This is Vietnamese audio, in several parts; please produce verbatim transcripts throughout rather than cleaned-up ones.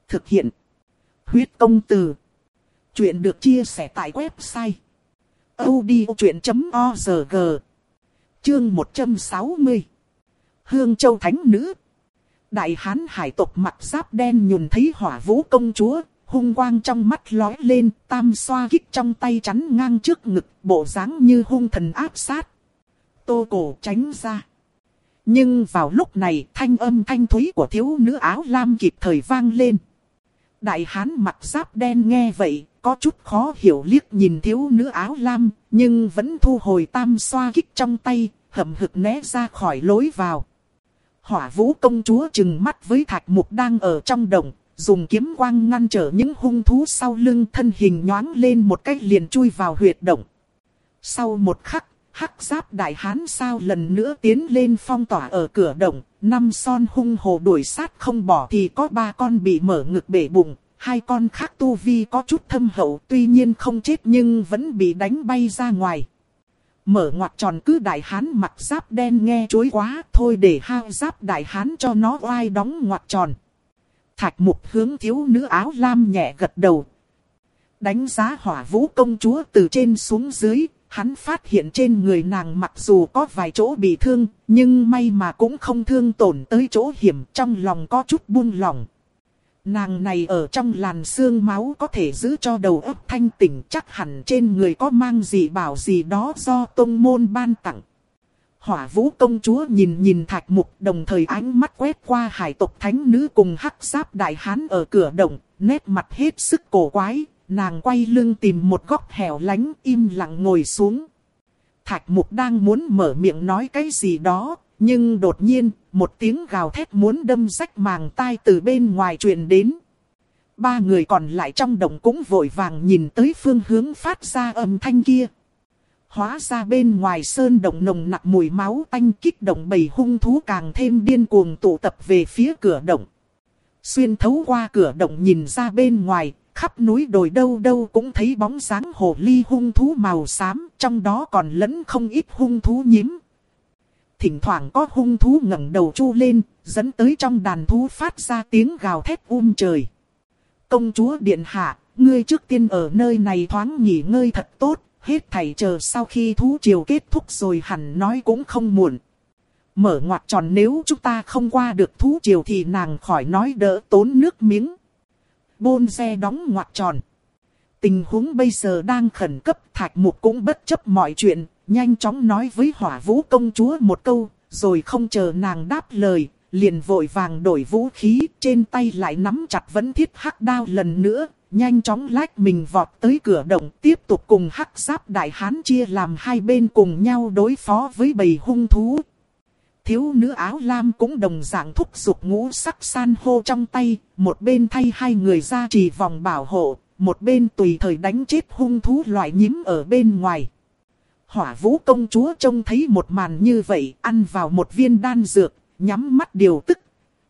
Thực hiện. Huyết công từ. Chuyện được chia sẻ tại website audiochuyện chấm org. Chương một trăm sáu mươi. Hương Châu Thánh Nữ. Đại hán hải tộc mặc giáp đen nhìn thấy Hỏa Vũ công chúa, hung quang trong mắt lóe lên, tam xoa kích trong tay chắn ngang trước ngực, bộ dáng như hung thần áp sát. Tô Cổ tránh ra. Nhưng vào lúc này, thanh âm thanh thúy của thiếu nữ áo lam kịp thời vang lên. Đại hán mặc giáp đen nghe vậy, có chút khó hiểu liếc nhìn thiếu nữ áo lam, nhưng vẫn thu hồi tam xoa kích trong tay, hậm hực né ra khỏi lối vào. Hỏa Vũ công chúa trừng mắt với Thạch Mục đang ở trong động, dùng kiếm quang ngăn trở những hung thú sau lưng, thân hình nhoáng lên một cách liền chui vào huyệt động. Sau một khắc, hắc giáp đại hán sao lần nữa tiến lên phong tỏa ở cửa động, năm son hung hồ đuổi sát không bỏ thì có ba con bị mở ngực bể bụng, hai con khác tu vi có chút thâm hậu tuy nhiên không chết nhưng vẫn bị đánh bay ra ngoài. Mở ngoặc tròn cứ đại hán mặc giáp đen nghe chối quá, thôi để hao giáp đại hán cho nó oai đóng ngoặc tròn. Thạch Mục hướng thiếu nữ áo lam nhẹ gật đầu. Đánh giá Hỏa Vũ công chúa từ trên xuống dưới, hắn phát hiện trên người nàng mặc dù có vài chỗ bị thương, nhưng may mà cũng không thương tổn tới chỗ hiểm, trong lòng có chút buông lỏng. Nàng này ở trong làn xương máu có thể giữ cho đầu óc thanh tỉnh, chắc hẳn trên người có mang gì bảo gì đó do tông môn ban tặng. Hỏa Vũ công chúa nhìn nhìn Thạch Mục, đồng thời ánh mắt quét qua hải tộc thánh nữ cùng hắc giáp đại hán ở cửa động, nét mặt hết sức cổ quái, nàng quay lưng tìm một góc hẻo lánh im lặng ngồi xuống. Thạch Mục đang muốn mở miệng nói cái gì đó, nhưng đột nhiên, một tiếng gào thét muốn đâm rách màng tai từ bên ngoài truyền đến. Ba người còn lại trong động cũng vội vàng nhìn tới phương hướng phát ra âm thanh kia. Hóa ra bên ngoài sơn động nồng nặc mùi máu tanh, kích động bầy hung thú càng thêm điên cuồng tụ tập về phía cửa động. Xuyên thấu qua cửa động nhìn ra bên ngoài, khắp núi đồi đâu đâu cũng thấy bóng dáng hồ ly hung thú màu xám, trong đó còn lẫn không ít hung thú nhím. Thỉnh thoảng có hung thú ngẩng đầu chu lên, dẫn tới trong đàn thú phát ra tiếng gào thét um trời. Công chúa điện hạ, ngươi trước tiên ở nơi này thoáng nghỉ ngơi thật tốt, hết thảy chờ sau khi thú triều kết thúc rồi hẳn nói cũng không muộn. Mở ngoặc tròn, nếu chúng ta không qua được thú triều thì nàng khỏi nói đỡ tốn nước miếng. Bôn xe đóng ngoặc tròn. Tình huống bây giờ đang khẩn cấp, Thạch Mục cũng bất chấp mọi chuyện, nhanh chóng nói với Hỏa Vũ công chúa một câu, rồi không chờ nàng đáp lời, liền vội vàng đổi vũ khí, trên tay lại nắm chặt vẫn thiết hắc đao lần nữa, nhanh chóng lách mình vọt tới cửa động, tiếp tục cùng hắc giáp đại hán chia làm hai bên cùng nhau đối phó với bầy hung thú. Thiếu nữ áo lam cũng đồng dạng thúc giục ngũ sắc san hô trong tay, một bên thay hai người ra trì vòng bảo hộ, một bên tùy thời đánh chết hung thú loại nhím ở bên ngoài. Hỏa Vũ công chúa trông thấy một màn như vậy, ăn vào một viên đan dược, nhắm mắt điều tức.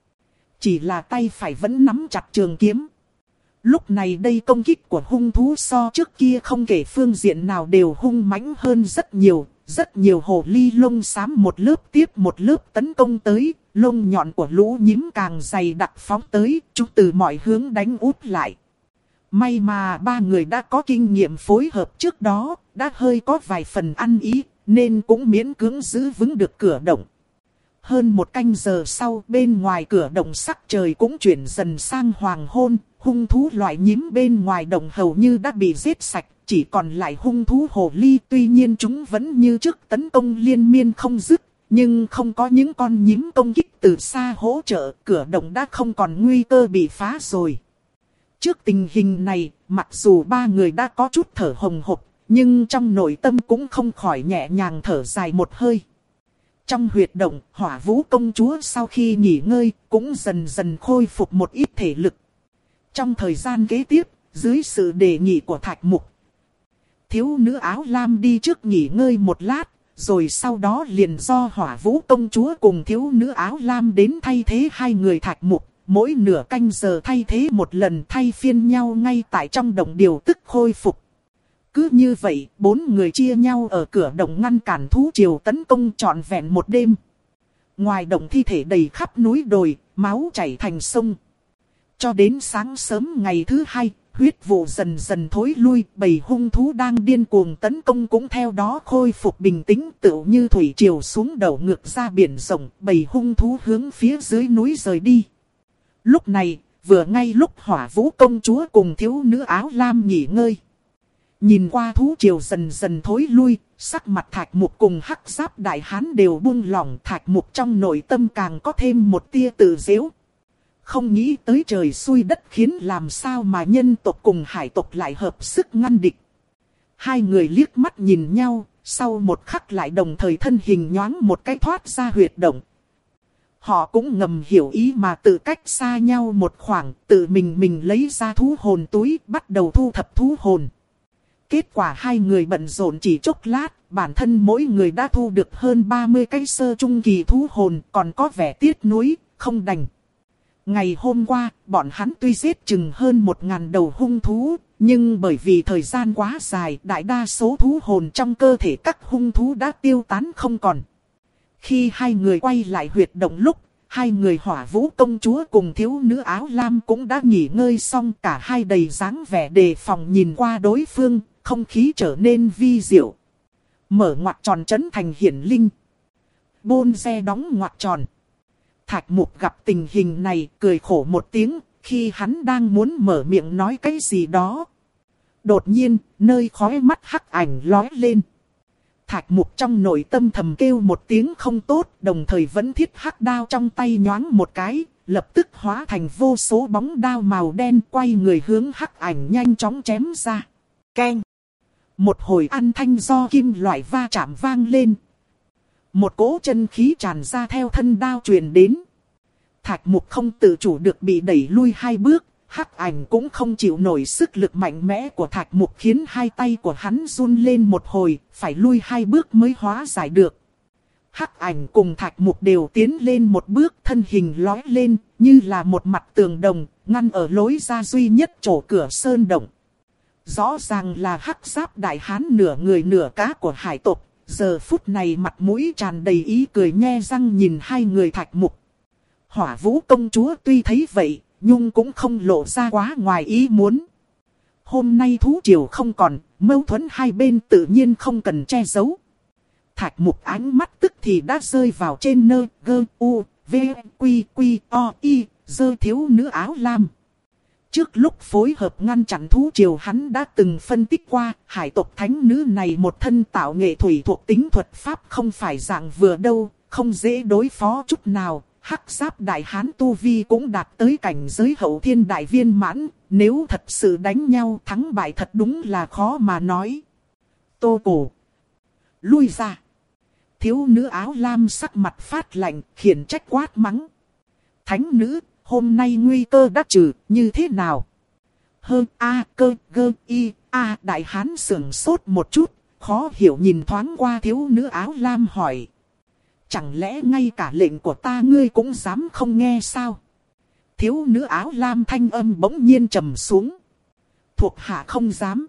Chỉ là tay phải vẫn nắm chặt trường kiếm. Lúc này đây công kích của hung thú so trước kia không kể phương diện nào đều hung mãnh hơn rất nhiều. Rất nhiều hồ ly lông xám một lớp tiếp một lớp tấn công tới, lông nhọn của lũ nhím càng dày đặc phóng tới, chúng từ mọi hướng đánh úp lại. May mà ba người đã có kinh nghiệm phối hợp trước đó, đã hơi có vài phần ăn ý, nên cũng miễn cưỡng giữ vững được cửa động. Hơn một canh giờ sau, bên ngoài cửa động sắc trời cũng chuyển dần sang hoàng hôn, hung thú loại nhím bên ngoài động hầu như đã bị giết sạch, chỉ còn lại hung thú hồ ly. Tuy nhiên chúng vẫn như trước tấn công liên miên không dứt, nhưng không có những con nhím công kích từ xa hỗ trợ, cửa động đã không còn nguy cơ bị phá rồi. Trước tình hình này, mặc dù ba người đã có chút thở hồng hộc, nhưng trong nội tâm cũng không khỏi nhẹ nhàng thở dài một hơi. Trong huyệt động, Hỏa Vũ công chúa sau khi nghỉ ngơi, cũng dần dần khôi phục một ít thể lực. Trong thời gian kế tiếp, dưới sự đề nghị của Thạch Mục, thiếu nữ áo lam đi trước nghỉ ngơi một lát, rồi sau đó liền do Hỏa Vũ công chúa cùng thiếu nữ áo lam đến thay thế hai người Thạch Mục. Mỗi nửa canh giờ thay thế một lần, thay phiên nhau ngay tại trong động điều tức khôi phục. Cứ như vậy, bốn người chia nhau ở cửa động ngăn cản thú triều tấn công trọn vẹn một đêm. Ngoài động thi thể đầy khắp núi đồi, máu chảy thành sông. Cho đến sáng sớm ngày thứ hai, huyết vụ dần dần thối lui, bầy hung thú đang điên cuồng tấn công cũng theo đó khôi phục bình tĩnh, tựu như thủy triều xuống đầu ngược ra biển rộng, bầy hung thú hướng phía dưới núi rời đi. Lúc này, vừa ngay lúc Hỏa Vũ công chúa cùng thiếu nữ áo lam nghỉ ngơi. Nhìn qua thú triều dần dần thối lui, sắc mặt Thạch Mục cùng Hắc Giáp Đại Hán đều buông lỏng, Thạch Mục trong nội tâm càng có thêm một tia tự giễu. Không nghĩ tới trời xui đất khiến làm sao mà nhân tộc cùng hải tộc lại hợp sức ngăn địch. Hai người liếc mắt nhìn nhau, sau một khắc lại đồng thời thân hình nhoáng một cái thoát ra huyệt động. Họ cũng ngầm hiểu ý mà tự cách xa nhau một khoảng, tự mình mình lấy ra thú hồn túi, bắt đầu thu thập thú hồn. Kết quả hai người bận rộn chỉ chốc lát, bản thân mỗi người đã thu được hơn ba mươi cái sơ trung kỳ thú hồn, còn có vẻ tiếc nuối, không đành. Ngày hôm qua, bọn hắn tuy giết chừng hơn một ngàn đầu hung thú, nhưng bởi vì thời gian quá dài, đại đa số thú hồn trong cơ thể các hung thú đã tiêu tán không còn. Khi hai người quay lại huyệt động lúc, hai người Hỏa Vũ công chúa cùng thiếu nữ áo lam cũng đã nghỉ ngơi xong, cả hai đầy dáng vẻ đề phòng nhìn qua đối phương, không khí trở nên vi diệu. Mở ngoặc tròn trấn thành hiển linh. Bôn xe đóng ngoặc tròn. Thạch Mục gặp tình hình này cười khổ một tiếng, khi hắn đang muốn mở miệng nói cái gì đó. Đột nhiên, nơi khóe mắt hắc ảnh lóe lên. Thạch Mục trong nội tâm thầm kêu một tiếng không tốt, đồng thời vẫn thiết hắc đao trong tay nhoáng một cái, lập tức hóa thành vô số bóng đao màu đen quay người hướng hắc ảnh nhanh chóng chém ra. Keng! Một hồi ăn thanh do kim loại va chạm vang lên. Một cỗ chân khí tràn ra theo thân đao truyền đến. Thạch Mục không tự chủ được bị đẩy lui hai bước. Hắc ảnh cũng không chịu nổi sức lực mạnh mẽ của Thạch Mục khiến hai tay của hắn run lên một hồi, phải lui hai bước mới hóa giải được. Hắc ảnh cùng Thạch Mục đều tiến lên một bước, thân hình lói lên như là một mặt tường đồng, ngăn ở lối ra duy nhất chỗ cửa sơn động. Rõ ràng là Hắc Giáp Đại Hán nửa người nửa cá của hải tộc, giờ phút này mặt mũi tràn đầy ý cười nhe răng nhìn hai người Thạch Mục. Hỏa Vũ công chúa tuy thấy vậy, nhưng cũng không lộ ra quá ngoài ý muốn. Hôm nay thú triều không còn, mâu thuẫn hai bên tự nhiên không cần che giấu. Thạch Mục ánh mắt tức thì đã rơi vào trên nơ, gơ, u, v, quy, quy, o, y, dơ thiếu nữ áo lam. Trước lúc phối hợp ngăn chặn thú triều hắn đã từng phân tích qua, hải tộc thánh nữ này một thân tạo nghệ thủy thuộc tính thuật pháp không phải dạng vừa đâu, không dễ đối phó chút nào. Hắc Giáp Đại Hán tu vi cũng đạt tới cảnh giới hậu thiên đại viên mãn, nếu thật sự đánh nhau thắng bại thật đúng là khó mà nói. Tô Cổ! Lui ra! Thiếu nữ áo lam sắc mặt phát lạnh, khiển trách quát mắng. Thánh nữ, hôm nay nguy cơ đã trừ, như thế nào? Hơn a cơ gơ y a Đại Hán sưởng sốt một chút, khó hiểu nhìn thoáng qua thiếu nữ áo lam hỏi. Chẳng lẽ ngay cả lệnh của ta ngươi cũng dám không nghe sao? Thiếu nữ áo lam thanh âm bỗng nhiên trầm xuống. Thuộc hạ không dám.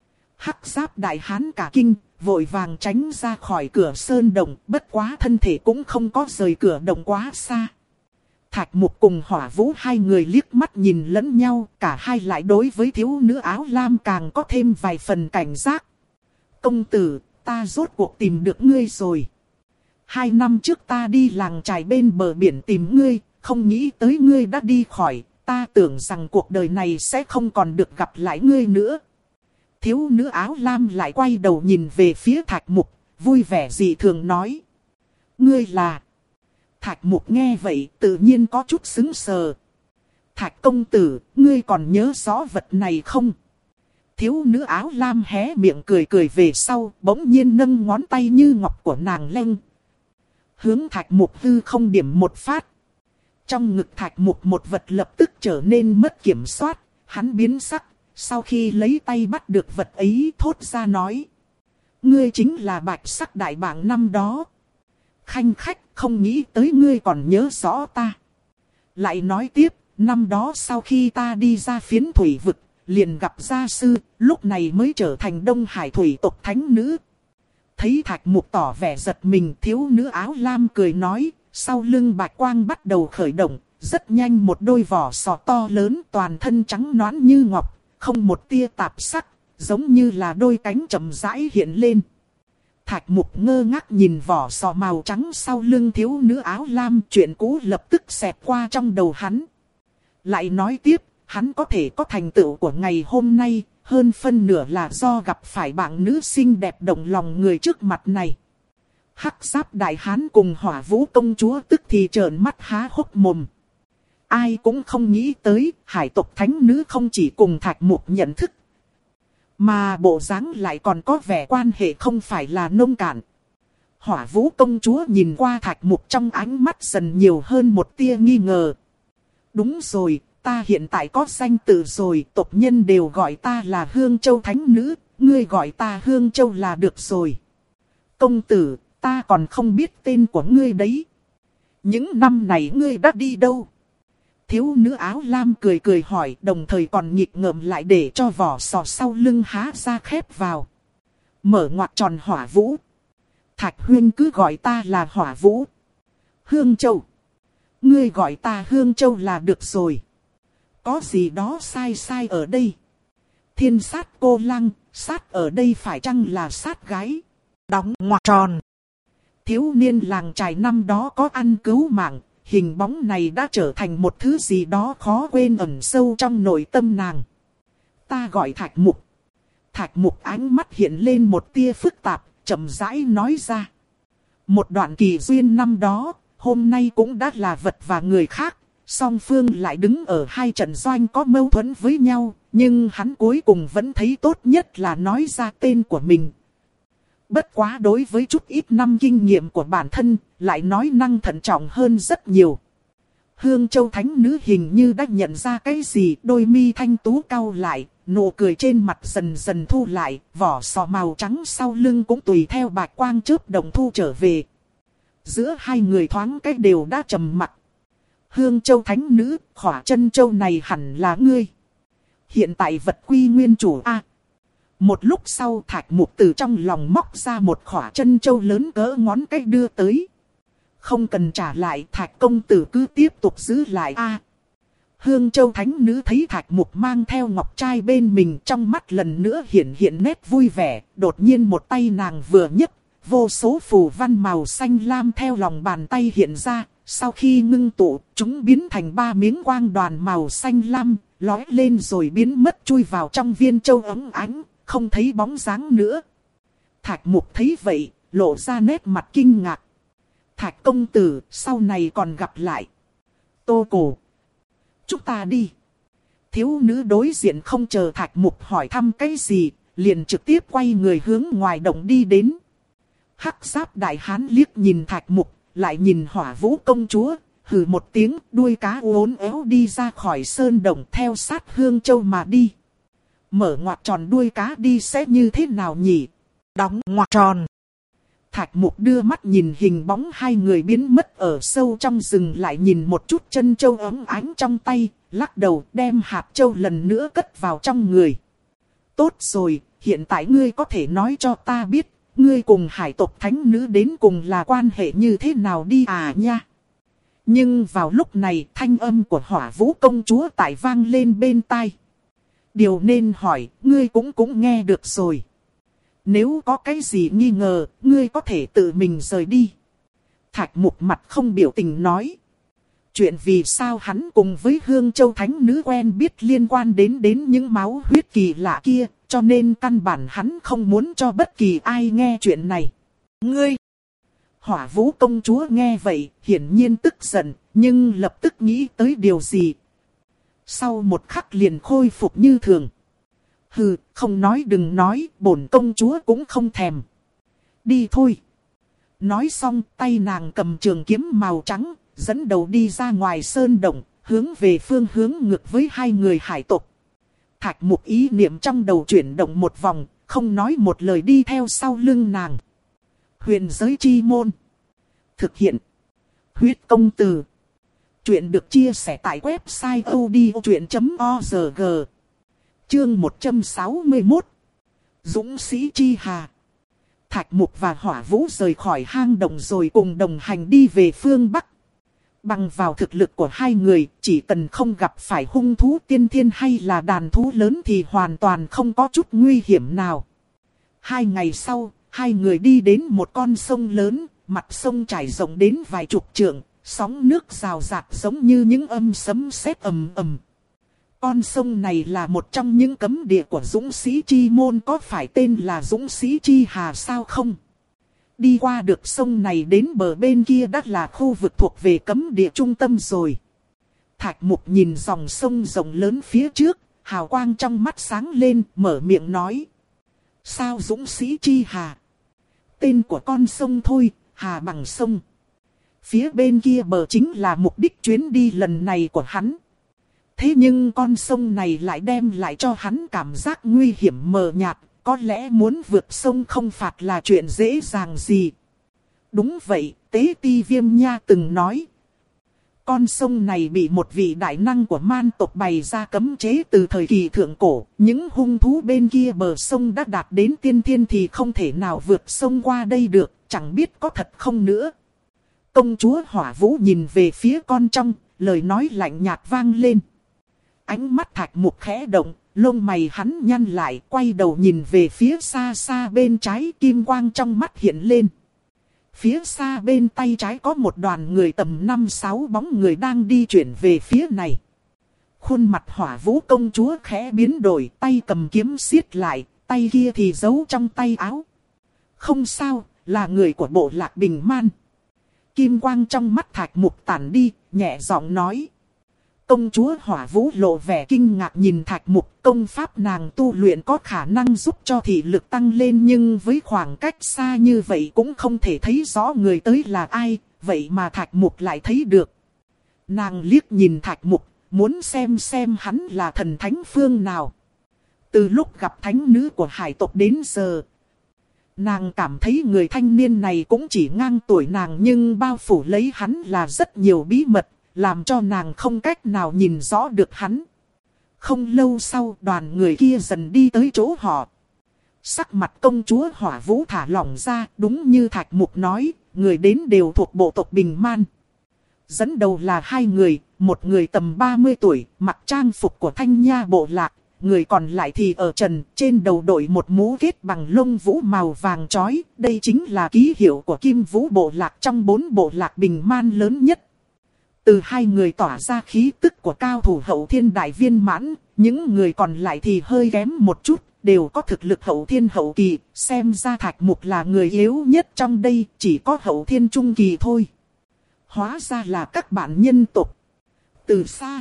Hắc Giáp Đại Hán cả kinh, vội vàng tránh ra khỏi cửa sơn động, bất quá thân thể cũng không có rời cửa động quá xa. Thạch Mục cùng Hỏa Vũ hai người liếc mắt nhìn lẫn nhau, cả hai lại đối với thiếu nữ áo lam càng có thêm vài phần cảnh giác. Công tử, ta rốt cuộc tìm được ngươi rồi. Hai năm trước ta đi làng trài bên bờ biển tìm ngươi, không nghĩ tới ngươi đã đi khỏi, ta tưởng rằng cuộc đời này sẽ không còn được gặp lại ngươi nữa. Thiếu nữ áo lam lại quay đầu nhìn về phía Thạch Mục, vui vẻ dị thường nói. Ngươi là... Thạch Mục nghe vậy tự nhiên có chút sững sờ. Thạch công tử, ngươi còn nhớ rõ vật này không? Thiếu nữ áo lam hé miệng cười cười về sau, bỗng nhiên nâng ngón tay như ngọc của nàng lên. Hướng Thạch Mục hư không điểm một phát. Trong ngực Thạch Mục một vật lập tức trở nên mất kiểm soát, hắn biến sắc, sau khi lấy tay bắt được vật ấy thốt ra nói. Ngươi chính là Bạch Sắc Đại Bàng năm đó. Khanh khách, không nghĩ tới ngươi còn nhớ rõ ta. Lại nói tiếp, năm đó sau khi ta đi ra phiến thủy vực, liền gặp gia sư, lúc này mới trở thành Đông Hải thủy tộc thánh nữ. Thấy Thạch Mục tỏ vẻ giật mình, thiếu nữ áo lam cười nói, sau lưng bạch quang bắt đầu khởi động, Rất nhanh một đôi vỏ sò to lớn toàn thân trắng nõn như ngọc, không một tia tạp sắc, giống như là đôi cánh chậm rãi hiện lên. Thạch Mục ngơ ngác nhìn vỏ sò màu trắng sau lưng thiếu nữ áo lam, chuyện cũ lập tức xẹt qua trong đầu hắn. Lại nói tiếp, hắn có thể có thành tựu của ngày hôm nay, hơn phân nửa là do gặp phải bạn nữ xinh đẹp động lòng người trước mặt này. Hắc Giáp Đại Hán cùng Hỏa Vũ công chúa tức thì trợn mắt há hốc mồm. Ai cũng không nghĩ tới, hải tộc thánh nữ không chỉ cùng Thạch Mục nhận thức, mà bộ dáng lại còn có vẻ quan hệ không phải là nông cạn. Hỏa Vũ công chúa nhìn qua Thạch Mục trong ánh mắt dần nhiều hơn một tia nghi ngờ. Đúng rồi, ta hiện tại có danh tự rồi, tộc nhân đều gọi ta là Hương Châu thánh nữ, ngươi gọi ta Hương Châu là được rồi. Công tử, ta còn không biết tên của ngươi đấy. Những năm này ngươi đã đi đâu? Thiếu nữ áo lam cười cười hỏi, đồng thời còn nhịp ngợm lại để cho vỏ sò sau lưng há ra khép vào. Mở ngoặc tròn Hỏa Vũ. Thạch huynh cứ gọi ta là Hỏa Vũ. Hương Châu. Ngươi gọi ta Hương Châu là được rồi. Có gì đó sai sai ở đây? Thiên sát cô lăng, sát ở đây phải chăng là sát gái? Đóng ngoặc tròn. Thiếu niên làng trài năm đó có ăn cứu mạng, hình bóng này đã trở thành một thứ gì đó khó quên ẩn sâu trong nội tâm nàng. Ta gọi Thạch Mục. Thạch Mục ánh mắt hiện lên một tia phức tạp, chậm rãi nói ra. Một đoạn kỳ duyên năm đó, hôm nay cũng đã là vật và người khác. Song phương lại đứng ở hai trận doanh có mâu thuẫn với nhau, nhưng hắn cuối cùng vẫn thấy tốt nhất là nói ra tên của mình. Bất quá đối với chút ít năm kinh nghiệm của bản thân, lại nói năng thận trọng hơn rất nhiều. Hương Châu thánh nữ hình như đã nhận ra cái gì, đôi mi thanh tú cau lại, nụ cười trên mặt dần dần thu lại, vỏ sò màu trắng sau lưng cũng tùy theo bạch quang chớp động thu trở về. Giữa hai người thoáng cách đều đã trầm mặc. Hương Châu thánh nữ, Khỏa Chân Châu này hẳn là ngươi. Hiện tại vật quy nguyên chủ a. À, một lúc sau Thạch Mục từ trong lòng móc ra một Khỏa Chân Châu lớn cỡ ngón cái đưa tới. Không cần trả lại, Thạch công tử cứ tiếp tục giữ lại a. À, Hương Châu thánh nữ thấy Thạch Mục mang theo ngọc trai bên mình, trong mắt lần nữa hiện hiện nét vui vẻ. Đột nhiên một tay nàng vừa nhấc, vô số phù văn màu xanh lam theo lòng bàn tay hiện ra. Sau khi ngưng tụ, chúng biến thành ba miếng quang đoàn màu xanh lam, lói lên rồi biến mất chui vào trong viên châu ấm ánh, không thấy bóng dáng nữa. Thạch Mục thấy vậy, lộ ra nét mặt kinh ngạc. Thạch công tử, sau này còn gặp lại. Tô Cổ. Chúng ta đi. Thiếu nữ đối diện không chờ Thạch Mục hỏi thăm cái gì, liền trực tiếp quay người hướng ngoài động đi đến. Hắc Giáp Đại Hán liếc nhìn Thạch Mục, lại nhìn Hỏa Vũ công chúa, hừ một tiếng, đuôi cá uốn éo đi ra khỏi sơn động theo sát Hương Châu mà đi. Mở ngoặc tròn đuôi cá đi sẽ như thế nào nhỉ? Đóng ngoặc tròn. Thạch Mục đưa mắt nhìn hình bóng hai người biến mất ở sâu trong rừng, lại nhìn một chút chân châu ấm ánh trong tay, lắc đầu đem hạt châu lần nữa cất vào trong người. Tốt rồi, hiện tại ngươi có thể nói cho ta biết, ngươi cùng hải tộc thánh nữ đến cùng là quan hệ như thế nào đi à nha. Nhưng vào lúc này thanh âm của Hỏa Vũ công chúa tại vang lên bên tai. Điều nên hỏi, ngươi cũng cũng nghe được rồi. Nếu có cái gì nghi ngờ, ngươi có thể tự mình rời đi. Thạch Mục mặt không biểu tình nói. Chuyện vì sao hắn cùng với Hương Châu thánh nữ quen biết liên quan đến đến những máu huyết kỳ lạ kia, cho nên căn bản hắn không muốn cho bất kỳ ai nghe chuyện này. Ngươi! Hỏa Vũ công chúa nghe vậy, hiển nhiên tức giận, nhưng lập tức nghĩ tới điều gì. Sau một khắc liền khôi phục như thường. Hừ, không nói đừng nói, bổn công chúa cũng không thèm. Đi thôi. Nói xong tay nàng cầm trường kiếm màu trắng, dẫn đầu đi ra ngoài sơn động, hướng về phương hướng ngược với hai người hải tộc. Thạch Mục ý niệm trong đầu chuyển động một vòng, không nói một lời đi theo sau lưng nàng. Huyền giới chi môn. Thực hiện. Huyết công từ. Chuyện được chia sẻ tại website odchuyện chấm org. Chương một trăm sáu mươi mốt. Dũng sĩ chi hà. Thạch Mục và Hỏa Vũ rời khỏi hang động rồi cùng đồng hành đi về phương Bắc. Bằng vào thực lực của hai người, chỉ cần không gặp phải hung thú tiên thiên hay là đàn thú lớn thì hoàn toàn không có chút nguy hiểm nào. Hai ngày sau, hai người đi đến một con sông lớn, mặt sông trải rộng đến vài chục trượng, sóng nước rào rạt giống như những âm sấm sét ầm ầm. Con sông này là một trong những cấm địa của Dũng Sĩ Chi Môn, có phải tên là Dũng Sĩ Chi Hà sao không? Đi qua được sông này đến bờ bên kia đã là khu vực thuộc về cấm địa trung tâm rồi. Thạch Mục nhìn dòng sông rộng lớn phía trước, hào quang trong mắt sáng lên, mở miệng nói. Sao Dũng Sĩ Chi Hà? Tên của con sông thôi, hà bằng sông. Phía bên kia bờ chính là mục đích chuyến đi lần này của hắn. Thế nhưng con sông này lại đem lại cho hắn cảm giác nguy hiểm mờ nhạt, có lẽ muốn vượt sông không phạt là chuyện dễ dàng gì. Đúng vậy, Tế Ti Viêm Nha từng nói. Con sông này bị một vị đại năng của man tộc bày ra cấm chế từ thời kỳ thượng cổ. Những hung thú bên kia bờ sông đã đạt đến tiên thiên thì không thể nào vượt sông qua đây được, chẳng biết có thật không nữa. Công chúa Hỏa Vũ nhìn về phía con trong, lời nói lạnh nhạt vang lên. Ánh mắt Thạch Mục khẽ động, lông mày hắn nhăn lại, quay đầu nhìn về phía xa xa bên trái, kim quang trong mắt hiện lên. Phía xa bên tay trái có một đoàn người tầm năm sáu bóng người đang đi chuyển về phía này. Khuôn mặt Hỏa Vũ công chúa khẽ biến đổi, tay cầm kiếm siết lại, tay kia thì giấu trong tay áo. Không sao, là người của bộ lạc Bình Man. Kim quang trong mắt Thạch Mục tản đi, nhẹ giọng nói. Công chúa Hỏa Vũ lộ vẻ kinh ngạc nhìn Thạch Mục, công pháp nàng tu luyện có khả năng giúp cho thị lực tăng lên, nhưng với khoảng cách xa như vậy cũng không thể thấy rõ người tới là ai, vậy mà Thạch Mục lại thấy được. Nàng liếc nhìn Thạch Mục, muốn xem xem hắn là thần thánh phương nào. Từ lúc gặp thánh nữ của hải tộc đến giờ, nàng cảm thấy người thanh niên này cũng chỉ ngang tuổi nàng, nhưng bao phủ lấy hắn là rất nhiều bí mật, làm cho nàng không cách nào nhìn rõ được hắn. Không lâu sau, đoàn người kia dần đi tới chỗ họ. Sắc mặt công chúa Hỏa Vũ thả lỏng ra, đúng như Thạch Mục nói, người đến đều thuộc bộ tộc Bình Man. Dẫn đầu là hai người, một người tầm ba mươi tuổi, mặc trang phục của Thanh Nha bộ lạc, người còn lại thì ở trần, trên đầu đội một mũ kết bằng lông vũ màu vàng chói, đây chính là ký hiệu của Kim Vũ bộ lạc trong bốn bộ lạc Bình Man lớn nhất. Từ hai người tỏa ra khí tức của cao thủ hậu thiên đại viên mãn, những người còn lại thì hơi kém một chút, đều có thực lực hậu thiên hậu kỳ, xem ra Thạch Mục là người yếu nhất trong đây, chỉ có hậu thiên trung kỳ thôi. Hóa ra là các bạn nhân tộc. Từ xa,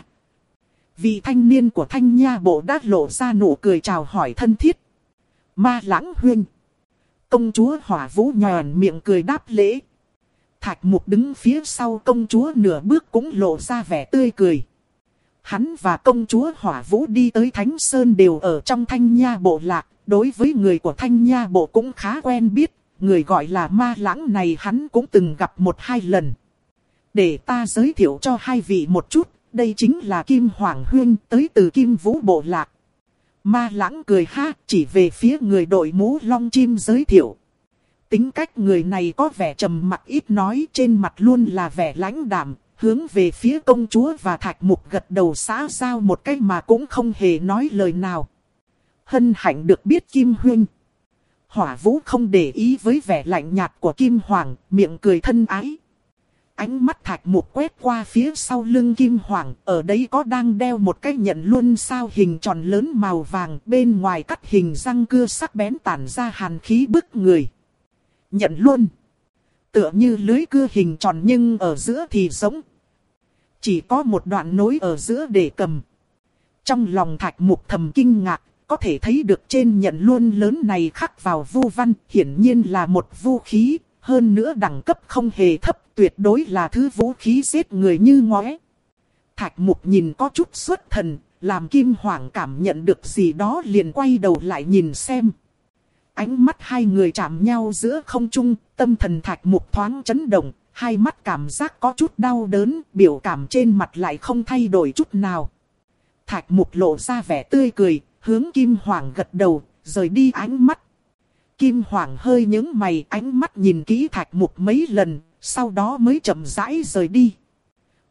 vị thanh niên của Thanh Nha bộ đã lộ ra nụ cười chào hỏi thân thiết. Ma Lãng huynh. Công chúa Hỏa Vũ nhòn miệng cười đáp lễ. Thạch Mục đứng phía sau công chúa nửa bước cũng lộ ra vẻ tươi cười. Hắn và công chúa Hỏa Vũ đi tới Thánh Sơn đều ở trong Thanh Nha bộ lạc. Đối với người của Thanh Nha bộ cũng khá quen biết. Người gọi là Ma Lãng này hắn cũng từng gặp một hai lần. Để ta giới thiệu cho hai vị một chút. Đây chính là Kim Hoàng Huyên tới từ Kim Vũ bộ lạc. Ma Lãng cười ha, chỉ về phía người đội mũ long chim giới thiệu. Tính cách người này có vẻ trầm mặc ít nói, trên mặt luôn là vẻ lãnh đạm, hướng về phía công chúa và Thạch Mục gật đầu xã giao một cái mà cũng không hề nói lời nào. Hân hạnh được biết Kim Huynh. Hỏa Vũ không để ý với vẻ lạnh nhạt của Kim Hoàng, miệng cười thân ái. Ánh mắt Thạch Mục quét qua phía sau lưng Kim Hoàng, ở đấy có đang đeo một cái nhẫn luân sao hình tròn lớn màu vàng, bên ngoài cắt hình răng cưa sắc bén tản ra hàn khí bức người. Nhận luôn. Tựa như lưới cưa hình tròn nhưng ở giữa thì giống. Chỉ có một đoạn nối ở giữa để cầm. Trong lòng Thạch Mục thầm kinh ngạc, có thể thấy được trên nhận luôn lớn này khắc vào vu văn, hiển nhiên là một vũ khí, hơn nữa đẳng cấp không hề thấp, tuyệt đối là thứ vũ khí giết người như ngóe. Thạch Mục nhìn có chút xuất thần, làm Kim Hoàng cảm nhận được gì đó liền quay đầu lại nhìn xem. Ánh mắt hai người chạm nhau giữa không trung, tâm thần Thạch Mục thoáng chấn động, hai mắt cảm giác có chút đau đớn, biểu cảm trên mặt lại không thay đổi chút nào. Thạch Mục lộ ra vẻ tươi cười, hướng Kim Hoàng gật đầu, rời đi ánh mắt. Kim Hoàng hơi nhướng mày, ánh mắt nhìn kỹ Thạch Mục mấy lần, sau đó mới chậm rãi rời đi.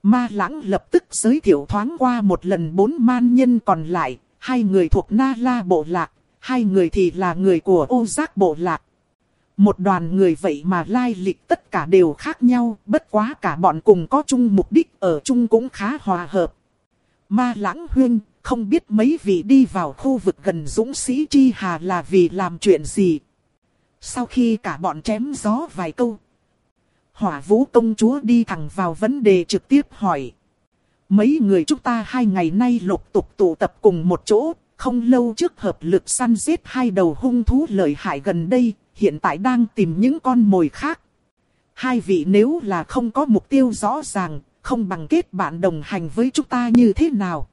Ma Lãng lập tức giới thiệu thoáng qua một lần bốn man nhân còn lại, hai người thuộc Na La bộ lạc, hai người thì là người của Ô Giác bộ lạc. Một đoàn người vậy mà lai lịch tất cả đều khác nhau, bất quá cả bọn cùng có chung mục đích, ở chung cũng khá hòa hợp. Ma Lãng huynh, không biết mấy vị đi vào khu vực gần Dũng Sĩ Chi Hà là vì làm chuyện gì? Sau khi cả bọn chém gió vài câu, Hỏa Vũ công chúa đi thẳng vào vấn đề trực tiếp hỏi. Mấy người chúng ta hai ngày nay lục tục tụ tập cùng một chỗ, không lâu trước hợp lực săn giết hai đầu hung thú lợi hại gần đây, hiện tại đang tìm những con mồi khác. Hai vị nếu là không có mục tiêu rõ ràng, không bằng kết bạn đồng hành với chúng ta như thế nào?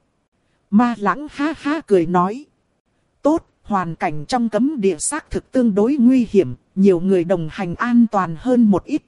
Ma Lãng ha ha cười nói. Tốt, hoàn cảnh trong cấm địa xác thực tương đối nguy hiểm, nhiều người đồng hành an toàn hơn một ít.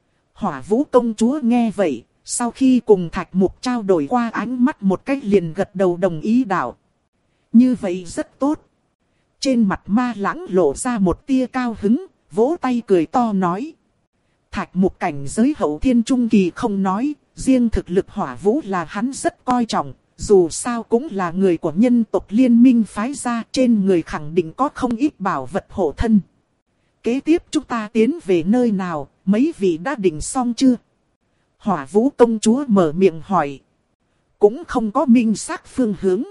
Hỏa Vũ công chúa nghe vậy, sau khi cùng Thạch Mục trao đổi qua ánh mắt một cách liền gật đầu đồng ý đạo. Như vậy rất tốt. Trên mặt Ma Lãng lộ ra một tia cao hứng, vỗ tay cười to nói. Thạch Mục cảnh giới hậu thiên trung kỳ không nói, riêng thực lực Hỏa Vũ là hắn rất coi trọng, dù sao cũng là người của nhân tộc liên minh phái ra, trên người khẳng định có không ít bảo vật hộ thân. Kế tiếp chúng ta tiến về nơi nào, mấy vị đã định xong chưa? Hỏa Vũ công chúa mở miệng hỏi. Cũng không có minh xác phương hướng.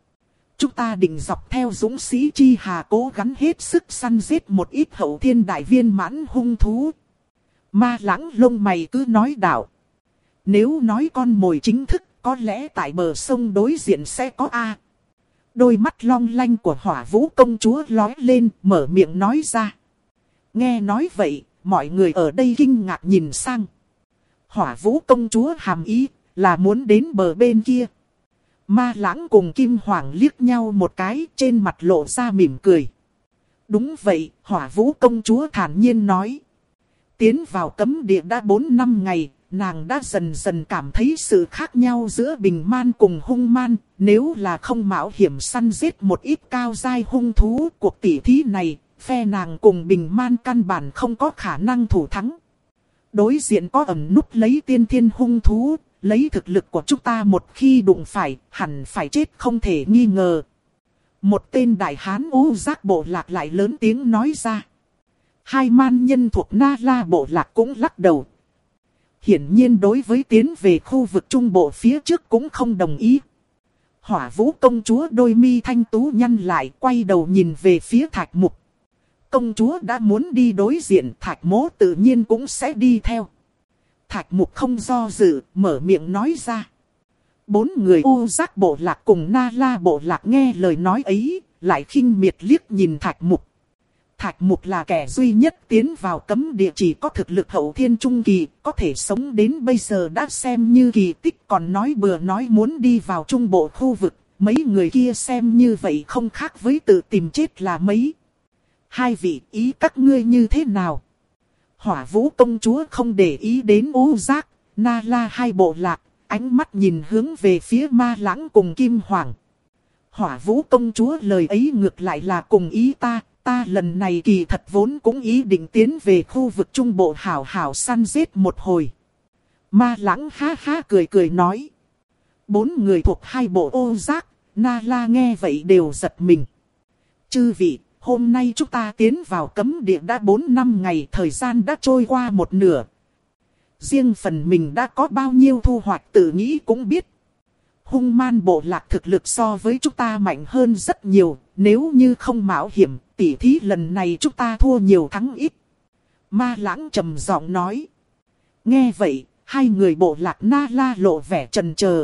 Chúng ta định dọc theo Dũng Sĩ Chi Hà cố gắng hết sức săn giết một ít hậu thiên đại viên mãn hung thú. Ma Lãng lông mày cứ nói đạo. Nếu nói con mồi chính thức, có lẽ tại bờ sông đối diện sẽ có A. Đôi mắt long lanh của Hỏa Vũ công chúa lóe lên, mở miệng nói ra. Nghe nói vậy, mọi người ở đây kinh ngạc nhìn sang. Hỏa Vũ công chúa hàm ý là muốn đến bờ bên kia. Ma Lãng cùng Kim Hoàng liếc nhau một cái, trên mặt lộ ra mỉm cười. Đúng vậy, Hỏa Vũ công chúa thản nhiên nói. Tiến vào cấm địa đã bốn năm ngày, nàng đã dần dần cảm thấy sự khác nhau giữa bình man cùng hung man. Nếu là không mạo hiểm săn giết một ít cao giai hung thú, cuộc tỉ thí này, phe nàng cùng bình man căn bản không có khả năng thủ thắng. Đối diện có ẩn núp lấy tiên thiên hung thú, lấy thực lực của chúng ta một khi đụng phải, hẳn phải chết không thể nghi ngờ. Một tên đại hán Ô Giác bộ lạc lại lớn tiếng nói ra. Hai man nhân thuộc Na La bộ lạc cũng lắc đầu. Hiển nhiên đối với tiến về khu vực trung bộ phía trước cũng không đồng ý. Hỏa Vũ công chúa đôi mi thanh tú nhăn lại, quay đầu nhìn về phía Thạch Mục. Công chúa đã muốn đi đối diện, Thạch Mỗ tự nhiên cũng sẽ đi theo. Thạch Mục không do dự, mở miệng nói ra. Bốn người Ô Giác bộ lạc cùng Na La bộ lạc nghe lời nói ấy, lại khinh miệt liếc nhìn Thạch Mục. Thạch Mục là kẻ duy nhất tiến vào cấm địa, chỉ có thực lực hậu thiên trung kỳ, có thể sống đến bây giờ đã xem như kỳ tích, còn nói bừa nói muốn đi vào trung bộ khu vực, mấy người kia xem như vậy không khác với tự tìm chết là mấy. Hai vị, ý các ngươi như thế nào? Hỏa Vũ công chúa không để ý đến Ô Giác, Na La hai bộ lạc, ánh mắt nhìn hướng về phía Ma Lãng cùng Kim Hoàng. Hỏa Vũ công chúa lời ấy ngược lại là cùng ý ta, ta lần này kỳ thật vốn cũng ý định tiến về khu vực trung bộ hảo hảo săn giết một hồi. Ma Lãng ha ha cười cười nói. Bốn người thuộc hai bộ Ô Giác, Na La nghe vậy đều giật mình. Chư vị, hôm nay chúng ta tiến vào cấm địa đã bốn năm ngày, thời gian đã trôi qua một nửa. Riêng phần mình đã có bao nhiêu thu hoạch tự nghĩ cũng biết. Hung man bộ lạc thực lực so với chúng ta mạnh hơn rất nhiều, nếu như không mạo hiểm, tỉ thí lần này chúng ta thua nhiều thắng ít. Ma Lãng trầm giọng nói. Nghe vậy, hai người bộ lạc Na La lộ vẻ chần chờ.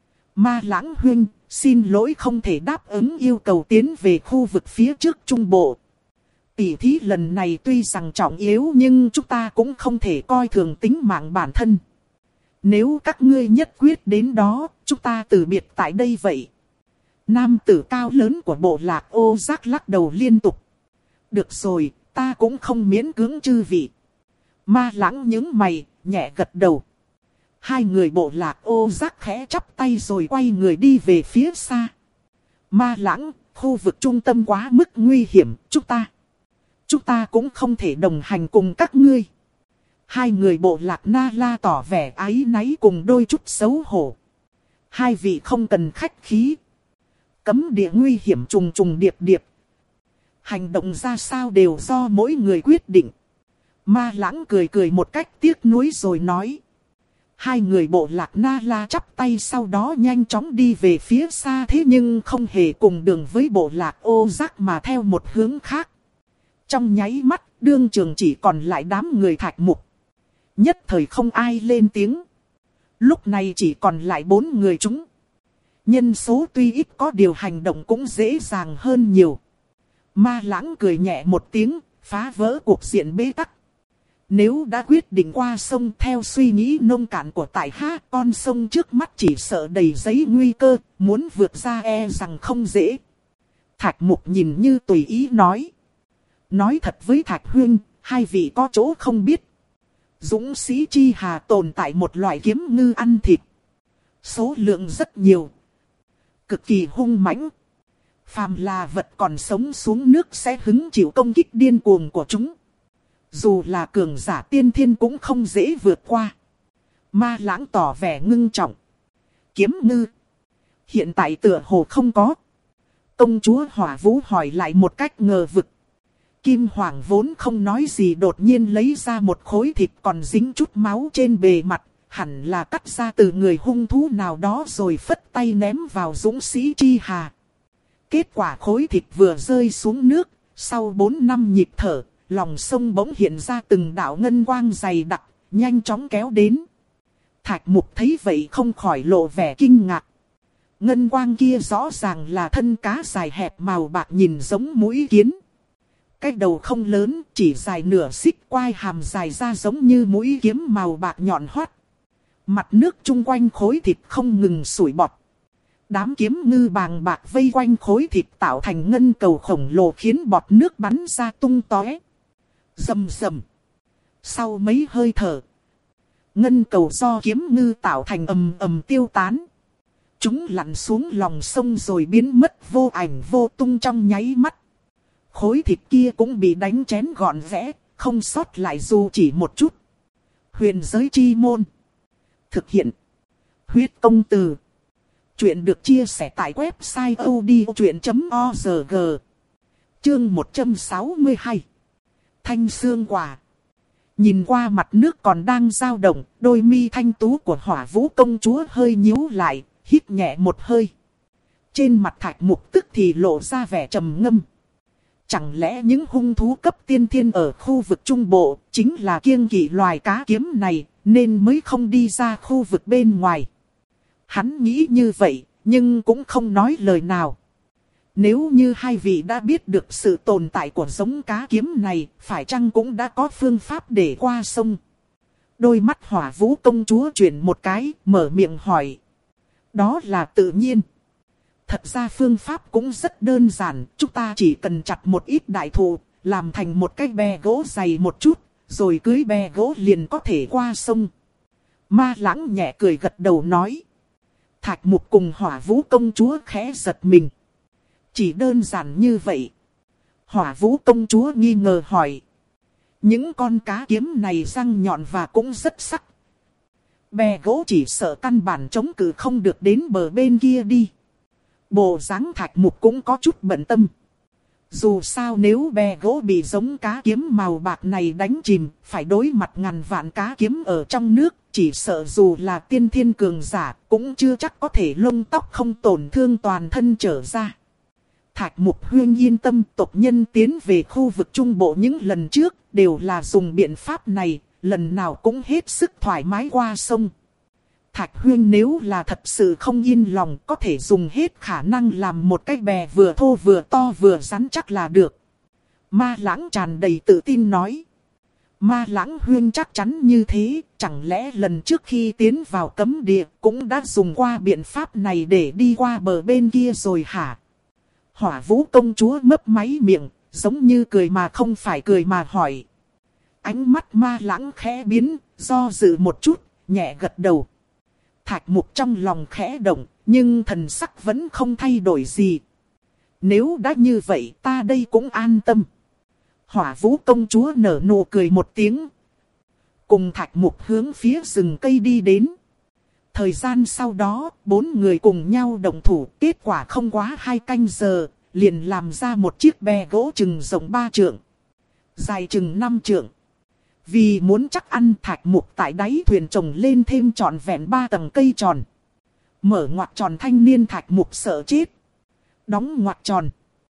Ma Lãng huynh, xin lỗi không thể đáp ứng yêu cầu tiến về khu vực phía trước trung bộ. Tỉ thí lần này tuy rằng trọng yếu nhưng chúng ta cũng không thể coi thường tính mạng bản thân. Nếu các ngươi nhất quyết đến đó, chúng ta từ biệt tại đây vậy. Nam tử cao lớn của bộ lạc Ô Giác lắc đầu liên tục. Được rồi, ta cũng không miễn cưỡng chư vị. Ma Lãng nhướng mày, nhẹ gật đầu. Hai người bộ lạc Ô Giác khẽ chắp tay rồi quay người đi về phía xa. Ma Lãng, khu vực trung tâm quá mức nguy hiểm, chúng ta. Chúng ta cũng không thể đồng hành cùng các ngươi. Hai người bộ lạc Na La tỏ vẻ áy náy cùng đôi chút xấu hổ. Hai vị không cần khách khí. Cấm địa nguy hiểm trùng trùng điệp điệp. Hành động ra sao đều do mỗi người quyết định. Ma Lãng cười cười một cách tiếc nuối rồi nói. Hai người bộ lạc Na La chắp tay sau đó nhanh chóng đi về phía xa, thế nhưng không hề cùng đường với bộ lạc Ô Giác mà theo một hướng khác. Trong nháy mắt, đương trường chỉ còn lại đám người Thạch Mục. Nhất thời không ai lên tiếng. Lúc này chỉ còn lại bốn người chúng. Nhân số tuy ít có điều hành động cũng dễ dàng hơn nhiều. Ma Lãng cười nhẹ một tiếng, phá vỡ cuộc diện bế tắc. Nếu đã quyết định qua sông theo suy nghĩ nông cạn của tại hạ, con sông trước mắt chỉ sợ đầy giấy nguy cơ, muốn vượt ra e rằng không dễ. Thạch Mục nhìn như tùy ý nói. Nói thật với Thạch Huynh, hai vị có chỗ không biết. Dũng sĩ Chi Hà tồn tại một loại kiếm ngư ăn thịt. Số lượng rất nhiều. Cực kỳ hung mãnh. Phàm là vật còn sống xuống nước sẽ hứng chịu công kích điên cuồng của chúng. Dù là cường giả tiên thiên cũng không dễ vượt qua. Ma Lãng tỏ vẻ ngưng trọng. Kiếm ngư. Hiện tại tựa hồ không có. Công chúa Hỏa Vũ hỏi lại một cách ngờ vực. Kim Hoàng vốn không nói gì đột nhiên lấy ra một khối thịt còn dính chút máu trên bề mặt. Hẳn là cắt ra từ người hung thú nào đó rồi phất tay ném vào dũng sĩ Chi Hà. Kết quả khối thịt vừa rơi xuống nước, sau bốn năm nhịp thở, lòng sông bỗng hiện ra từng đạo ngân quang dày đặc, nhanh chóng kéo đến. Thạch Mục thấy vậy không khỏi lộ vẻ kinh ngạc. Ngân quang kia rõ ràng là thân cá dài hẹp màu bạc nhìn giống mũi kiến. Cái đầu không lớn, chỉ dài nửa xích, quai hàm dài ra giống như mũi kiếm màu bạc nhọn hoắt. Mặt nước chung quanh khối thịt không ngừng sủi bọt. Đám kiếm ngư bàng bạc vây quanh khối thịt tạo thành ngân cầu khổng lồ khiến bọt nước bắn ra tung tóe. Rầm rầm. Sau mấy hơi thở, ngân cầu do kiếm ngư tạo thành ầm ầm tiêu tán. Chúng lặn xuống lòng sông rồi biến mất vô ảnh vô tung trong nháy mắt. Khối thịt kia cũng bị đánh chén gọn gẽ, không sót lại dù chỉ một chút. Huyền giới chi môn. Thực hiện. Huyết công từ. Chuyện được chia sẻ tại website odchuyện chấm org. Chương một trăm sáu mươi hai. Thanh xương quả. Nhìn qua mặt nước còn đang dao động, đôi mi thanh tú của Hỏa Vũ công chúa hơi nhíu lại, hít nhẹ một hơi. Trên mặt Thạch Mục tức thì lộ ra vẻ trầm ngâm. Chẳng lẽ những hung thú cấp tiên thiên ở khu vực Trung Bộ chính là kiêng kỵ loài cá kiếm này, nên mới không đi ra khu vực bên ngoài. Hắn nghĩ như vậy, nhưng cũng không nói lời nào. Nếu như hai vị đã biết được sự tồn tại của giống cá kiếm này, phải chăng cũng đã có phương pháp để qua sông? Đôi mắt Hỏa Vũ công chúa chuyển một cái, mở miệng hỏi. Đó là tự nhiên. Thật ra phương pháp cũng rất đơn giản, chúng ta chỉ cần chặt một ít đại thụ, làm thành một cái bè gỗ dày một chút, rồi cưới bè gỗ liền có thể qua sông. Ma Lãng nhẹ cười gật đầu nói. Thạch Mục cùng Hỏa Vũ công chúa khẽ giật mình. Chỉ đơn giản như vậy. Hỏa Vũ công chúa nghi ngờ hỏi. Những con cá kiếm này răng nhọn và cũng rất sắc. Bè gỗ chỉ sợ căn bản chống cự không được đến bờ bên kia đi. Bộ dáng Thạch Mục cũng có chút bận tâm. Dù sao nếu bè gỗ bị giống cá kiếm màu bạc này đánh chìm, phải đối mặt ngàn vạn cá kiếm ở trong nước, chỉ sợ dù là tiên thiên cường giả, cũng chưa chắc có thể lông tóc không tổn thương toàn thân trở ra. Thạch Mục Huyên yên tâm, tộc nhân tiến về khu vực Trung Bộ những lần trước, đều là dùng biện pháp này, lần nào cũng hết sức thoải mái qua sông. Thạch Huyên nếu là thật sự không yên lòng, có thể dùng hết khả năng làm một cái bè vừa thô vừa to vừa rắn chắc là được. Ma Lãng tràn đầy tự tin nói. Ma Lãng Huyên chắc chắn như thế, chẳng lẽ lần trước khi tiến vào cấm địa cũng đã dùng qua biện pháp này để đi qua bờ bên kia rồi hả? Hỏa Vũ công chúa mấp máy miệng, giống như cười mà không phải cười mà hỏi. Ánh mắt Ma Lãng khẽ biến, do dự một chút, nhẹ gật đầu. Thạch Mục trong lòng khẽ động, nhưng thần sắc vẫn không thay đổi gì. Nếu đã như vậy ta đây cũng an tâm. Hỏa Vũ công chúa nở nụ cười một tiếng. cùng Thạch Mục hướng phía rừng cây đi đến. Thời gian sau đó, bốn người cùng nhau động thủ, kết quả không quá hai canh giờ, liền làm ra một chiếc bè gỗ chừng rộng ba trượng, dài chừng năm trượng. Vì muốn chắc ăn, Thạch Mục tại đáy thuyền trồng lên thêm trọn vẹn ba tầng cây tròn. Mở ngoặc tròn, thanh niên Thạch Mục sợ chết. Đóng ngoặc tròn.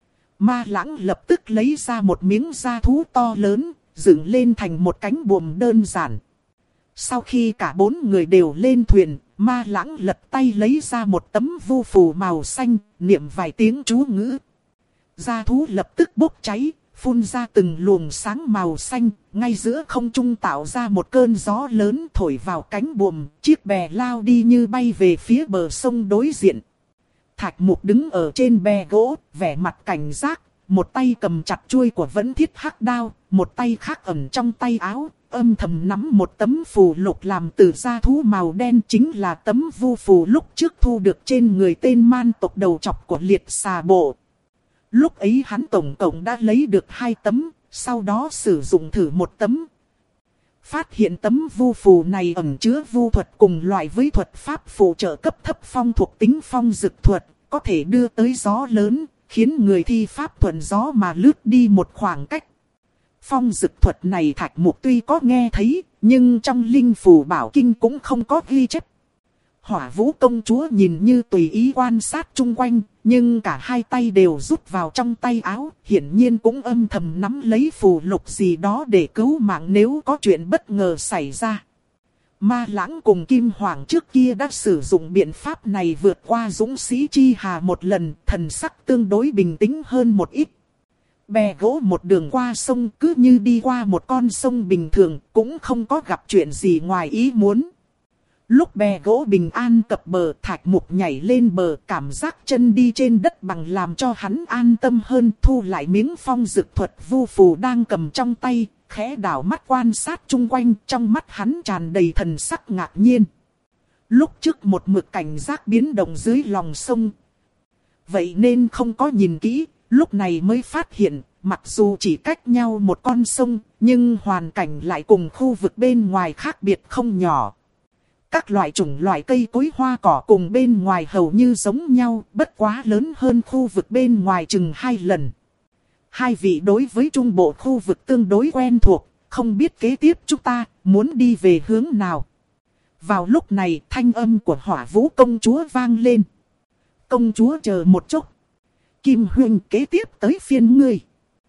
Ma Lãng lập tức lấy ra một miếng da thú to lớn, dựng lên thành một cánh buồm đơn giản. Sau khi cả bốn người đều lên thuyền, Ma Lãng lật tay lấy ra một tấm vu phù màu xanh, niệm vài tiếng chú ngữ. Da thú lập tức bốc cháy, phun ra từng luồng sáng màu xanh, ngay giữa không trung tạo ra một cơn gió lớn thổi vào cánh buồm, chiếc bè lao đi như bay về phía bờ sông đối diện. Thạch Mục đứng ở trên bè gỗ, vẻ mặt cảnh giác, một tay cầm chặt chuôi của Vẫn Thiết Hắc Đao, một tay khác ẩn trong tay áo, âm thầm nắm một tấm phù lục làm từ da thú màu đen, chính là tấm vu phù lúc trước thu được trên người tên man tộc đầu trọc của liệt xà bộ. Lúc ấy hắn tổng cộng đã lấy được hai tấm, sau đó sử dụng thử một tấm. Phát hiện tấm vu phù này ẩn chứa vu thuật cùng loại với thuật pháp phụ trợ cấp thấp phong thuộc tính phong dực thuật, có thể đưa tới gió lớn, khiến người thi pháp thuận gió mà lướt đi một khoảng cách. Phong dực thuật này Thạch Mục tuy có nghe thấy, nhưng trong linh phù bảo kinh cũng không có ghi chép. Hỏa Vũ công chúa nhìn như tùy ý quan sát chung quanh, nhưng cả hai tay đều rút vào trong tay áo, hiển nhiên cũng âm thầm nắm lấy phù lục gì đó để cứu mạng nếu có chuyện bất ngờ xảy ra. Ma Lãng cùng Kim Hoàng trước kia đã sử dụng biện pháp này vượt qua dũng sĩ Chi Hà một lần, thần sắc tương đối bình tĩnh hơn một ít. Bè gỗ một đường qua sông cứ như đi qua một con sông bình thường, cũng không có gặp chuyện gì ngoài ý muốn. Lúc bè gỗ bình an cập bờ, Thạch Mục nhảy lên bờ, cảm giác chân đi trên đất bằng làm cho hắn an tâm hơn, thu lại miếng phong dực thuật vu phù đang cầm trong tay, khẽ đảo mắt quan sát chung quanh, trong mắt hắn tràn đầy thần sắc ngạc nhiên. Lúc trước một mực cảnh giác biến động dưới lòng sông, vậy nên không có nhìn kỹ, lúc này mới phát hiện, mặc dù chỉ cách nhau một con sông, nhưng hoàn cảnh lại cùng khu vực bên ngoài khác biệt không nhỏ. Các loại chủng loại cây cối hoa cỏ cùng bên ngoài hầu như giống nhau, bất quá lớn hơn khu vực bên ngoài chừng hai lần. Hai vị đối với trung bộ khu vực tương đối quen thuộc, không biết kế tiếp chúng ta muốn đi về hướng nào. Vào lúc này thanh âm của Hỏa Vũ công chúa vang lên. Công chúa chờ một chút. Kim Huynh kế tiếp tới phiên ngươi.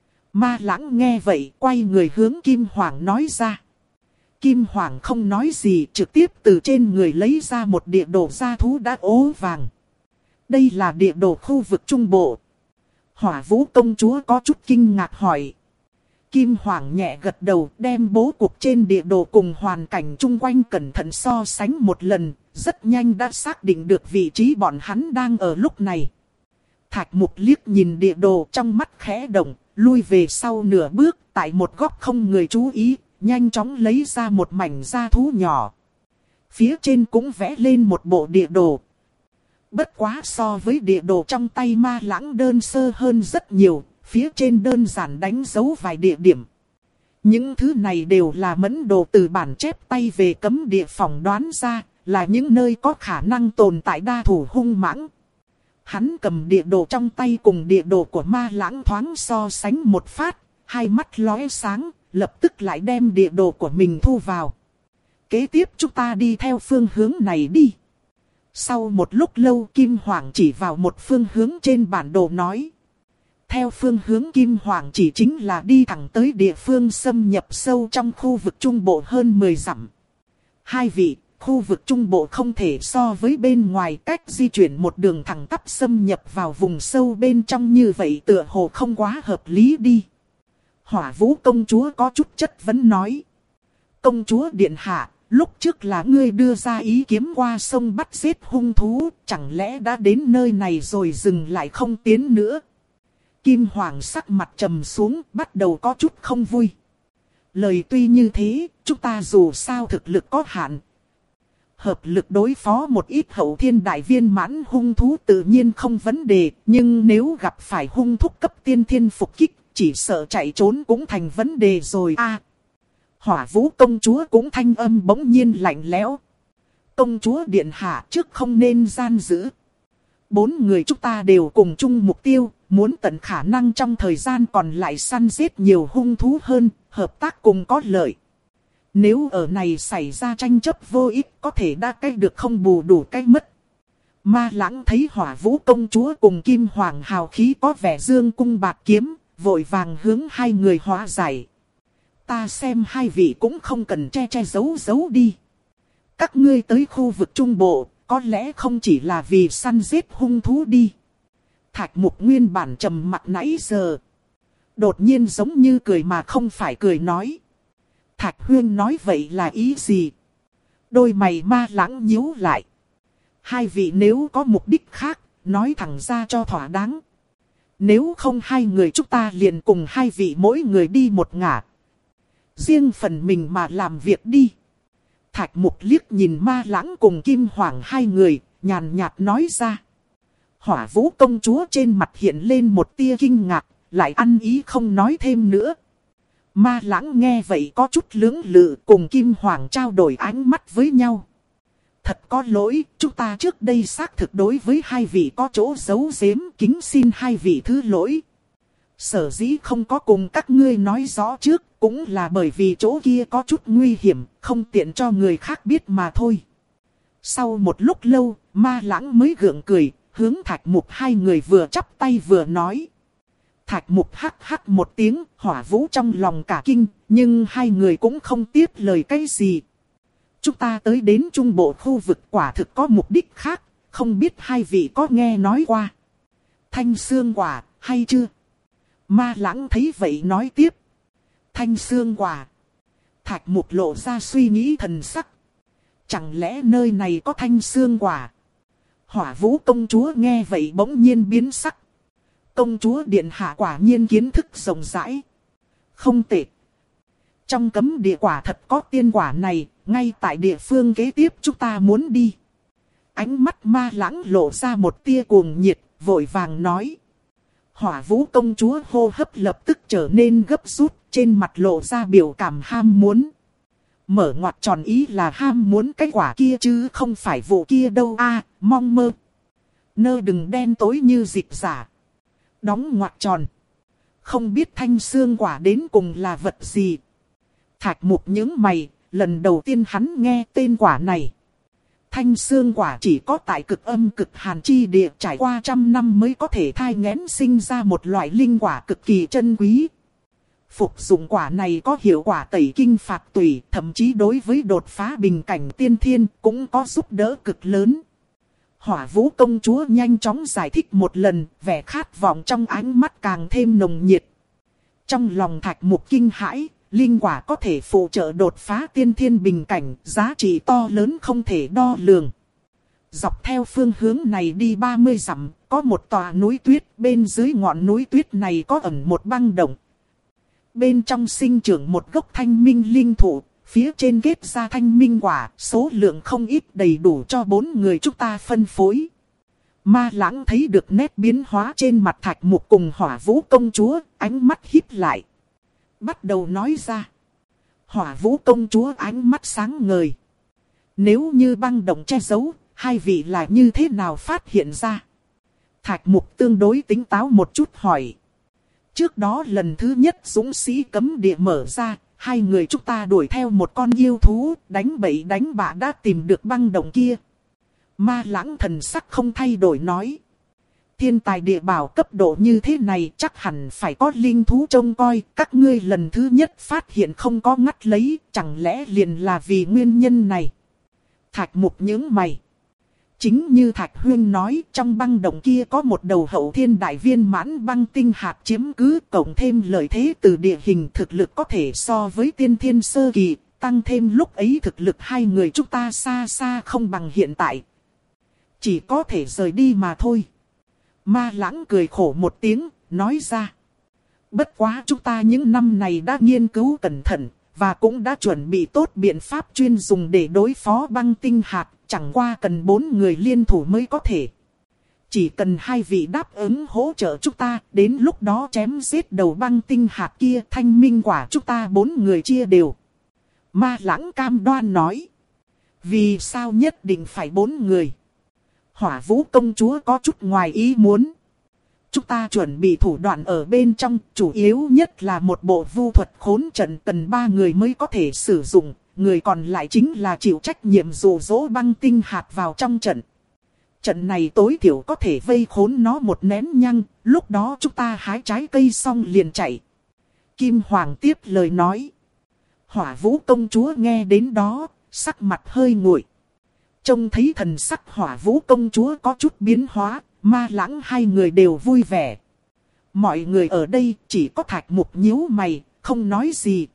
Ma Lãng nghe vậy quay người hướng Kim Hoàng nói ra. Kim Hoàng không nói gì, trực tiếp từ trên người lấy ra một địa đồ da thú đã ố vàng. Đây là địa đồ khu vực trung bộ. Hỏa Vũ công chúa có chút kinh ngạc hỏi. Kim Hoàng nhẹ gật đầu, đem bố cục trên địa đồ cùng hoàn cảnh chung quanh cẩn thận so sánh một lần, rất nhanh đã xác định được vị trí bọn hắn đang ở lúc này. Thạch Mục liếc nhìn địa đồ, trong mắt khẽ động, lui về sau nửa bước, tại một góc không người chú ý, nhanh chóng lấy ra một mảnh da thú nhỏ. Phía trên cũng vẽ lên một bộ địa đồ. Bất quá so với địa đồ trong tay Ma Lãng đơn sơ hơn rất nhiều, phía trên đơn giản đánh dấu vài địa điểm. Những thứ này đều là mẫn đồ từ bản chép tay về cấm địa phỏng đoán ra, là những nơi có khả năng tồn tại đa thủ hung mãng. Hắn cầm địa đồ trong tay cùng địa đồ của Ma Lãng thoáng so sánh một phát, hai mắt lóe sáng, lập tức lại đem địa đồ của mình thu vào. Kế tiếp chúng ta đi theo phương hướng này đi. Sau một lúc lâu Kim Hoàng chỉ vào một phương hướng trên bản đồ nói. Theo phương hướng Kim Hoàng chỉ chính là đi thẳng tới địa phương xâm nhập sâu trong khu vực trung bộ hơn mười dặm. Hai vị, khu vực trung bộ không thể so với bên ngoài, cách di chuyển một đường thẳng tắp xâm nhập vào vùng sâu bên trong như vậy tựa hồ không quá hợp lý đi. Hỏa Vũ công chúa có chút chất vấn nói. Công chúa điện hạ, lúc trước là ngươi đưa ra ý kiếm qua sông bắt giết hung thú, chẳng lẽ đã đến nơi này rồi dừng lại không tiến nữa? Kim Hoàng sắc mặt trầm xuống, bắt đầu có chút không vui. Lời tuy như thế, chúng ta dù sao thực lực có hạn. Hợp lực đối phó một ít hậu thiên đại viên mãn hung thú tự nhiên không vấn đề, nhưng nếu gặp phải hung thúc cấp tiên thiên phục kích, chỉ sợ chạy trốn cũng thành vấn đề rồi a. À, Hỏa Vũ công chúa cũng thanh âm bỗng nhiên lạnh lẽo. Công chúa điện hạ trước không nên gian dữ. Bốn người chúng ta đều cùng chung mục tiêu, muốn tận khả năng trong thời gian còn lại săn giết nhiều hung thú hơn, hợp tác cùng có lợi. Nếu ở này xảy ra tranh chấp vô ích, có thể đa cái được không bù đủ cái mất. Ma Lãng thấy Hỏa Vũ công chúa cùng Kim Hoàng hào khí có vẻ dương cung bạc kiếm, vội vàng hướng hai người hóa giải. Ta xem hai vị cũng không cần che che giấu giấu đi. Các ngươi tới khu vực Trung Bộ, có lẽ không chỉ là vì săn giết hung thú đi. Thạch Mục nguyên bản trầm mặt nãy giờ. Đột nhiên giống như cười mà không phải cười nói. Thạch Huyên nói vậy là ý gì? Đôi mày Ma Lãng nhíu lại. Hai vị nếu có mục đích khác, nói thẳng ra cho thỏa đáng. Nếu không hai người chúng ta liền cùng hai vị mỗi người đi một ngả. Riêng phần mình mà làm việc đi. Thạch Mục liếc nhìn Ma Lãng cùng Kim Hoàng hai người, nhàn nhạt nói ra. Hỏa Vũ công chúa trên mặt hiện lên một tia kinh ngạc, lại ăn ý không nói thêm nữa. Ma Lãng nghe vậy có chút lưỡng lự, cùng Kim Hoàng trao đổi ánh mắt với nhau. Thật có lỗi, chúng ta trước đây xác thực đối với hai vị có chỗ giấu giếm, kính xin hai vị thứ lỗi. Sở dĩ không có cùng các ngươi nói rõ trước, cũng là bởi vì chỗ kia có chút nguy hiểm, không tiện cho người khác biết mà thôi. Sau một lúc lâu, Ma Lãng mới gượng cười, hướng Thạch Mục hai người vừa chắp tay vừa nói. Thạch Mục hắc hắc một tiếng, Hỏa Vũ trong lòng cả kinh, nhưng hai người cũng không tiếp lời cái gì. Chúng ta tới đến Trung Bộ khu vực quả thực có mục đích khác, không biết hai vị có nghe nói qua. Thanh xương quả, hay chưa? Ma Lãng thấy vậy nói tiếp. Thanh xương quả. Thạch Mục lộ ra suy nghĩ thần sắc. Chẳng lẽ nơi này có thanh xương quả? Hỏa Vũ công chúa nghe vậy bỗng nhiên biến sắc. Công chúa điện hạ quả nhiên kiến thức rộng rãi. Không tệ. Trong cấm địa quả thật có tiên quả này, ngay tại địa phương kế tiếp chúng ta muốn đi. Ánh mắt Ma Lãng lộ ra một tia cuồng nhiệt, vội vàng nói. Hỏa Vũ công chúa hô hấp lập tức trở nên gấp rút, trên mặt lộ ra biểu cảm ham muốn. Mở ngoặt tròn ý là ham muốn cái quả kia chứ không phải vụ kia đâu a, mong mơ. Nơ đừng đen tối như dịch giả. Đóng ngoặt tròn. Không biết thanh xương quả đến cùng là vật gì. Thạch Mục nhướng mày, lần đầu tiên hắn nghe tên quả này. Thanh xương quả chỉ có tại cực âm cực hàn chi địa trải qua trăm năm mới có thể thai nghén sinh ra một loại linh quả cực kỳ chân quý. Phục dụng quả này có hiệu quả tẩy kinh phạt tùy, thậm chí đối với đột phá bình cảnh tiên thiên cũng có giúp đỡ cực lớn. Hỏa Vũ công chúa nhanh chóng giải thích một lần, vẻ khát vọng trong ánh mắt càng thêm nồng nhiệt. Trong lòng Thạch Mục kinh hãi, linh quả có thể phụ trợ đột phá tiên thiên bình cảnh, giá trị to lớn không thể đo lường. Dọc theo phương hướng này đi ba mươi dặm, có một tòa núi tuyết, bên dưới ngọn núi tuyết này có ẩn một băng động. Bên trong sinh trưởng một gốc thanh minh linh thụ, phía trên kết ra thanh minh quả, số lượng không ít đầy đủ cho bốn người chúng ta phân phối. Ma Lãng thấy được nét biến hóa trên mặt Thạch Mục cùng Hỏa Vũ công chúa, ánh mắt híp lại. Bắt đầu nói ra. Hỏa Vũ công chúa ánh mắt sáng ngời. Nếu như băng động che giấu, hai vị là như thế nào phát hiện ra? Thạch Mục tương đối tỉnh táo một chút hỏi. Trước đó lần thứ nhất dũng sĩ cấm địa mở ra, hai người chúng ta đuổi theo một con yêu thú, đánh bậy đánh bạ đã tìm được băng động kia. Ma Lãng thần sắc không thay đổi nói. Thiên tài địa bảo cấp độ như thế này chắc hẳn phải có linh thú trông coi, các ngươi lần thứ nhất phát hiện không có ngắt lấy, chẳng lẽ liền là vì nguyên nhân này? Thạch Mục nhướng mày. Chính như Thạch Huyên nói, trong băng động kia có một đầu hậu thiên đại viên mãn băng tinh hạt chiếm cứ, cộng thêm lợi thế từ địa hình thực lực có thể so với tiên thiên sơ kỳ, tăng thêm lúc ấy thực lực hai người chúng ta xa xa không bằng hiện tại. Chỉ có thể rời đi mà thôi. Ma Lãng cười khổ một tiếng, nói ra. Bất quá chúng ta những năm này đã nghiên cứu cẩn thận, và cũng đã chuẩn bị tốt biện pháp chuyên dùng để đối phó băng tinh hạt, chẳng qua cần bốn người liên thủ mới có thể. Chỉ cần hai vị đáp ứng hỗ trợ chúng ta, đến lúc đó chém giết đầu băng tinh hạt kia, thanh minh quả chúng ta bốn người chia đều. Ma Lãng cam đoan nói. Vì sao nhất định phải bốn người? Hỏa Vũ công chúa có chút ngoài ý muốn. Chúng ta chuẩn bị thủ đoạn ở bên trong, chủ yếu nhất là một bộ vu thuật khốn trận cần ba người mới có thể sử dụng, người còn lại chính là chịu trách nhiệm dụ dỗ băng tinh hạt vào trong trận. Trận này tối thiểu có thể vây khốn nó một nén nhang, lúc đó chúng ta hái trái cây xong liền chạy. Kim Hoàng tiếp lời nói. Hỏa Vũ công chúa nghe đến đó, sắc mặt hơi nguội. Trông thấy thần sắc Hỏa Vũ công chúa có chút biến hóa, Ma Lãng hai người đều vui vẻ. Mọi người ở đây chỉ có Thạch Mục nhíu mày, không nói gì.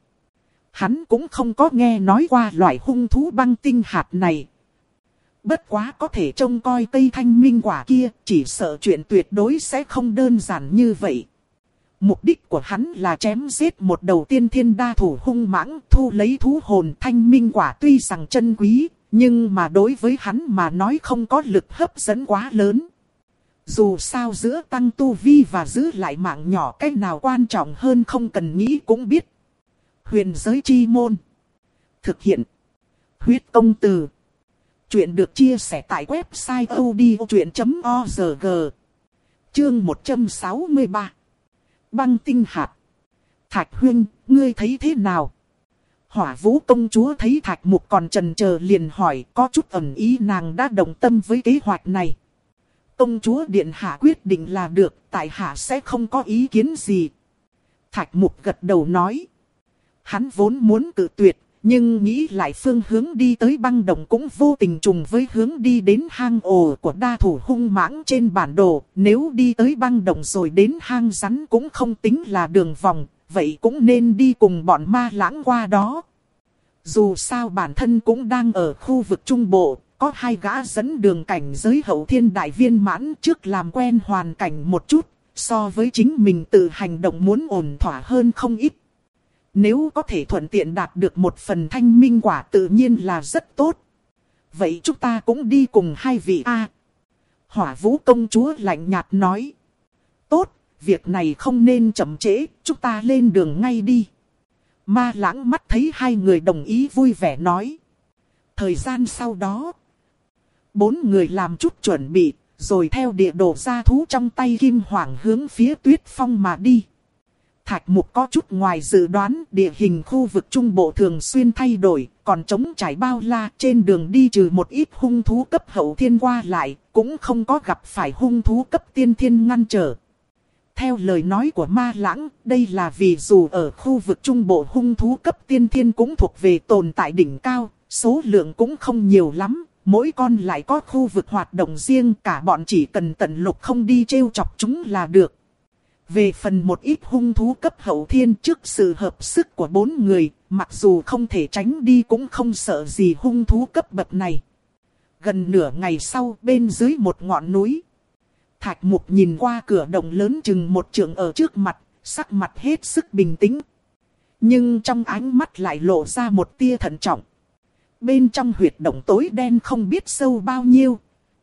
Hắn cũng không có nghe nói qua loại hung thú băng tinh hạt này. Bất quá có thể trông coi cây thanh minh quả kia, chỉ sợ chuyện tuyệt đối sẽ không đơn giản như vậy. Mục đích của hắn là chém giết một đầu tiên thiên đa thủ hung mãng, thu lấy thú hồn. Thanh minh quả tuy rằng chân quý, nhưng mà đối với hắn mà nói không có lực hấp dẫn quá lớn. Dù sao giữa tăng tu vi và giữ lại mạng nhỏ, cái nào quan trọng hơn không cần nghĩ cũng biết. Huyền giới chi môn. Thực hiện. Huyết công từ. Chuyện được chia sẻ tại website odchuyện chấm org. Chương một trăm sáu mươi ba. Băng tinh hạt. Thạch huynh, ngươi thấy thế nào? Hỏa Vũ công chúa thấy Thạch Mục còn chần chờ liền hỏi, có chút ẩn ý nàng đã đồng tâm với kế hoạch này. Công chúa điện hạ quyết định là được, tại hạ sẽ không có ý kiến gì. Thạch Mục gật đầu nói. Hắn vốn muốn cự tuyệt, nhưng nghĩ lại phương hướng đi tới băng động cũng vô tình trùng với hướng đi đến hang ổ của đa thủ hung mãng trên bản đồ. Nếu đi tới băng động rồi đến hang rắn cũng không tính là đường vòng, vậy cũng nên đi cùng bọn Ma Lãng qua đó. Dù sao bản thân cũng đang ở khu vực trung bộ, có hai gã dẫn đường cảnh giới hậu thiên đại viên mãn trước làm quen hoàn cảnh một chút, so với chính mình tự hành động muốn ổn thỏa hơn không ít. Nếu có thể thuận tiện đạt được một phần thanh minh quả tự nhiên là rất tốt. Vậy chúng ta cũng đi cùng hai vị A. Hỏa Vũ công chúa lạnh nhạt nói. Tốt, việc này không nên chậm trễ, chúng ta lên đường ngay đi. Ma Lãng mắt thấy hai người đồng ý vui vẻ nói. Thời gian sau đó, bốn người làm chút chuẩn bị, rồi theo địa đồ gia thú trong tay Kim Hoàng hướng phía Tuyết Phong mà đi. Thạch Mục có chút ngoài dự đoán, địa hình khu vực trung bộ thường xuyên thay đổi, còn trống trải bao la, trên đường đi trừ một ít hung thú cấp hậu thiên qua lại, cũng không có gặp phải hung thú cấp tiên thiên ngăn trở. Theo lời nói của Ma Lãng, đây là vì dù ở khu vực trung bộ hung thú cấp tiên thiên cũng thuộc về tồn tại đỉnh cao, số lượng cũng không nhiều lắm, mỗi con lại có khu vực hoạt động riêng, cả bọn chỉ cần tận lục không đi trêu chọc chúng là được. Về phần một ít hung thú cấp hậu thiên, trước sự hợp sức của bốn người, mặc dù không thể tránh đi cũng không sợ gì hung thú cấp bậc này. Gần nửa ngày sau, bên dưới một ngọn núi, Thạch Mục nhìn qua cửa động lớn chừng một trượng ở trước mặt, sắc mặt hết sức bình tĩnh. Nhưng trong ánh mắt lại lộ ra một tia thận trọng. Bên trong huyệt động tối đen không biết sâu bao nhiêu.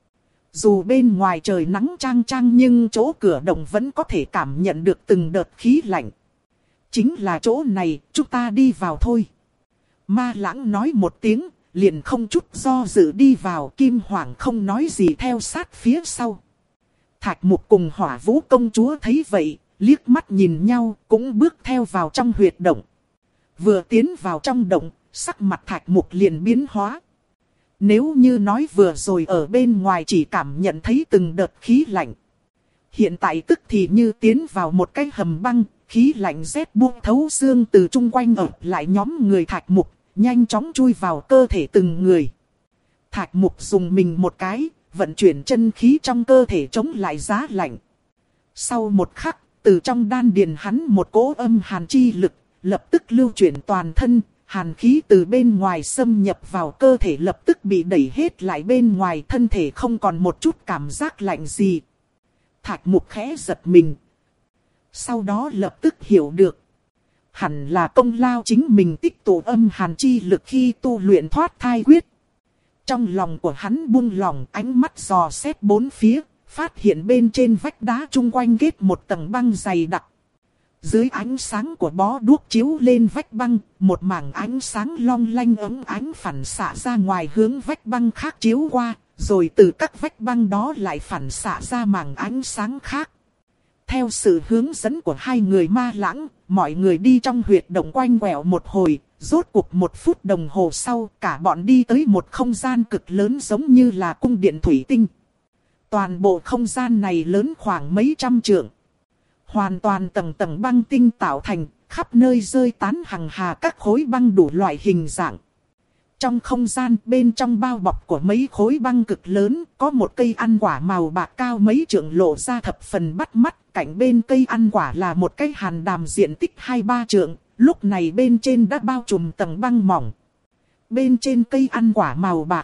Dù bên ngoài trời nắng chang chang nhưng chỗ cửa động vẫn có thể cảm nhận được từng đợt khí lạnh. Chính là chỗ này, chúng ta đi vào thôi. Ma Lãng nói một tiếng, liền không chút do dự đi vào. Kim Hoàng không nói gì theo sát phía sau. Thạch Mục cùng Hỏa Vũ công chúa thấy vậy, liếc mắt nhìn nhau, cũng bước theo vào trong huyệt động. Vừa tiến vào trong động, sắc mặt Thạch Mục liền biến hóa. Nếu như nói vừa rồi ở bên ngoài chỉ cảm nhận thấy từng đợt khí lạnh, hiện tại tức thì như tiến vào một cái hầm băng, khí lạnh rét buốt thấu xương từ chung quanh ập lại nhóm người Thạch Mục, nhanh chóng chui vào cơ thể từng người. Thạch Mục dùng mình một cái, vận chuyển chân khí trong cơ thể chống lại giá lạnh. Sau một khắc, từ trong đan điền hắn một cỗ âm hàn chi lực, lập tức lưu chuyển toàn thân, hàn khí từ bên ngoài xâm nhập vào cơ thể lập tức bị đẩy hết lại bên ngoài, thân thể không còn một chút cảm giác lạnh gì. Thạch Mục khẽ giật mình. Sau đó lập tức hiểu được. Hẳn là công lao chính mình tích tụ âm hàn chi lực khi tu luyện thoát thai quyết. Trong lòng của hắn buông lỏng, ánh mắt dò xét bốn phía, phát hiện bên trên vách đá chung quanh kết một tầng băng dày đặc. Dưới ánh sáng của bó đuốc chiếu lên vách băng, một mảng ánh sáng long lanh ấm ánh phản xạ ra ngoài hướng vách băng khác chiếu qua, rồi từ các vách băng đó lại phản xạ ra mảng ánh sáng khác. Theo sự hướng dẫn của hai người Ma Lãng, mọi người đi trong huyệt động quanh quẹo một hồi, rốt cuộc một phút đồng hồ sau, cả bọn đi tới một không gian cực lớn giống như là cung điện thủy tinh. Toàn bộ không gian này lớn khoảng mấy trăm trượng. Hoàn toàn tầng tầng băng tinh tạo thành, khắp nơi rơi tán hằng hà các khối băng đủ loại hình dạng. Trong không gian bên trong bao bọc của mấy khối băng cực lớn, có một cây ăn quả màu bạc cao mấy trượng lộ ra thập phần bắt mắt. Cạnh bên cây ăn quả là một cái hàn đàm diện tích hai ba trượng, lúc này bên trên đã bao trùm tầng băng mỏng. Bên trên cây ăn quả màu bạc,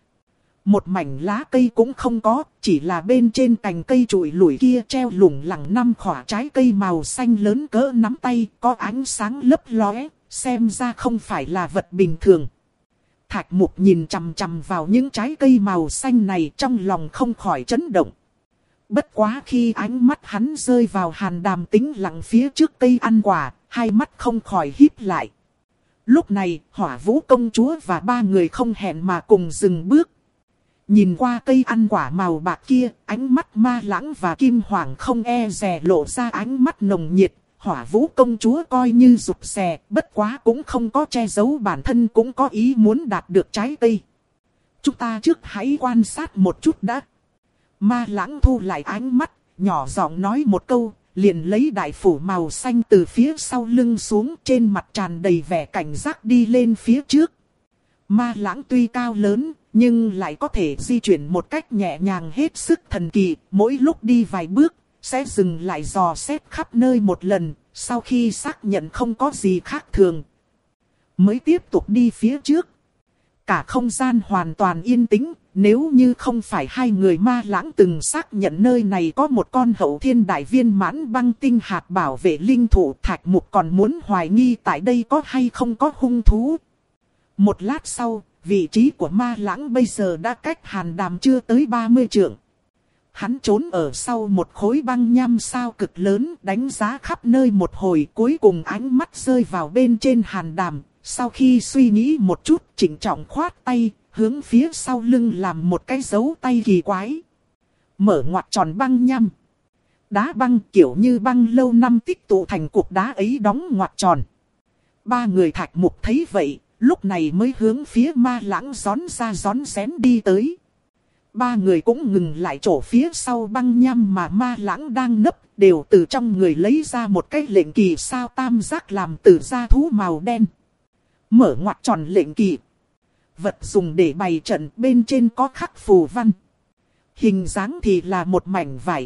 một mảnh lá cây cũng không có, chỉ là bên trên cành cây trụi lủi kia treo lủng lẳng năm khỏa trái cây màu xanh lớn cỡ nắm tay, có ánh sáng lấp lóe, xem ra không phải là vật bình thường. Thạch Mục nhìn chằm chằm vào những trái cây màu xanh này, trong lòng không khỏi chấn động. Bất quá khi ánh mắt hắn rơi vào hàn đàm tĩnh lặng phía trước cây ăn quả, hai mắt không khỏi híp lại. Lúc này, Hỏa Vũ công chúa và ba người không hẹn mà cùng dừng bước. Nhìn qua cây ăn quả màu bạc kia, ánh mắt Ma Lãng và Kim Hoàng không e dè lộ ra ánh mắt nồng nhiệt. Hỏa Vũ công chúa coi như rụt rè, bất quá cũng không có che giấu bản thân, cũng có ý muốn đạt được trái cây. Chúng ta trước hãy quan sát một chút đã. Ma Lãng thu lại ánh mắt, nhỏ giọng nói một câu, liền lấy đại phủ màu xanh từ phía sau lưng xuống, trên mặt tràn đầy vẻ cảnh giác đi lên phía trước. Ma Lãng tuy cao lớn, nhưng lại có thể di chuyển một cách nhẹ nhàng hết sức thần kỳ, mỗi lúc đi vài bước, sẽ dừng lại dò xét khắp nơi một lần, sau khi xác nhận không có gì khác thường, mới tiếp tục đi phía trước. Cả không gian hoàn toàn yên tĩnh, nếu như không phải hai người Ma Lãng từng xác nhận nơi này có một con hậu thiên đại viên mãn băng tinh hạt bảo vệ linh thụ, Thạch Mục còn muốn hoài nghi tại đây có hay không có hung thú. Một lát sau, vị trí của Ma Lãng bây giờ đã cách hàn đàm chưa tới ba mươi trượng. Hắn trốn ở sau một khối băng nham sao cực lớn, đánh giá khắp nơi một hồi, cuối cùng ánh mắt rơi vào bên trên hàn đàm. Sau khi suy nghĩ một chút, chỉnh trọng khoát tay, hướng phía sau lưng làm một cái dấu tay kỳ quái. Mở ngoặc tròn băng nham. Đá băng kiểu như băng lâu năm tích tụ thành cục đá ấy đóng ngoặc tròn. Ba người Thạch Mục thấy vậy, lúc này mới hướng phía Ma Lãng rón ra rón rén đi tới. Ba người cũng ngừng lại chỗ phía sau băng nham mà Ma Lãng đang nấp, đều từ trong người lấy ra một cái lệnh kỳ sao tam giác làm từ da thú màu đen. Mở ngoặc tròn lệnh kỳ. Vật dùng để bày trận, bên trên có khắc phù văn. Hình dáng thì là một mảnh vải.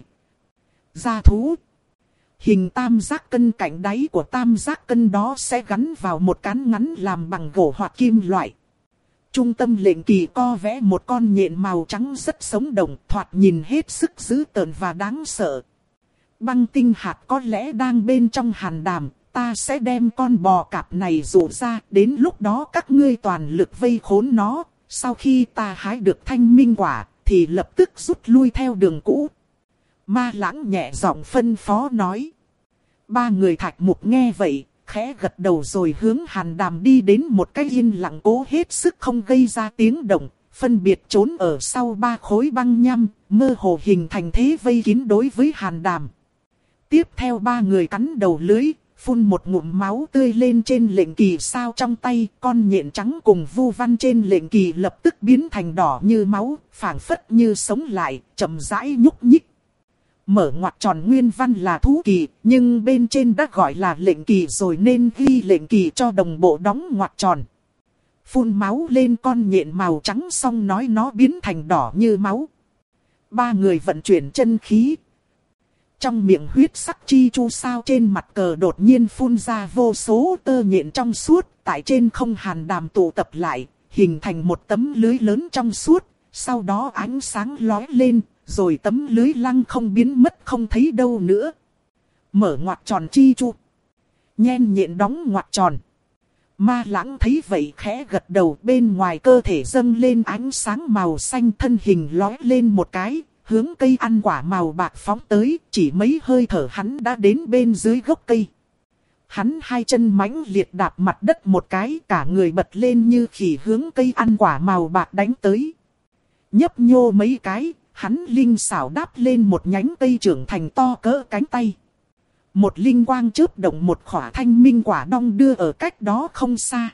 Da thú. Hình tam giác cân, cạnh đáy của tam giác cân đó sẽ gắn vào một cán ngắn làm bằng gỗ hoặc kim loại. Trung tâm lệnh kỳ co vẽ một con nhện màu trắng rất sống động, thoạt nhìn hết sức dữ tợn và đáng sợ. Băng tinh hạt có lẽ đang bên trong hàn đàm, ta sẽ đem con bò cạp này dụ ra, đến lúc đó các ngươi toàn lực vây khốn nó, sau khi ta hái được thanh minh quả, thì lập tức rút lui theo đường cũ. Ma Lãng nhẹ giọng phân phó nói. Ba người Thạch Mục nghe vậy, khẽ gật đầu rồi hướng hàn đàm đi đến một cái yên lặng, cố hết sức không gây ra tiếng động, phân biệt trốn ở sau ba khối băng nham, mơ hồ hình thành thế vây kín đối với hàn đàm. Tiếp theo ba người cắn đầu lưới, phun một ngụm máu tươi lên trên lệnh kỳ sao trong tay, con nhện trắng cùng vu văn trên lệnh kỳ lập tức biến thành đỏ như máu, phảng phất như sống lại, chậm rãi nhúc nhích. Mở ngoặc tròn nguyên văn là thú kỳ, nhưng bên trên đã gọi là lệnh kỳ rồi nên ghi lệnh kỳ cho đồng bộ đóng ngoặc tròn. Phun máu lên con nhện màu trắng xong nói nó biến thành đỏ như máu. Ba người vận chuyển chân khí. Trong miệng huyết sắc chi chu sao trên mặt cờ đột nhiên phun ra vô số tơ nhện trong suốt, tại trên không hàn đàm tụ tập lại, hình thành một tấm lưới lớn trong suốt, sau đó ánh sáng lóe lên, rồi tấm lưới lăng không biến mất không thấy đâu nữa. Mở ngoặc tròn chi chu. Nhen nhện đóng ngoặc tròn. Ma Lãng thấy vậy khẽ gật đầu, bên ngoài cơ thể dâng lên ánh sáng màu xanh, thân hình lóe lên một cái, hướng cây ăn quả màu bạc phóng tới, chỉ mấy hơi thở hắn đã đến bên dưới gốc cây. Hắn hai chân mãnh liệt đạp mặt đất một cái, cả người bật lên như khỉ hướng cây ăn quả màu bạc đánh tới. Nhấp nhô mấy cái, hắn linh xảo đáp lên một nhánh cây trưởng thành to cỡ cánh tay. Một linh quang chớp động, một khỏa thanh minh quả đong đưa ở cách đó không xa.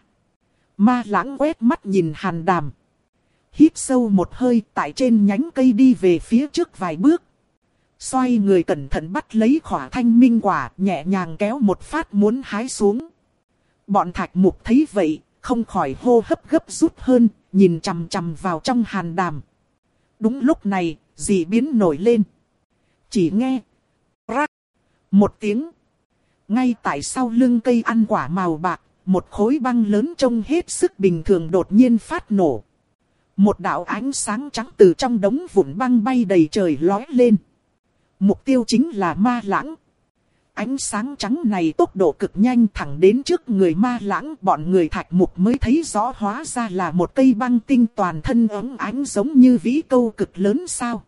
Ma Lãng quét mắt nhìn Hàn Đàm. Hít sâu một hơi, tại trên nhánh cây đi về phía trước vài bước. Xoay người cẩn thận bắt lấy khỏa thanh minh quả, nhẹ nhàng kéo một phát muốn hái xuống. Bọn Thạch Mục thấy vậy, không khỏi hô hấp gấp rút hơn, nhìn chằm chằm vào trong Hàn Đàm. Đúng lúc này, dị biến nổi lên. Chỉ nghe rắc một tiếng. Ngay tại sau lưng cây ăn quả màu bạc, một khối băng lớn trông hết sức bình thường đột nhiên phát nổ. Một đạo ánh sáng trắng từ trong đống vụn băng bay đầy trời lói lên. Mục tiêu chính là Ma Lãng. Ánh sáng trắng này tốc độ cực nhanh thẳng đến trước người Ma Lãng, bọn người Thạch Mục mới thấy rõ hóa ra là một cây băng tinh toàn thân óng ánh giống như vĩ câu cực lớn sao.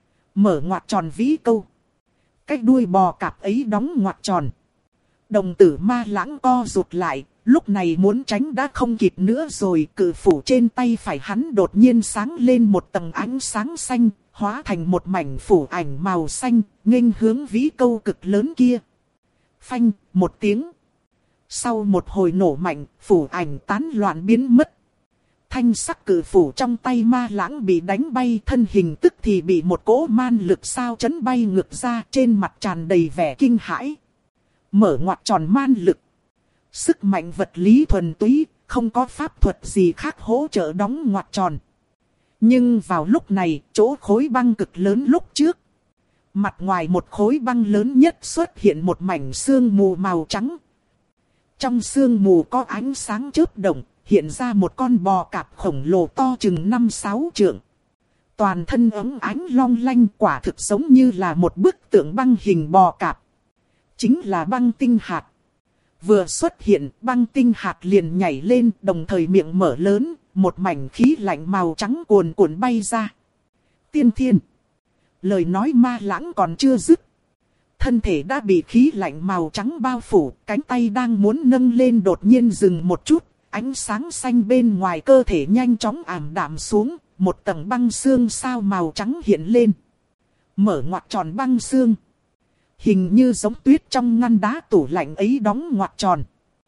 Mở ngoặc tròn vĩ câu. Cái đuôi bò cạp ấy đóng ngoặc tròn. Đồng tử Ma Lãng co rụt lại, lúc này muốn tránh đã không kịp nữa rồi. Cự phủ trên tay phải hắn đột nhiên sáng lên một tầng ánh sáng xanh, hóa thành một mảnh phủ ảnh màu xanh, nghênh hướng vĩ câu cực lớn kia. Phanh, một tiếng. Sau một hồi nổ mạnh, phủ ảnh tán loạn biến mất. Thanh sắc cự phủ trong tay Ma Lãng bị đánh bay, thân hình tức thì bị một cỗ man lực sao chấn bay ngược ra, trên mặt tràn đầy vẻ kinh hãi. Mở ngoặc tròn man lực. Sức mạnh vật lý thuần túy, không có pháp thuật gì khác hỗ trợ đóng ngoặc tròn. Nhưng vào lúc này, chỗ khối băng cực lớn lúc trước. Mặt ngoài một khối băng lớn nhất xuất hiện một mảnh sương mù màu trắng. Trong sương mù có ánh sáng chớp động, hiện ra một con bò cạp khổng lồ to chừng năm sáu trượng. Toàn thân óng ánh long lanh, quả thực giống như là một bức tượng băng hình bò cạp. Chính là băng tinh hạt. Vừa xuất hiện, băng tinh hạt liền nhảy lên, đồng thời miệng mở lớn, một mảnh khí lạnh màu trắng cuồn cuộn bay ra. Tiên thiên. Lời nói Ma Lãng còn chưa dứt. Thân thể đã bị khí lạnh màu trắng bao phủ, cánh tay đang muốn nâng lên đột nhiên dừng một chút. Ánh sáng xanh bên ngoài cơ thể nhanh chóng ảm đạm xuống, một tầng băng xương sao màu trắng hiện lên. Mở ngoặc tròn băng xương. Hình như giống tuyết trong ngăn đá tủ lạnh ấy đóng ngoặc tròn.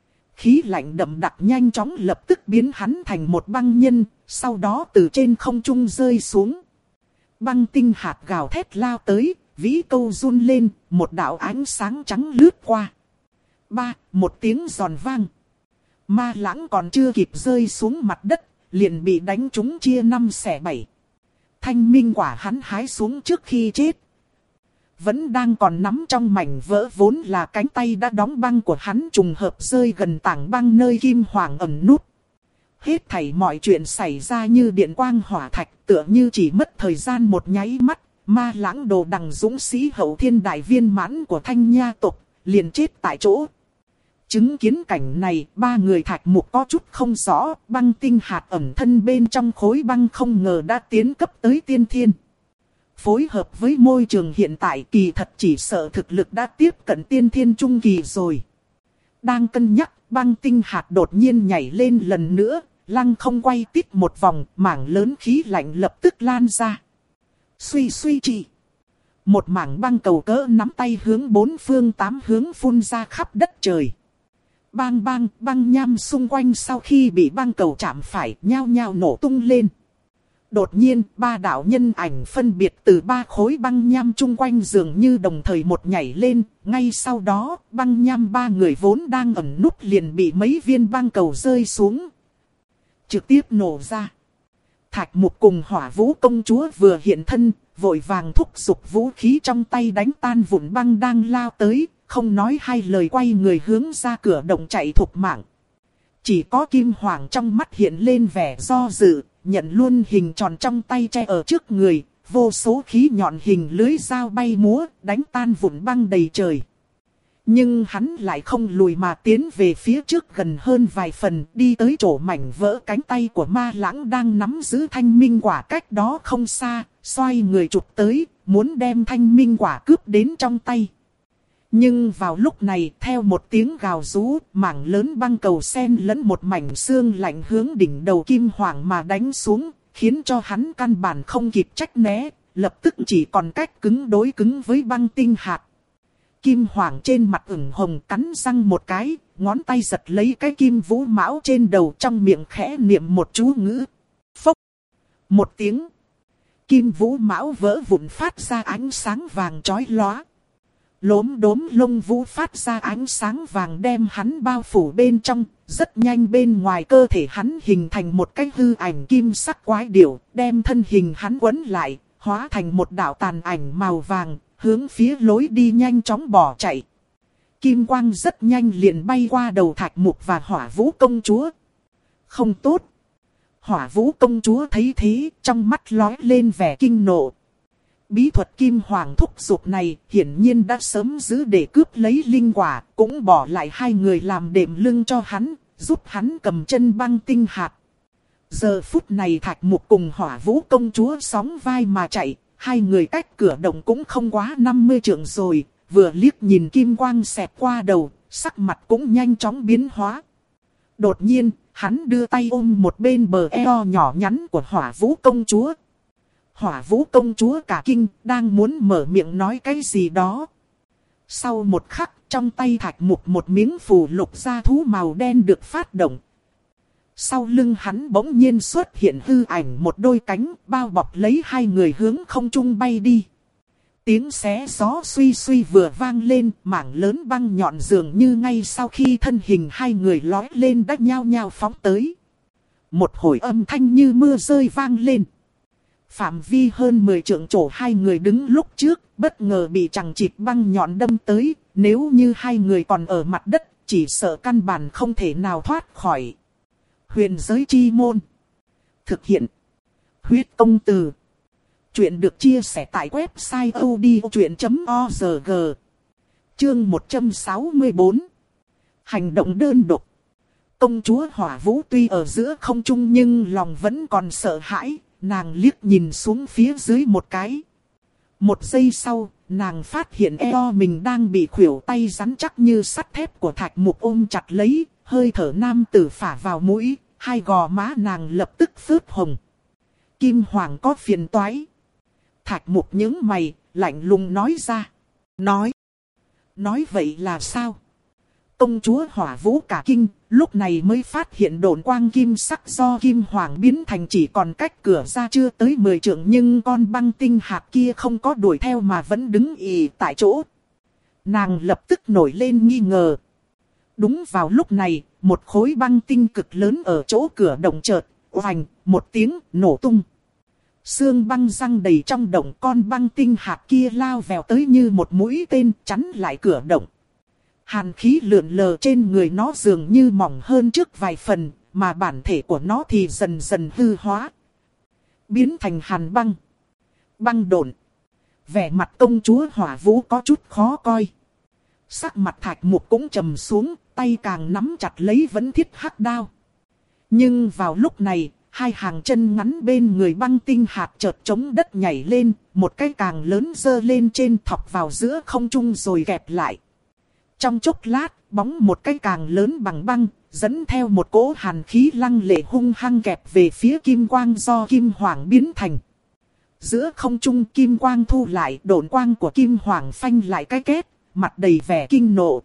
Khí lạnh đậm đặc nhanh chóng lập tức biến hắn thành một băng nhân, sau đó từ trên không trung rơi xuống. Băng tinh hạt gào thét lao tới, vĩ câu run lên, một đạo ánh sáng trắng lướt qua. Ba, một tiếng giòn vang. Ma Lãng còn chưa kịp rơi xuống mặt đất, liền bị đánh trúng chia năm xẻ bảy. Thanh minh quả hắn hái xuống trước khi chết. Vẫn đang còn nắm trong mảnh vỡ vốn là cánh tay đã đóng băng của hắn trùng hợp rơi gần tảng băng nơi kim hoàng ẩn nút. Hết thảy mọi chuyện xảy ra như điện quang hỏa thạch, tựa như chỉ mất thời gian một nháy mắt. Ma Lãng đồ đằng dũng sĩ hậu thiên đại viên mãn của Thanh Nha tộc, liền chết tại chỗ. Chứng kiến cảnh này, ba người Thạch Mục có chút không rõ, băng tinh hạt ẩn thân bên trong khối băng không ngờ đã tiến cấp tới tiên thiên. Phối hợp với môi trường hiện tại, kỳ thật chỉ sợ thực lực đã tiếp cận tiên thiên trung kỳ rồi. Đang cân nhắc, băng tinh hạt đột nhiên nhảy lên lần nữa, lăng không quay tít một vòng, mảng lớn khí lạnh lập tức lan ra. Suy suy chỉ. Một mảng băng cầu cỡ nắm tay hướng bốn phương tám hướng phun ra khắp đất trời. Bang bang, băng nham xung quanh sau khi bị băng cầu chạm phải, nhao nhao nổ tung lên. Đột nhiên, ba đạo nhân ảnh phân biệt từ ba khối băng nham chung quanh dường như đồng thời một nhảy lên. Ngay sau đó, băng nham ba người vốn đang ẩn núp liền bị mấy viên băng cầu rơi xuống. Trực tiếp nổ ra. Thạch Mục cùng Hỏa Vũ công chúa vừa hiện thân, vội vàng thúc giục vũ khí trong tay đánh tan vụn băng đang lao tới, không nói hai lời quay người hướng ra cửa động chạy thục mạng. Chỉ có Kim Hoàng trong mắt hiện lên vẻ do dự, nhận luôn hình tròn trong tay che ở trước người, vô số khí nhọn hình lưới dao bay múa, đánh tan vụn băng đầy trời. Nhưng hắn lại không lùi mà tiến về phía trước gần hơn vài phần, đi tới chỗ mảnh vỡ cánh tay của Ma Lãng đang nắm giữ thanh minh quả cách đó không xa, xoay người chụp tới, muốn đem thanh minh quả cướp đến trong tay. Nhưng vào lúc này, theo một tiếng gào rú, mảng lớn băng cầu xen lẫn một mảnh xương lạnh hướng đỉnh đầu Kim Hoàng mà đánh xuống, khiến cho hắn căn bản không kịp trách né, lập tức chỉ còn cách cứng đối cứng với băng tinh hạt. Kim Hoàng trên mặt ửng hồng cắn răng một cái, ngón tay giật lấy cái kim vũ mão trên đầu, trong miệng khẽ niệm một chú ngữ. Phốc! Một tiếng. Kim vũ mão vỡ vụn phát ra ánh sáng vàng chói lóa. Lốm đốm lông vũ phát ra ánh sáng vàng đem hắn bao phủ bên trong. Rất nhanh bên ngoài cơ thể hắn hình thành một cái hư ảnh kim sắc quái điểu, đem thân hình hắn quấn lại, hóa thành một đạo tàn ảnh màu vàng, hướng phía lối đi nhanh chóng bỏ chạy. Kim quang rất nhanh liền bay qua đầu Thạch Mục và Hỏa Vũ công chúa. Không tốt! Hỏa Vũ công chúa thấy thế, trong mắt lóe lên vẻ kinh nộ. Bí thuật Kim Hoàng thúc giục này hiển nhiên đã sớm giữ để cướp lấy linh quả, cũng bỏ lại hai người làm đệm lưng cho hắn, giúp hắn cầm chân băng tinh hạt. Giờ phút này Thạch Mục cùng Hỏa Vũ công chúa sóng vai mà chạy, hai người cách cửa động cũng không quá năm mươi trượng rồi, vừa liếc nhìn kim quang xẹt qua đầu, sắc mặt cũng nhanh chóng biến hóa. Đột nhiên, hắn đưa tay ôm một bên bờ eo nhỏ nhắn của Hỏa Vũ công chúa. Hỏa Vũ công chúa cả kinh, đang muốn mở miệng nói cái gì đó. Sau một khắc, trong tay Thạch Mục một miếng phù lục da thú màu đen được phát động. Sau lưng hắn bỗng nhiên xuất hiện hư ảnh một đôi cánh, bao bọc lấy hai người hướng không trung bay đi. Tiếng xé gió suy suy vừa vang lên, mảng lớn băng nhọn dường như ngay sau khi thân hình hai người lói lên đã nhao nhao phóng tới. Một hồi âm thanh như mưa rơi vang lên. Phạm vi hơn mười trượng chỗ hai người đứng lúc trước, bất ngờ bị chằng chịt băng nhọn đâm tới, nếu như hai người còn ở mặt đất, chỉ sợ căn bản không thể nào thoát khỏi. Huyền giới chi môn. Thực hiện. Huyết công từ. Chuyện được chia sẻ tại website odchuyện chấm org. Chương một trăm sáu mươi bốn. Hành động đơn độc. Công chúa Hỏa Vũ tuy ở giữa không trung nhưng lòng vẫn còn sợ hãi, nàng liếc nhìn xuống phía dưới một cái. Một giây sau, nàng phát hiện eo mình đang bị khuỷu tay rắn chắc như sắt thép của Thạch Mục ôm chặt lấy, hơi thở nam tử phả vào mũi, hai gò má nàng lập tức phớt hồng. Kim Hoàng có phiền toái. Thạch Mục nhướng mày, lạnh lùng nói ra. Nói. Nói vậy là sao? Công chúa Hỏa Vũ cả kinh, lúc này mới phát hiện độn quang kim sắc do Kim Hoàng biến thành chỉ còn cách cửa ra chưa tới mười trượng, nhưng con băng tinh hạt kia không có đuổi theo mà vẫn đứng ì tại chỗ. Nàng lập tức nổi lên nghi ngờ. Đúng vào lúc này, một khối băng tinh cực lớn ở chỗ cửa động chợt, oành, một tiếng nổ tung. Xương băng răng đầy trong động, con băng tinh hạt kia lao vèo tới như một mũi tên chắn lại cửa động. Hàn khí lượn lờ trên người nó dường như mỏng hơn trước vài phần, mà bản thể của nó thì dần dần hư hóa. Biến thành hàn băng. Băng độn. Vẻ mặt công chúa Hỏa Vũ có chút khó coi. Sắc mặt Thạch Mục cũng trầm xuống, tay càng nắm chặt lấy vẫn thiết hắc đao. Nhưng vào lúc này, hai hàng chân ngắn bên người băng tinh hạt chợt chống đất nhảy lên, một cái càng lớn giơ lên trên thọc vào giữa không trung rồi kẹp lại. Trong chốc lát, bóng một cái càng lớn bằng băng, dẫn theo một cỗ hàn khí lăng lệ hung hăng kẹp về phía kim quang do Kim Hoàng biến thành. Giữa không trung kim quang thu lại, độn quang của Kim Hoàng phanh lại cái kết, mặt đầy vẻ kinh nộ.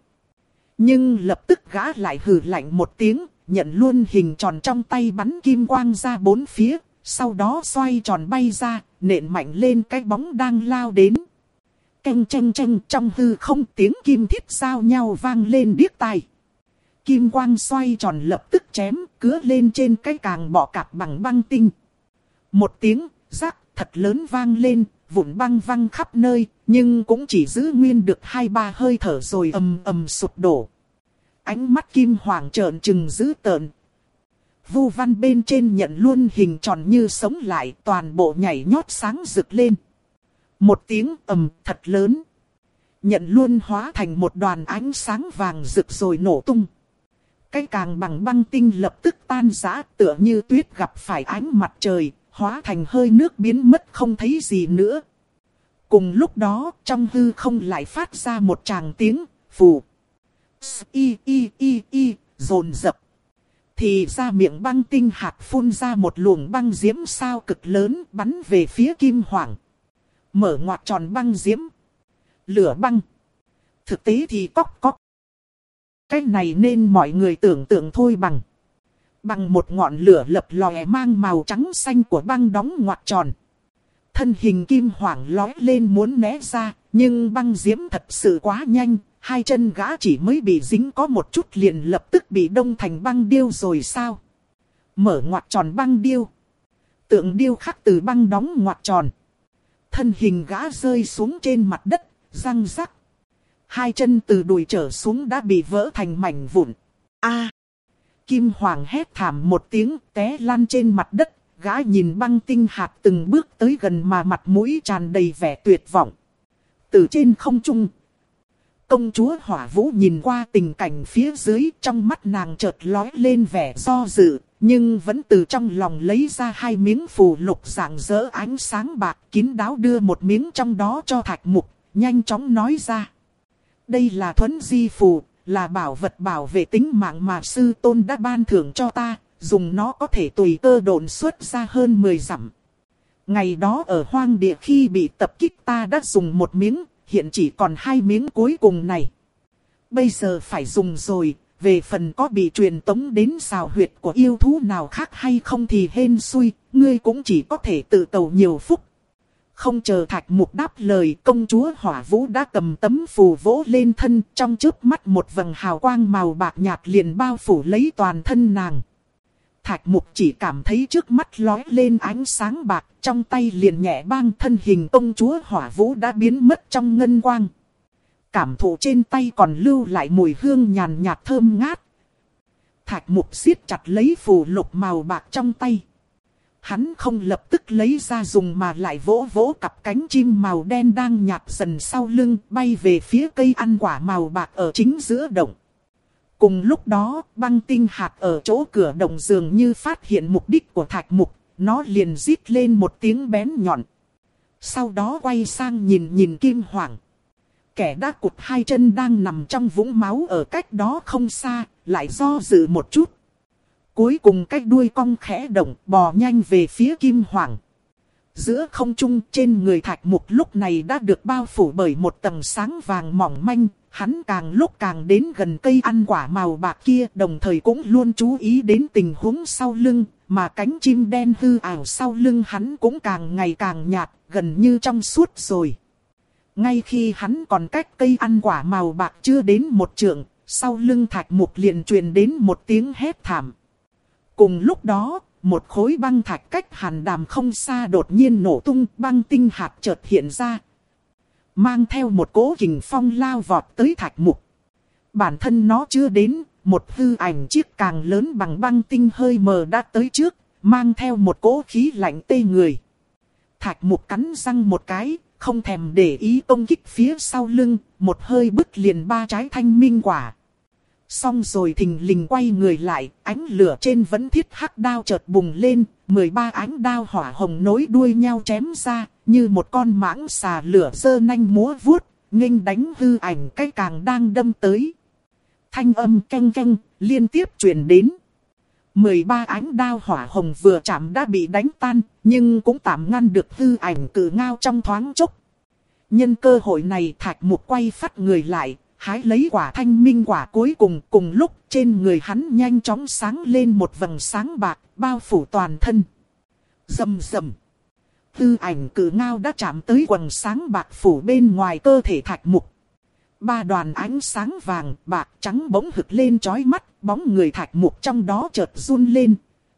Nhưng lập tức gã lại hừ lạnh một tiếng, nhận luôn hình tròn trong tay bắn kim quang ra bốn phía, sau đó xoay tròn bay ra, nện mạnh lên cái bóng đang lao đến. Canh chanh chanh trong hư không tiếng kim thiết giao nhau vang lên điếc tai. Kim quang xoay tròn lập tức chém, cứa lên trên cái càng bọ cạp bằng băng tinh. Một tiếng, rắc thật lớn vang lên, vụn băng văng khắp nơi, nhưng cũng chỉ giữ nguyên được hai ba hơi thở rồi ầm ầm sụp đổ. Ánh mắt Kim Hoàng trợn trừng dữ tợn. Vu văn bên trên nhận luôn hình tròn như sống lại, toàn bộ nhảy nhót sáng rực lên. Một tiếng ầm thật lớn. Nhận luôn hóa thành một đoàn ánh sáng vàng rực rồi nổ tung. Cái càng bằng băng tinh lập tức tan rã, tựa như tuyết gặp phải ánh mặt trời, hóa thành hơi nước biến mất không thấy gì nữa. Cùng lúc đó, trong hư không lại phát ra một tràng tiếng, phù. Y y y y, dồn dập. Thì ra miệng băng tinh hạt phun ra một luồng băng diễm sao cực lớn bắn về phía Kim Hoàng. Mở ngoặc tròn băng diễm. Lửa băng. Thực tế thì cóc cóc. Cái này nên mọi người tưởng tượng thôi bằng. Bằng một ngọn lửa lập lòe mang màu trắng xanh của băng đóng ngoặc tròn. Thân hình Kim Hoàng lói lên muốn né ra, nhưng băng diễm thật sự quá nhanh. Hai chân gã chỉ mới bị dính có một chút liền lập tức bị đông thành băng điêu rồi sao? Mở ngoặc tròn băng điêu. Tượng điêu khắc từ băng đóng ngoặc tròn. Thân hình gã rơi xuống trên mặt đất, răng rắc. Hai chân từ đùi trở xuống đã bị vỡ thành mảnh vụn. A! Kim Hoàng hét thảm một tiếng té lăn trên mặt đất. Gã nhìn băng tinh hạt từng bước tới gần mà mặt mũi tràn đầy vẻ tuyệt vọng. Từ trên không trung. Công chúa Hỏa Vũ nhìn qua tình cảnh phía dưới, trong mắt nàng chợt lóe lên vẻ do dự, nhưng vẫn từ trong lòng lấy ra hai miếng phù lục rạng rỡ ánh sáng bạc, kín đáo đưa một miếng trong đó cho Thạch Mục, nhanh chóng nói ra. Đây là thuẫn di phù, là bảo vật bảo vệ tính mạng mà sư tôn đã ban thưởng cho ta, dùng nó có thể tùy cơ độn xuất ra hơn mười dặm. Ngày đó ở hoang địa khi bị tập kích ta đã dùng một miếng, hiện chỉ còn hai miếng cuối cùng này. Bây giờ phải dùng rồi, về phần có bị truyền tống đến xào huyệt của yêu thú nào khác hay không thì hên xui, ngươi cũng chỉ có thể tự cầu nhiều phúc. Không chờ Thạch Mục đáp lời, công chúa Hỏa Vũ đã cầm tấm phù vỗ lên thân, trong chớp mắt một vầng hào quang màu bạc nhạt liền bao phủ lấy toàn thân nàng. Thạch Mục chỉ cảm thấy trước mắt lóe lên ánh sáng bạc, trong tay liền nhẹ bang, thân hình công chúa Hỏa Vũ đã biến mất trong ngân quang. Cảm thụ trên tay còn lưu lại mùi hương nhàn nhạt thơm ngát. Thạch Mục siết chặt lấy phù lục màu bạc trong tay. Hắn không lập tức lấy ra dùng mà lại vỗ vỗ cặp cánh chim màu đen đang nhạt dần sau lưng, bay về phía cây ăn quả màu bạc ở chính giữa động. Cùng lúc đó, băng tinh hạt ở chỗ cửa động dường như phát hiện mục đích của Thạch Mục, nó liền rít lên một tiếng bén nhọn. Sau đó quay sang nhìn nhìn Kim Hoàng. Kẻ đã cụt hai chân đang nằm trong vũng máu ở cách đó không xa, lại do dự một chút. Cuối cùng cái đuôi cong khẽ động, bò nhanh về phía Kim Hoàng. Giữa không trung trên người Thạch Mục lúc này đã được bao phủ bởi một tầng sáng vàng mỏng manh. Hắn càng lúc càng đến gần cây ăn quả màu bạc kia, đồng thời cũng luôn chú ý đến tình huống sau lưng, mà cánh chim đen hư ảo sau lưng hắn cũng càng ngày càng nhạt, gần như trong suốt rồi. Ngay khi hắn còn cách cây ăn quả màu bạc chưa đến một trượng, sau lưng Thạch Mục liền truyền đến một tiếng hét thảm. Cùng lúc đó, một khối băng thạch cách Hàn Đàm không xa đột nhiên nổ tung, băng tinh hạt chợt hiện ra. Mang theo một cỗ kình phong lao vọt tới Thạch Mục. Bản thân nó chưa đến, một hư ảnh chiếc càng lớn bằng băng tinh hơi mờ đã tới trước, mang theo một cỗ khí lạnh tê người. Thạch Mục cắn răng một cái, không thèm để ý công kích phía sau lưng, một hơi bứt liền ba trái thanh minh quả. Xong rồi thình lình quay người lại, ánh lửa trên vấn thiết hắc đao chợt bùng lên, mười ba ánh đao hỏa hồng nối đuôi nhau chém ra, như một con mãng xà lửa giơ nanh múa vuốt, nghênh đánh hư ảnh cái càng đang đâm tới. Thanh âm canh canh, liên tiếp truyền đến. mười ba ánh đao hỏa hồng vừa chạm đã bị đánh tan, nhưng cũng tạm ngăn được hư ảnh cự ngao trong thoáng chốc. Nhân cơ hội này Thạch Mục quay phắt người lại, hái lấy quả thanh minh quả cuối cùng. Cùng lúc trên người hắn nhanh chóng sáng lên một vầng sáng bạc, bao phủ toàn thân. Rầm rầm. Hư ảnh cự ngao đã chạm tới quầng sáng bạc phủ bên ngoài cơ thể Thạch Mục. Ba đoàn ánh sáng vàng, bạc, trắng bỗng hực lên chói mắt, bóng người Thạch Mục trong đó chợt run lên.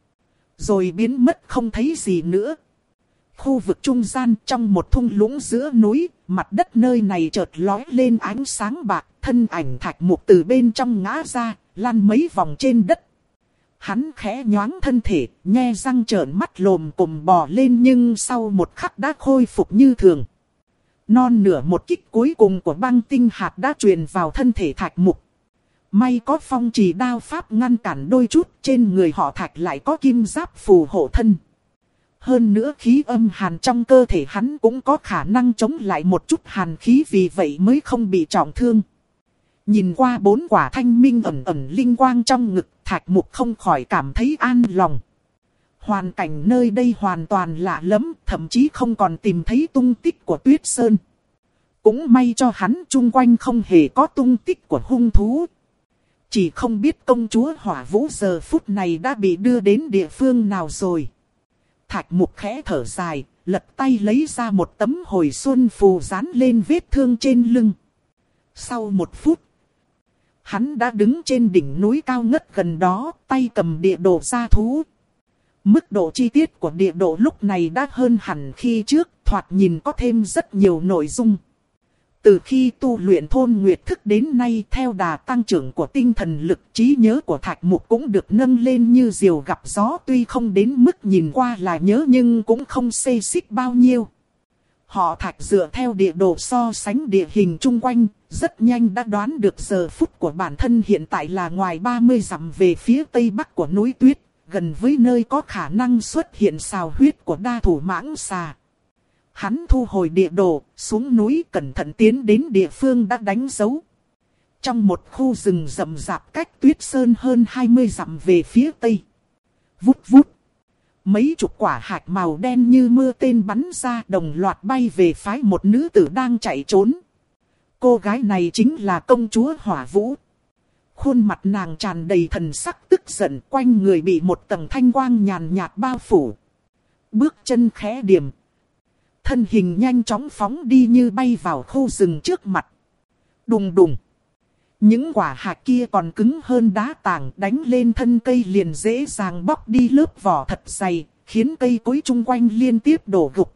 Rồi biến mất không thấy gì nữa. Khu vực trung gian trong một thung lũng giữa núi, mặt đất nơi này chợt lói lên ánh sáng bạc, thân ảnh Thạch Mục từ bên trong ngã ra, lăn mấy vòng trên đất. Hắn khẽ nhoáng thân thể, nhe răng trợn mắt lồm cồm bò lên nhưng sau một khắc đã khôi phục như thường. Non nửa một kích cuối cùng của băng tinh hạt đã truyền vào thân thể Thạch Mục. May có phong trì đao pháp ngăn cản đôi chút, trên người họ Thạch lại có kim giáp phù hộ thân. Hơn nữa khí âm hàn trong cơ thể hắn cũng có khả năng chống lại một chút hàn khí, vì vậy mới không bị trọng thương. Nhìn qua bốn quả thanh minh ẩn ẩn linh quang trong ngực, Thạch Mục không khỏi cảm thấy an lòng. Hoàn cảnh nơi đây hoàn toàn lạ lẫm, thậm chí không còn tìm thấy tung tích của Tuyết Sơn. Cũng may cho hắn chung quanh không hề có tung tích của hung thú. Chỉ không biết công chúa Hỏa Vũ giờ phút này đã bị đưa đến địa phương nào rồi. Thạch Mục khẽ thở dài, lật tay lấy ra một tấm hồi xuân phù dán lên vết thương trên lưng. Sau một phút, hắn đã đứng trên đỉnh núi cao ngất gần đó, tay cầm địa đồ gia thú. Mức độ chi tiết của địa đồ lúc này đã hơn hẳn khi trước, thoạt nhìn có thêm rất nhiều nội dung. Từ khi tu luyện thôn nguyệt thức đến nay, theo đà tăng trưởng của tinh thần lực, trí nhớ của Thạch Mục cũng được nâng lên như diều gặp gió, tuy không đến mức nhìn qua là nhớ nhưng cũng không xê xích bao nhiêu. Họ Thạch dựa theo địa đồ so sánh địa hình chung quanh, rất nhanh đã đoán được giờ phút của bản thân hiện tại là ngoài ba mươi dặm về phía tây bắc của núi tuyết, gần với nơi có khả năng xuất hiện sào huyết của đa thủ mãng xà. Hắn thu hồi địa đồ, xuống núi cẩn thận tiến đến địa phương đã đánh dấu. Trong một khu rừng rậm rạp cách Tuyết Sơn hơn hai mươi dặm về phía tây. Vút vút. Mấy chục quả hạt màu đen như mưa tên bắn ra, đồng loạt bay về phái một nữ tử đang chạy trốn. Cô gái này chính là công chúa Hỏa Vũ. Khuôn mặt nàng tràn đầy thần sắc tức giận, quanh người bị một tầng thanh quang nhàn nhạt bao phủ. Bước chân khẽ điểm. Thân hình nhanh chóng phóng đi như bay vào khu rừng trước mặt. Đùng đùng. Những quả hạt kia còn cứng hơn đá tảng, đánh lên thân cây liền dễ dàng bóc đi lớp vỏ thật dày, khiến cây cối chung quanh liên tiếp đổ gục.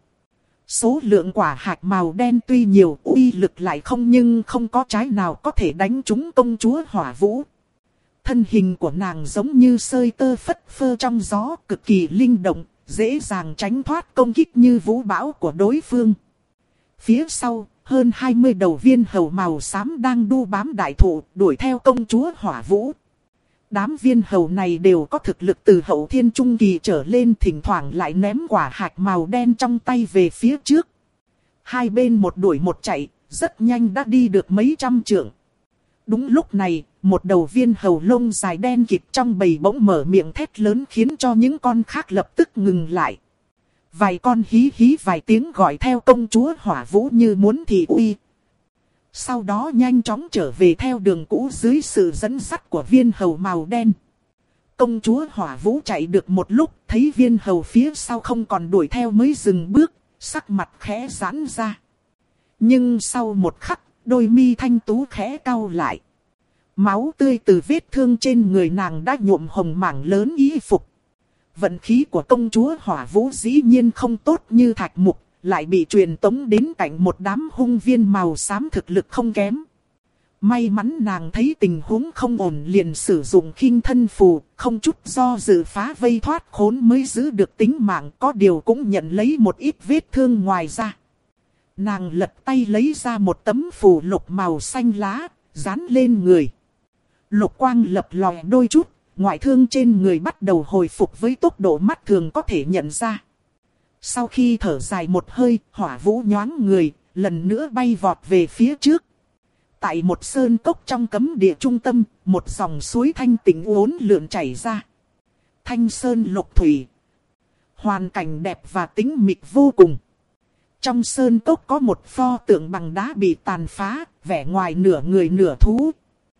Số lượng quả hạt màu đen tuy nhiều, uy lực lại không, nhưng không có trái nào có thể đánh trúng công chúa Hỏa Vũ. Thân hình của nàng giống như sợi tơ phất phơ trong gió, cực kỳ linh động, dễ dàng tránh thoát công kích như vũ bão của đối phương. Phía sau, hơn hai mươi đầu viên hầu màu xám đang đu bám đại thụ, đuổi theo công chúa Hỏa Vũ. Đám viên hầu này đều có thực lực từ hậu thiên trung kỳ trở lên, thỉnh thoảng lại ném quả hạt màu đen trong tay về phía trước. Hai bên một đuổi một chạy, rất nhanh đã đi được mấy trăm trượng. Đúng lúc này, một đầu viên hầu lông dài đen kịt trong bầy bỗng mở miệng thét lớn khiến cho những con khác lập tức ngừng lại. Vài con hí hí vài tiếng gọi theo công chúa Hỏa Vũ như muốn thị uy. Sau đó nhanh chóng trở về theo đường cũ dưới sự dẫn dắt của viên hầu màu đen. Công chúa Hỏa Vũ chạy được một lúc, thấy viên hầu phía sau không còn đuổi theo mới dừng bước, sắc mặt khẽ giãn ra. Nhưng sau một khắc, đôi mi thanh tú khẽ cau lại. Máu tươi từ vết thương trên người nàng đã nhuộm hồng mảng lớn y phục. Vận khí của công chúa Hỏa Vũ dĩ nhiên không tốt như Thạch Mục, lại bị truyền tống đến cạnh một đám hung viên màu xám thực lực không kém. May mắn nàng thấy tình huống không ổn liền sử dụng khinh thân phù, không chút do dự phá vây thoát khốn mới giữ được tính mạng, có điều cũng nhận lấy một ít vết thương ngoài ra. Nàng lật tay lấy ra một tấm phù lục màu xanh lá, dán lên người. Lục quang lập lòe đôi chút, ngoại thương trên người bắt đầu hồi phục với tốc độ mắt thường có thể nhận ra. Sau khi thở dài một hơi, Hỏa Vũ nhoáng người, lần nữa bay vọt về phía trước. Tại một sơn cốc trong cấm địa trung tâm, một dòng suối thanh tĩnh uốn lượn chảy ra. Thanh sơn lục thủy. Hoàn cảnh đẹp và tĩnh mịch vô cùng. Trong sơn cốc có một pho tượng bằng đá bị tàn phá, vẻ ngoài nửa người nửa thú.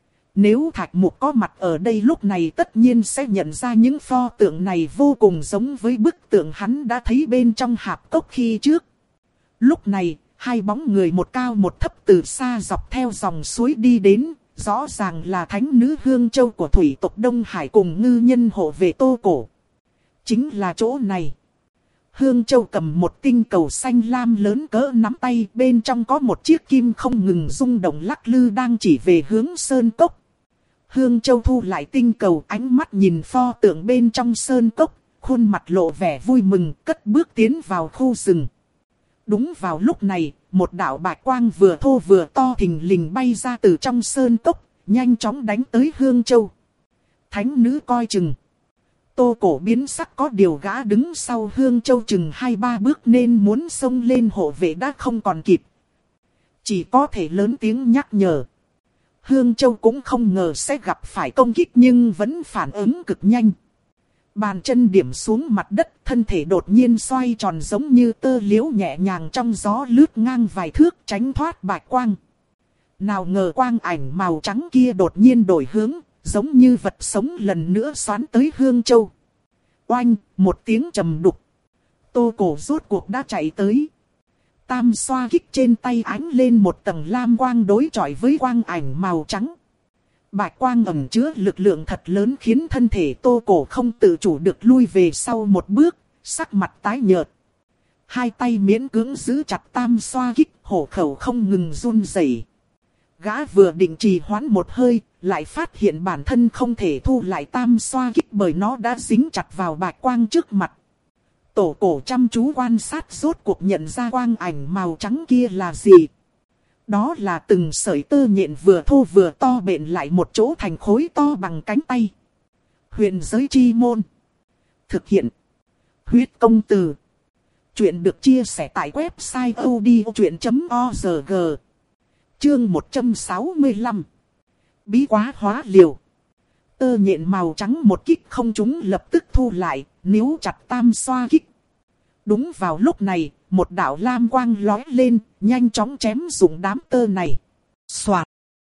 Nếu Thạch Mục có mặt ở đây lúc này tất nhiên sẽ nhận ra những pho tượng này vô cùng giống với bức tượng hắn đã thấy bên trong hạp cốc khi trước. Lúc này, hai bóng người một cao một thấp từ xa dọc theo dòng suối đi đến, rõ ràng là thánh nữ Hương Châu của thủy tộc Đông Hải cùng ngư nhân hộ vệ Tô Cổ. Chính là chỗ này. Hương Châu cầm một tinh cầu xanh lam lớn cỡ nắm tay, bên trong có một chiếc kim không ngừng rung động lắc lư đang chỉ về hướng sơn cốc. Hương Châu thu lại tinh cầu, ánh mắt nhìn pho tượng bên trong sơn cốc, khuôn mặt lộ vẻ vui mừng, cất bước tiến vào khu rừng. Đúng vào lúc này, một đạo bạch quang vừa thô vừa to thình lình bay ra từ trong sơn cốc, nhanh chóng đánh tới Hương Châu. Thánh nữ coi chừng. Tô Cổ biến sắc, có điều gã đứng sau Hương Châu chừng hai ba bước nên muốn xông lên hộ vệ đã không còn kịp. Chỉ có thể lớn tiếng nhắc nhở. Hương Châu cũng không ngờ sẽ gặp phải công kích nhưng vẫn phản ứng cực nhanh. Bàn chân điểm xuống mặt đất, thân thể đột nhiên xoay tròn giống như tơ liễu nhẹ nhàng trong gió lướt ngang vài thước tránh thoát bạch quang. Nào ngờ quang ảnh màu trắng kia đột nhiên đổi hướng, giống như vật sống lần nữa xoắn tới Hương Châu. Oanh, một tiếng trầm đục. Tô Cổ rốt cuộc đã chạy tới. Tam xoa kích trên tay ánh lên một tầng lam quang đối chọi với quang ảnh màu trắng. Bạch quang ẩn chứa lực lượng thật lớn khiến thân thể Tô Cổ không tự chủ được lui về sau một bước, sắc mặt tái nhợt. Hai tay miễn cưỡng giữ chặt tam xoa kích, hổ khẩu không ngừng run rẩy. Gã vừa định trì hoãn một hơi, lại phát hiện bản thân không thể thu lại tam xoa kích bởi nó đã dính chặt vào bạch quang trước mặt. Tổ Cổ chăm chú quan sát rốt cuộc nhận ra quang ảnh màu trắng kia là gì. Đó là từng sợi tơ nhện vừa thô vừa to bện lại một chỗ thành khối to bằng cánh tay. Huyền giới chi môn. Thực hiện. Huyết công từ. Chuyện được chia sẻ tại website odchuyện chấm org. Chương một trăm sáu mươi lăm. Bí quá hóa liều. Tơ nhện màu trắng một kích không trúng lập tức thu lại, níu chặt tam xoa kích. Đúng vào lúc này, một đạo lam quang lói lên, nhanh chóng chém dụng đám tơ này. Xoạt.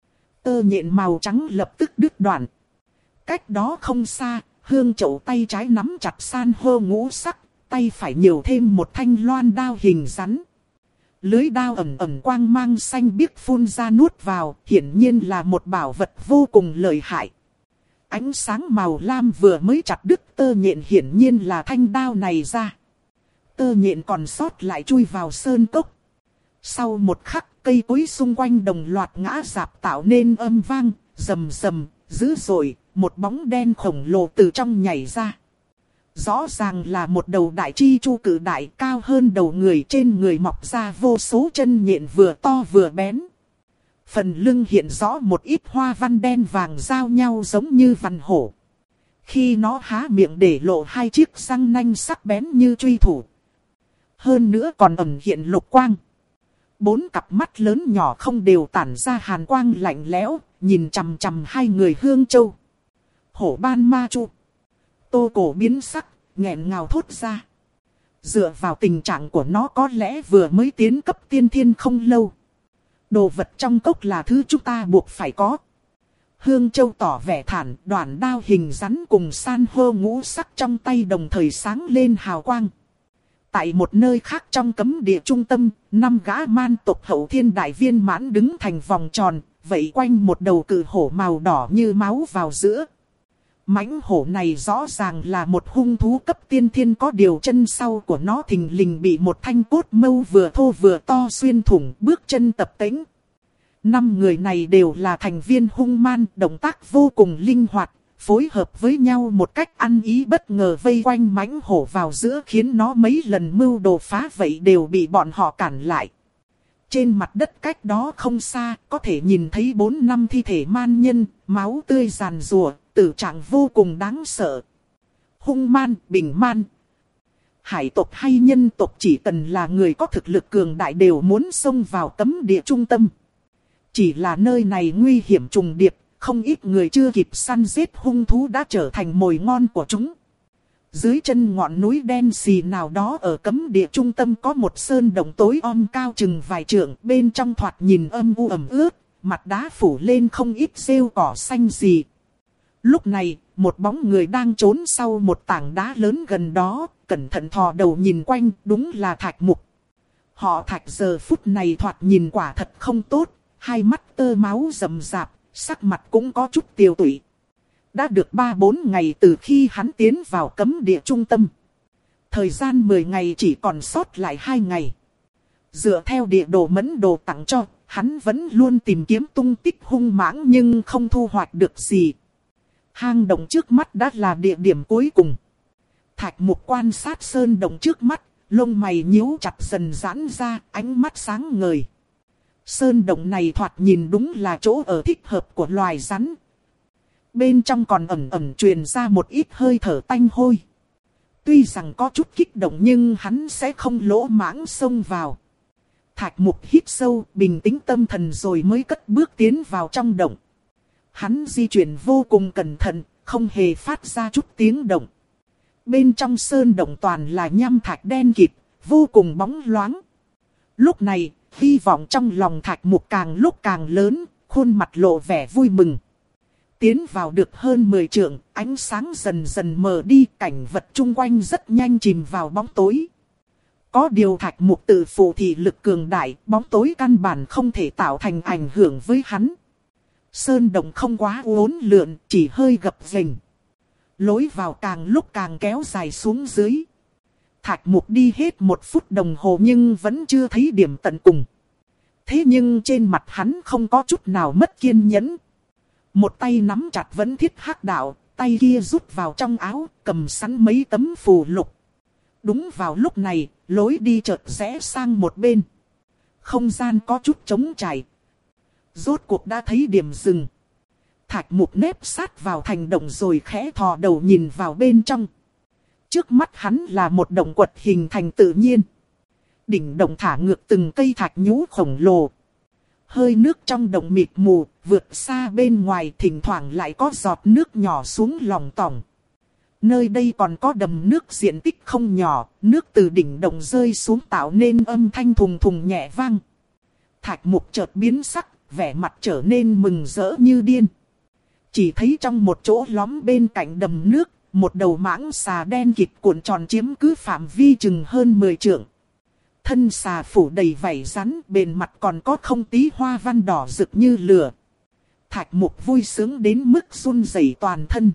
Tơ nhện màu trắng lập tức đứt đoạn. Cách đó không xa, Hương Chậu tay trái nắm chặt san hô ngũ sắc, tay phải nhiều thêm một thanh loan đao hình rắn. Lưới đao ẩn ẩn quang mang xanh biếc phun ra nuốt vào, hiển nhiên là một bảo vật vô cùng lợi hại. Ánh sáng màu lam vừa mới chặt đứt tơ nhện hiển nhiên là thanh đao này ra. Tơ nhện còn sót lại chui vào sơn cốc. Sau một khắc, cây cối xung quanh đồng loạt ngã rạp tạo nên âm vang, rầm rầm, dữ dội, một bóng đen khổng lồ từ trong nhảy ra. Rõ ràng là một đầu đại chi chu cự đại cao hơn đầu người, trên người mọc ra vô số chân nhện vừa to vừa bén. Phần lưng hiện rõ một ít hoa văn đen vàng giao nhau giống như vằn hổ. Khi nó há miệng để lộ hai chiếc răng nanh sắc bén như truy thủ. Hơn nữa còn ẩn hiện lục quang. Bốn cặp mắt lớn nhỏ không đều tản ra hàn quang lạnh lẽo, nhìn chằm chằm hai người Hương Châu. Hổ ban ma chu. Tô Cổ biến sắc, nghẹn ngào thốt ra. Dựa vào tình trạng của nó có lẽ vừa mới tiến cấp tiên thiên không lâu. Đồ vật trong cốc là thứ chúng ta buộc phải có. Hương Châu tỏ vẻ thản, đoạn đao hình rắn cùng san hô ngũ sắc trong tay đồng thời sáng lên hào quang. Tại một nơi khác trong cấm địa trung tâm, năm gã man tộc hậu thiên đại viên mãn đứng thành vòng tròn, vây quanh một đầu cự hổ màu đỏ như máu vào giữa. Mãnh hổ này rõ ràng là một hung thú cấp tiên thiên, có điều chân sau của nó thình lình bị một thanh cốt mâu vừa thô vừa to xuyên thủng, bước chân tập tễnh. Năm người này đều là thành viên hung man, động tác vô cùng linh hoạt, phối hợp với nhau một cách ăn ý, bất ngờ vây quanh mãnh hổ vào giữa, khiến nó mấy lần mưu đồ phá vậy đều bị bọn họ cản lại. Trên mặt đất cách đó không xa, có thể nhìn thấy bốn năm thi thể man nhân, máu tươi giàn giụa, tử trạng vô cùng đáng sợ. Hung man, bình man, hải tộc hay nhân tộc chỉ cần là người có thực lực cường đại đều muốn xông vào cấm địa trung tâm. Chỉ là nơi này nguy hiểm trùng điệp, không ít người chưa kịp săn giết hung thú đã trở thành mồi ngon của chúng. Dưới chân ngọn núi đen xì nào đó ở cấm địa trung tâm có một sơn động tối om cao chừng vài trượng, bên trong thoạt nhìn âm u ẩm ướt, mặt đá phủ lên không ít rêu cỏ xanh gì. Lúc này, một bóng người đang trốn sau một tảng đá lớn gần đó, cẩn thận thò đầu nhìn quanh, đúng là Thạch Mục. Họ Thạch giờ phút này thoạt nhìn quả thật không tốt, hai mắt tơ máu rầm rạp, sắc mặt cũng có chút tiều tụy. Đã được ba bốn ngày từ khi hắn tiến vào cấm địa trung tâm. Thời gian mười ngày chỉ còn sót lại hai ngày. Dựa theo địa đồ mẫn đồ tặng cho, hắn vẫn luôn tìm kiếm tung tích hung mãng nhưng không thu hoạch được gì. Hang động trước mắt đã là địa điểm cuối cùng. Thạch Mục quan sát sơn động trước mắt, lông mày nhíu chặt dần giãn ra, ánh mắt sáng ngời. Sơn động này thoạt nhìn đúng là chỗ ở thích hợp của loài rắn. Bên trong còn ẩn ẩn truyền ra một ít hơi thở tanh hôi. Tuy rằng có chút kích động nhưng hắn sẽ không lỗ mãng xông vào. Thạch Mục hít sâu, bình tĩnh tâm thần rồi mới cất bước tiến vào trong động. Hắn di chuyển vô cùng cẩn thận, không hề phát ra chút tiếng động. Bên trong sơn động toàn là nham thạch đen kịt, vô cùng bóng loáng. Lúc này, hy vọng trong lòng Thạch Mục càng lúc càng lớn, khuôn mặt lộ vẻ vui mừng. Tiến vào được hơn mười trượng, ánh sáng dần dần mờ đi, cảnh vật chung quanh rất nhanh chìm vào bóng tối. Có điều Thạch Mục tự phụ thị lực cường đại, bóng tối căn bản không thể tạo thành ảnh hưởng với hắn. Sơn động không quá uốn lượn, chỉ hơi gập ghềnh. Lối vào càng lúc càng kéo dài xuống dưới. Thạch Mục đi hết một phút đồng hồ nhưng vẫn chưa thấy điểm tận cùng. Thế nhưng trên mặt hắn không có chút nào mất kiên nhẫn. Một tay nắm chặt vấn thiết hắc đạo, tay kia rút vào trong áo, cầm sẵn mấy tấm phù lục. Đúng vào lúc này, lối đi chợt rẽ sang một bên. Không gian có chút trống trải. Rốt cuộc đã thấy điểm dừng. Thạch Mục nép sát vào thành động rồi khẽ thò đầu nhìn vào bên trong. Trước mắt hắn là một động quật hình thành tự nhiên. Đỉnh động thả ngược từng cây thạch nhũ khổng lồ. Hơi nước trong động mịt mù, vượt xa bên ngoài thỉnh thoảng lại có giọt nước nhỏ xuống lòng tỏng. Nơi đây còn có đầm nước diện tích không nhỏ, nước từ đỉnh động rơi xuống tạo nên âm thanh thùng thùng nhẹ vang. Thạch Mục chợt biến sắc, vẻ mặt trở nên mừng rỡ như điên. Chỉ thấy trong một chỗ lõm bên cạnh đầm nước, một đầu mãng xà đen kịt cuộn tròn chiếm cứ phạm vi chừng hơn mười trượng. Thân xà phủ đầy vảy rắn, bên mặt còn có không tí hoa văn đỏ rực như lửa. Thạch Mục vui sướng đến mức run rẩy toàn thân.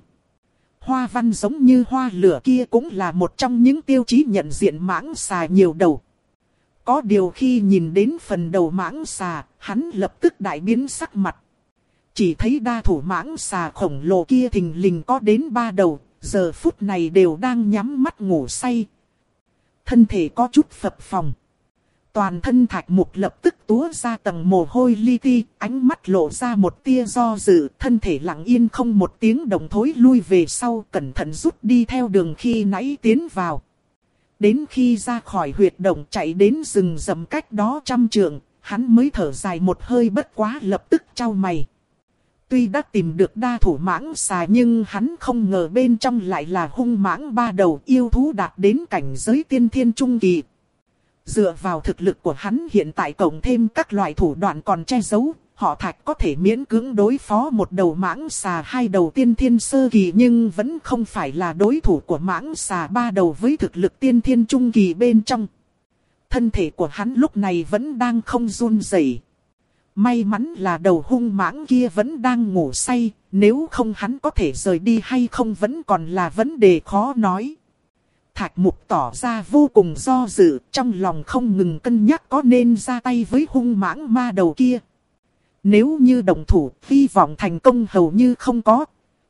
Hoa văn giống như hoa lửa kia cũng là một trong những tiêu chí nhận diện mãng xà nhiều đầu. Có điều khi nhìn đến phần đầu mãng xà, hắn lập tức đại biến sắc mặt. Chỉ thấy đa thủ mãng xà khổng lồ kia thình lình có đến ba đầu, giờ phút này đều đang nhắm mắt ngủ say. Thân thể có chút phập phồng. Toàn thân Thạch Mục lập tức túa ra tầng mồ hôi li ti, ánh mắt lộ ra một tia do dự, thân thể lặng yên không một tiếng động thối lui về sau, cẩn thận rút đi theo đường khi nãy tiến vào. Đến khi ra khỏi huyệt động chạy đến rừng rậm cách đó trăm trượng, hắn mới thở dài một hơi, bất quá lập tức chau mày. Tuy đã tìm được đa thủ mãng xà nhưng hắn không ngờ bên trong lại là hung mãng ba đầu, yêu thú đạt đến cảnh giới tiên thiên trung kỳ. Dựa vào thực lực của hắn hiện tại cộng thêm các loại thủ đoạn còn che giấu, họ Thạch có thể miễn cưỡng đối phó một đầu mãng xà hai đầu tiên thiên sơ kỳ, nhưng vẫn không phải là đối thủ của mãng xà ba đầu với thực lực tiên thiên trung kỳ bên trong. Thân thể của hắn lúc này vẫn đang không run rẩy. May mắn là đầu hung mãng kia vẫn đang ngủ say, nếu không hắn có thể rời đi hay không vẫn còn là vấn đề khó nói. Thạch Mục tỏ ra vô cùng do dự, trong lòng không ngừng cân nhắc có nên ra tay với hung mãng ma đầu kia. Nếu như động thủ, hy vọng thành công hầu như không có.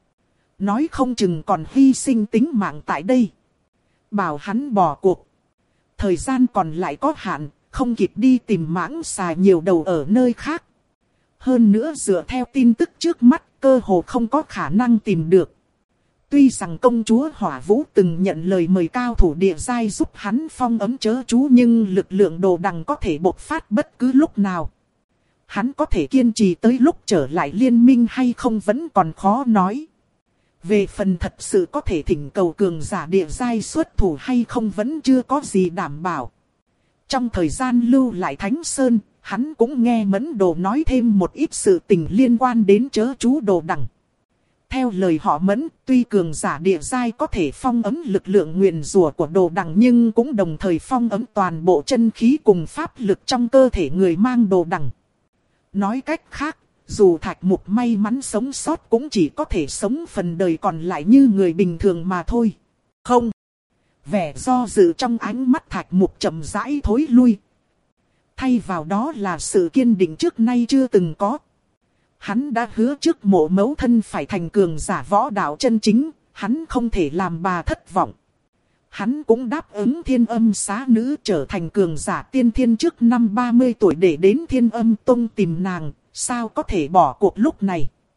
Nói không chừng còn hy sinh tính mạng tại đây. Bảo hắn bỏ cuộc. Thời gian còn lại có hạn, không kịp đi tìm mãng xà nhiều đầu ở nơi khác. Hơn nữa dựa theo tin tức trước mắt, cơ hồ không có khả năng tìm được. Tuy rằng công chúa Hỏa Vũ từng nhận lời mời cao thủ địa giai giúp hắn phong ấm chớ chú, nhưng lực lượng đồ đằng có thể bộc phát bất cứ lúc nào. Hắn có thể kiên trì tới lúc trở lại liên minh hay không vẫn còn khó nói. Về phần thật sự có thể thỉnh cầu cường giả địa giai xuất thủ hay không vẫn chưa có gì đảm bảo. Trong thời gian lưu lại Thánh Sơn, hắn cũng nghe Mẫn Đồ nói thêm một ít sự tình liên quan đến chớ chú đồ đằng. Theo lời họ Mẫn, tuy cường giả địa giai có thể phong ấm lực lượng nguyền rủa của đồ đằng nhưng cũng đồng thời phong ấm toàn bộ chân khí cùng pháp lực trong cơ thể người mang đồ đằng. Nói cách khác, dù Thạch Mục may mắn sống sót cũng chỉ có thể sống phần đời còn lại như người bình thường mà thôi. Không. Vẻ do dự trong ánh mắt Thạch Mục chậm rãi thối lui. Thay vào đó là sự kiên định trước nay chưa từng có. Hắn đã hứa trước Mộ mẫu thân phải thành cường giả võ đạo chân chính, hắn không thể làm bà thất vọng. Hắn cũng đáp ứng Thiên Âm Xá Nữ trở thành cường giả tiên thiên trước năm ba mươi tuổi để đến Thiên Âm Tông tìm nàng, sao có thể bỏ cuộc lúc này.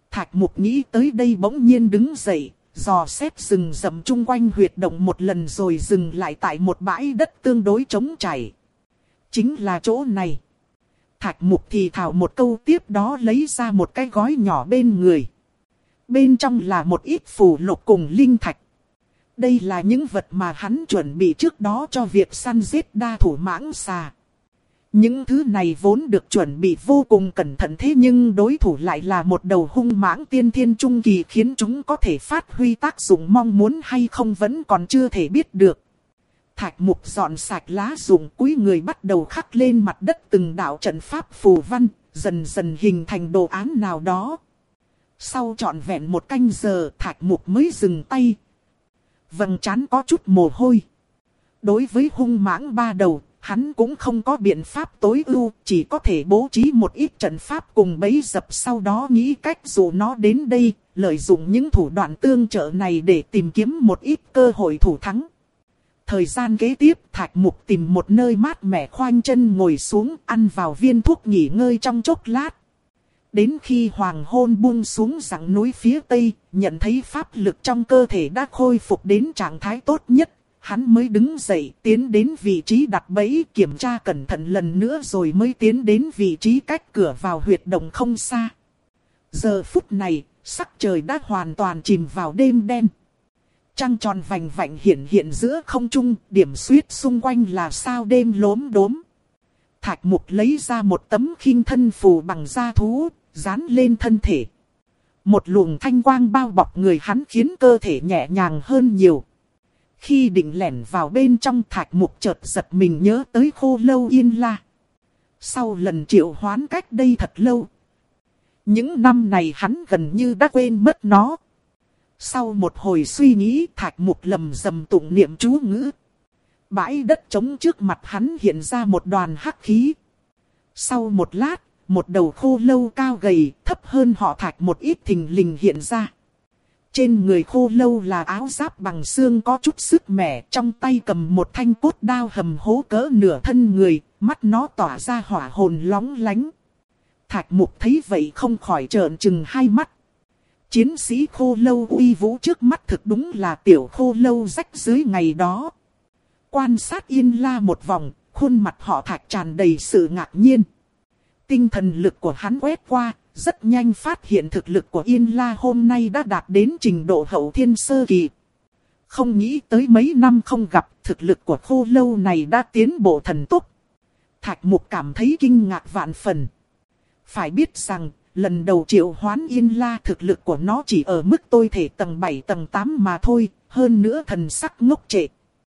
Thạch Mục nghĩ tới đây bỗng nhiên đứng dậy, dò xét rừng rậm chung quanh huyệt động một lần rồi dừng lại tại một bãi đất tương đối trống trải. Chính là chỗ này. Thạch Mục thì thào một câu, tiếp đó lấy ra một cái gói nhỏ bên người. Bên trong là một ít phù lục cùng linh thạch. Đây là những vật mà hắn chuẩn bị trước đó cho việc săn giết đa thủ mãng xà. Những thứ này vốn được chuẩn bị vô cùng cẩn thận, thế nhưng đối thủ lại là một đầu hung mãng tiên thiên trung kỳ, khiến chúng có thể phát huy tác dụng mong muốn hay không vẫn còn chưa thể biết được. Thạch Mục dọn sạch lá rụng, cúi người bắt đầu khắc lên mặt đất từng đạo trận pháp phù văn, dần dần hình thành đồ án nào đó. Sau trọn vẹn một canh giờ, Thạch Mục mới dừng tay. Vầng trán có chút mồ hôi. Đối với hung mãng ba đầu, hắn cũng không có biện pháp tối ưu, chỉ có thể bố trí một ít trận pháp cùng bẫy dập, sau đó nghĩ cách dụ nó đến đây, lợi dụng những thủ đoạn tương trợ này để tìm kiếm một ít cơ hội thủ thắng. Thời gian kế tiếp, Thạch Mục tìm một nơi mát mẻ khoanh chân ngồi xuống, ăn vào viên thuốc nghỉ ngơi trong chốc lát. Đến khi hoàng hôn buông xuống rặng núi phía tây, nhận thấy pháp lực trong cơ thể đã khôi phục đến trạng thái tốt nhất, hắn mới đứng dậy tiến đến vị trí đặt bẫy, kiểm tra cẩn thận lần nữa rồi mới tiến đến vị trí cách cửa vào huyệt động không xa. Giờ phút này, sắc trời đã hoàn toàn chìm vào đêm đen. Trăng tròn vành vạnh hiện hiện giữa không trung, điểm xuyết xung quanh là sao đêm lốm đốm. Thạch Mục lấy ra một tấm khinh thân phù bằng da thú, dán lên thân thể. Một luồng thanh quang bao bọc người hắn khiến cơ thể nhẹ nhàng hơn nhiều. Khi định lẻn vào bên trong, Thạch Mục chợt giật mình nhớ tới Khô Lâu Yên La. Sau lần triệu hoán cách đây thật lâu, những năm này hắn gần như đã quên mất nó. Sau một hồi suy nghĩ, Thạch Mục lầm rầm tụng niệm chú ngữ. Bãi đất trống trước mặt hắn hiện ra một đoàn hắc khí. Sau một lát, một đầu khô lâu cao gầy, thấp hơn họ Thạch một ít thình lình hiện ra. Trên người khô lâu là áo giáp bằng xương có chút sức mẻ, trong tay cầm một thanh cốt đao hầm hố cỡ nửa thân người, mắt nó tỏa ra hỏa hồn lóng lánh. Thạch Mục thấy vậy không khỏi trợn trừng hai mắt. Chiến sĩ khô lâu uy vũ trước mắt thực đúng là tiểu khô lâu rách dưới ngày đó. Quan sát Yên La một vòng, khuôn mặt họ Thạch tràn đầy sự ngạc nhiên. Tinh thần lực của hắn quét qua, rất nhanh phát hiện thực lực của Yên La hôm nay đã đạt đến trình độ hậu thiên sơ kỳ. Không nghĩ tới mấy năm không gặp, thực lực của khô lâu này đã tiến bộ thần tốc. Thạch Mục cảm thấy kinh ngạc vạn phần. Phải biết rằng, lần đầu triệu hoán Yên La thực lực của nó chỉ ở mức tôi thể tầng bảy tầng tám mà thôi, hơn nữa thần sắc ngốc trệ.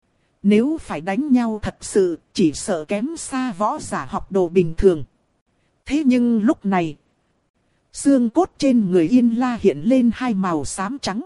Nếu phải đánh nhau thật sự, chỉ sợ kém xa võ giả học đồ bình thường. Thế nhưng lúc này, xương cốt trên người Yên La hiện lên hai màu xám trắng.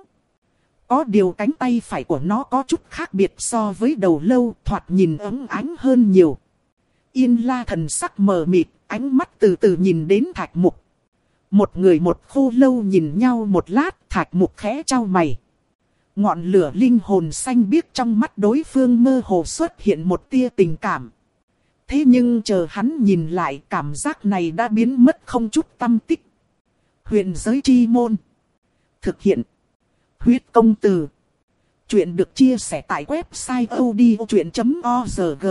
Có điều cánh tay phải của nó có chút khác biệt so với đầu lâu, thoạt nhìn ấm ánh hơn nhiều. Yên La thần sắc mờ mịt, ánh mắt từ từ nhìn đến Thạch Mục. Một người một khô lâu nhìn nhau một lát, Thạch Mục khẽ chau mày. Ngọn lửa linh hồn xanh biếc trong mắt đối phương mơ hồ xuất hiện một tia tình cảm. Thế nhưng chờ hắn nhìn lại, cảm giác này đã biến mất không chút tâm tích. Huyền giới chi môn. Thực hiện. Huyết công từ. Chuyện được chia sẻ tại website odchuyện chấm org.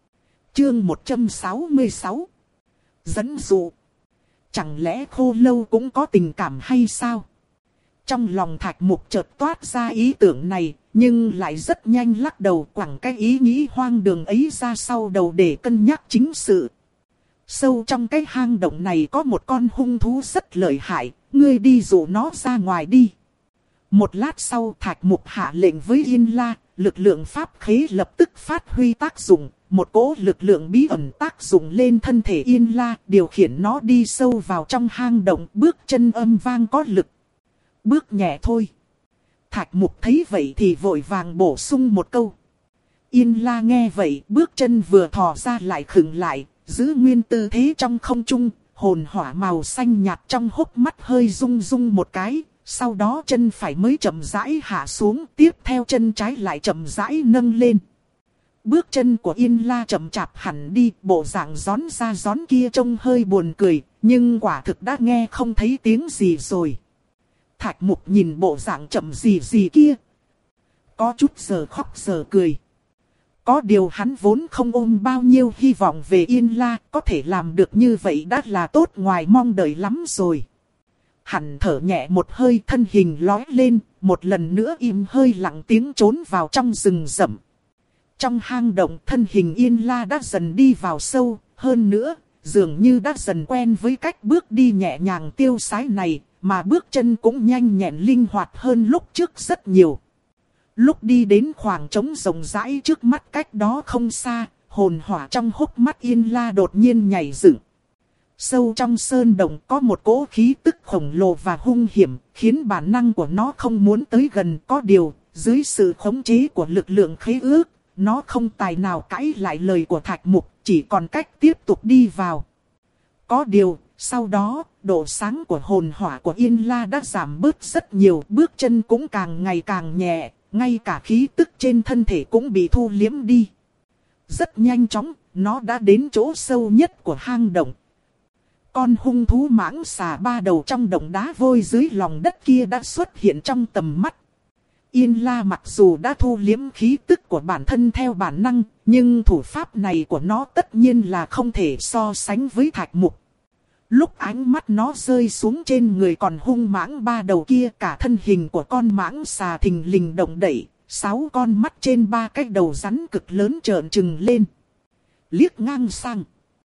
Chương một trăm sáu mươi sáu. Dẫn dụ. Chẳng lẽ khô lâu cũng có tình cảm hay sao? Trong lòng Thạch Mục chợt toát ra ý tưởng này, nhưng lại rất nhanh lắc đầu, quẳng cái ý nghĩ hoang đường ấy ra sau đầu để cân nhắc chính sự. Sâu trong cái hang động này có một con hung thú rất lợi hại, ngươi đi dụ nó ra ngoài đi. Một lát sau, Thạch Mục hạ lệnh với Yên La, lực lượng pháp khế lập tức phát huy tác dụng. Một cỗ lực lượng bí ẩn tác dụng lên thân thể Yên La, điều khiển nó đi sâu vào trong hang động, bước chân âm vang có lực. Bước nhẹ thôi. Thạch Mục thấy vậy thì vội vàng bổ sung một câu. Yên La nghe vậy, bước chân vừa thò ra lại khựng lại, giữ nguyên tư thế trong không trung, hồn hỏa màu xanh nhạt trong hốc mắt hơi rung rung một cái, sau đó chân phải mới chậm rãi hạ xuống, tiếp theo chân trái lại chậm rãi nâng lên. Bước chân của Yên La chậm chạp hẳn đi, bộ dạng gión ra gión kia trông hơi buồn cười, nhưng quả thực đã nghe không thấy tiếng gì rồi. Thạch Mục nhìn bộ dạng chậm gì gì kia, có chút giờ khóc giờ cười. Có điều hắn vốn không ôm bao nhiêu hy vọng về Yên La, có thể làm được như vậy đã là tốt ngoài mong đợi lắm rồi. Hắn thở nhẹ một hơi, thân hình lói lên, một lần nữa im hơi lặng tiếng trốn vào trong rừng rậm. Trong hang động, thân hình Yên La đã dần đi vào sâu, hơn nữa, dường như đã dần quen với cách bước đi nhẹ nhàng tiêu sái này, mà bước chân cũng nhanh nhẹn linh hoạt hơn lúc trước rất nhiều. Lúc đi đến khoảng trống rộng rãi trước mắt cách đó không xa, hồn hỏa trong hốc mắt Yên La đột nhiên nhảy dựng. Sâu trong sơn động có một cỗ khí tức khổng lồ và hung hiểm, khiến bản năng của nó không muốn tới gần. Có điều, dưới sự khống chế của lực lượng khế ước, nó không tài nào cãi lại lời của Thạch Mục, chỉ còn cách tiếp tục đi vào. Có điều, sau đó, độ sáng của hồn hỏa của Yên La đã giảm bớt rất nhiều, bước chân cũng càng ngày càng nhẹ, ngay cả khí tức trên thân thể cũng bị thu liếm đi. Rất nhanh chóng, nó đã đến chỗ sâu nhất của hang động. Con hung thú mãng xà ba đầu trong động đá vôi dưới lòng đất kia đã xuất hiện trong tầm mắt. Yên La mặc dù đã thu liếm khí tức của bản thân theo bản năng, nhưng thủ pháp này của nó tất nhiên là không thể so sánh với Thạch Mục. Lúc ánh mắt nó rơi xuống trên người còn hung mãng ba đầu kia, cả thân hình của con mãng xà thình lình động đẩy, sáu con mắt trên ba cái đầu rắn cực lớn trợn trừng lên. Liếc ngang sang.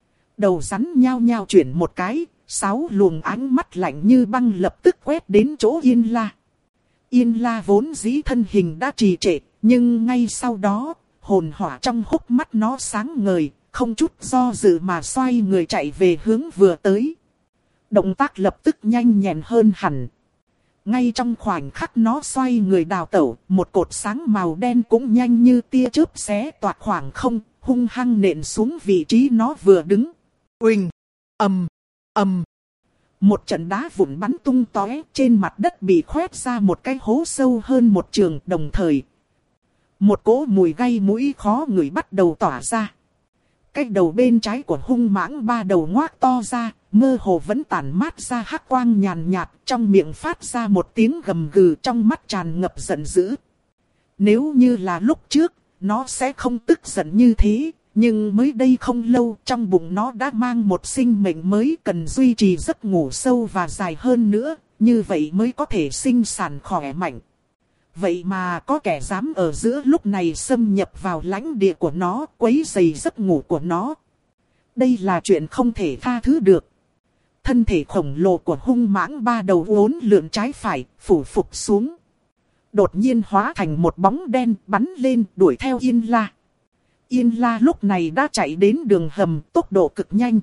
Đầu rắn nhao nhao chuyển một cái, sáu luồng ánh mắt lạnh như băng lập tức quét đến chỗ Yên La. Yên La vốn dĩ thân hình đã trì trệ, nhưng ngay sau đó, hồn hỏa trong hốc mắt nó sáng ngời, không chút do dự mà xoay người chạy về hướng vừa tới. Động tác lập tức nhanh nhẹn hơn hẳn. Ngay trong khoảnh khắc nó xoay người đào tẩu, một cột sáng màu đen cũng nhanh như tia chớp xé toạc khoảng không, hung hăng nện xuống vị trí nó vừa đứng. Uỳnh, ầm, ầm. Một trận đá vụn bắn tung tóe, trên mặt đất bị khoét ra một cái hố sâu hơn một trường. Đồng thời, một cỗ mùi gây mũi khó ngửi bắt đầu tỏa ra. Cái đầu bên trái của hung mãng ba đầu ngoác to ra, mơ hồ vẫn tản mát ra hắc quang nhàn nhạt, trong miệng phát ra một tiếng gầm gừ, trong mắt tràn ngập giận dữ. Nếu như là lúc trước, nó sẽ không tức giận như thế, nhưng mới đây không lâu, trong bụng nó đã mang một sinh mệnh mới, cần duy trì giấc ngủ sâu và dài hơn nữa, như vậy mới có thể sinh sản khỏe mạnh. Vậy mà có kẻ dám ở giữa lúc này xâm nhập vào lãnh địa của nó, quấy rầy giấc ngủ của nó. Đây là chuyện không thể tha thứ được. Thân thể khổng lồ của hung mãng ba đầu uốn lượn trái phải, phủ phục xuống. Đột nhiên hóa thành một bóng đen bắn lên đuổi theo Yên La. Yên La lúc này đã chạy đến đường hầm, tốc độ cực nhanh.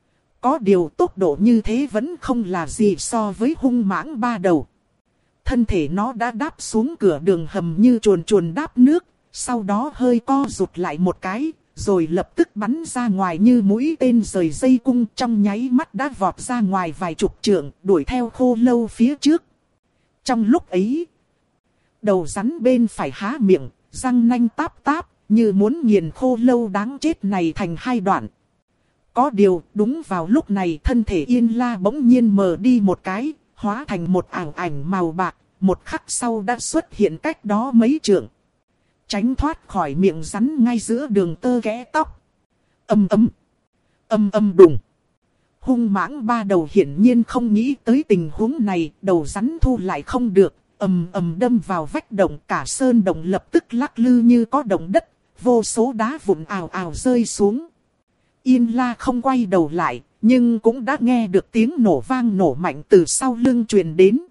Có điều tốc độ như thế vẫn không là gì so với hung mãng ba đầu. Thân thể nó đã đáp xuống cửa đường hầm như chuồn chuồn đáp nước, sau đó hơi co rụt lại một cái, rồi lập tức bắn ra ngoài như mũi tên rời dây cung, trong nháy mắt đã vọt ra ngoài vài chục trượng, đuổi theo khô lâu phía trước. Trong lúc ấy, đầu rắn bên phải há miệng, răng nanh táp táp, như muốn nghiền khô lâu đáng chết này thành hai đoạn. Có điều, đúng vào lúc này thân thể Yên La bỗng nhiên mờ đi một cái, hóa thành một ảo ảnh màu bạc, một khắc sau đã xuất hiện cách đó mấy trượng. Tránh thoát khỏi miệng rắn ngay giữa đường tơ kẽ tóc. Âm ấm, âm âm đùng. Hung mãng ba đầu hiển nhiên không nghĩ tới tình huống này, đầu rắn thu lại không được, ầm ầm đâm vào vách động, cả sơn động lập tức lắc lư như có động đất, vô số đá vụn ào ào rơi xuống. Yên La không quay đầu lại, nhưng cũng đã nghe được tiếng nổ vang nổ mạnh từ sau lưng truyền đến.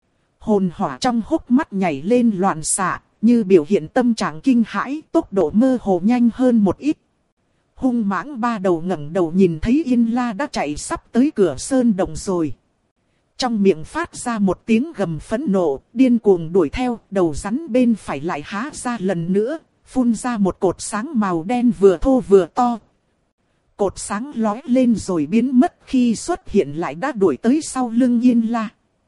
Hồn hỏa trong hốc mắt nhảy lên loạn xạ, như biểu hiện tâm trạng kinh hãi, tốc độ mơ hồ nhanh hơn một ít. Hung mãng ba đầu ngẩng đầu nhìn thấy Yên La đã chạy sắp tới cửa sơn động rồi. Trong miệng phát ra một tiếng gầm phẫn nộ, điên cuồng đuổi theo, đầu rắn bên phải lại há ra lần nữa, phun ra một cột sáng màu đen vừa thô vừa to. Cột sáng lói lên rồi biến mất, khi xuất hiện lại đã đuổi tới sau lưng Yên La.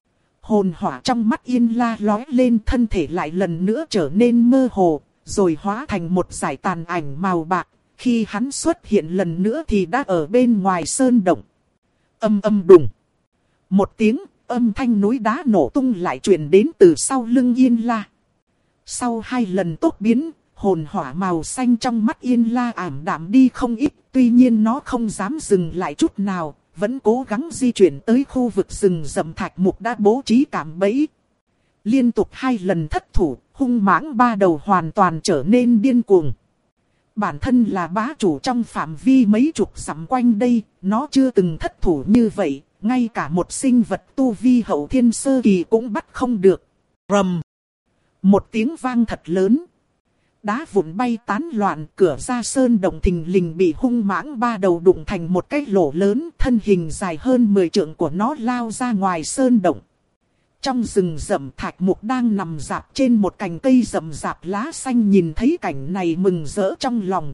Hồn hỏa trong mắt Yên La lói lên, thân thể lại lần nữa trở nên mơ hồ, rồi hóa thành một dải tàn ảnh màu bạc. Khi hắn xuất hiện lần nữa thì đã ở bên ngoài sơn động. Âm âm đùng. Một tiếng, âm thanh núi đá nổ tung lại truyền đến từ sau lưng Yên La. Sau hai lần tốt biến, hồn hỏa màu xanh trong mắt Yên La ảm đạm đi không ít, tuy nhiên nó không dám dừng lại chút nào, vẫn cố gắng di chuyển tới khu vực rừng rậm thạch mục đã bố trí cạm bẫy. Liên tục hai lần thất thủ, hung mãng ba đầu hoàn toàn trở nên điên cuồng. Bản thân là bá chủ trong phạm vi mấy chục dặm quanh đây, nó chưa từng thất thủ như vậy, ngay cả một sinh vật tu vi hậu thiên sơ kỳ cũng bắt không được. Rầm! Một tiếng vang thật lớn. Đá vụn bay tán loạn, cửa ra sơn động thình lình bị hung mãng ba đầu đụng thành một cái lỗ lớn, thân hình dài hơn mười trượng của nó lao ra ngoài sơn động. Trong rừng rậm thạch mục đang nằm rạp trên một cành cây rậm rạp lá xanh, nhìn thấy cảnh này mừng rỡ trong lòng.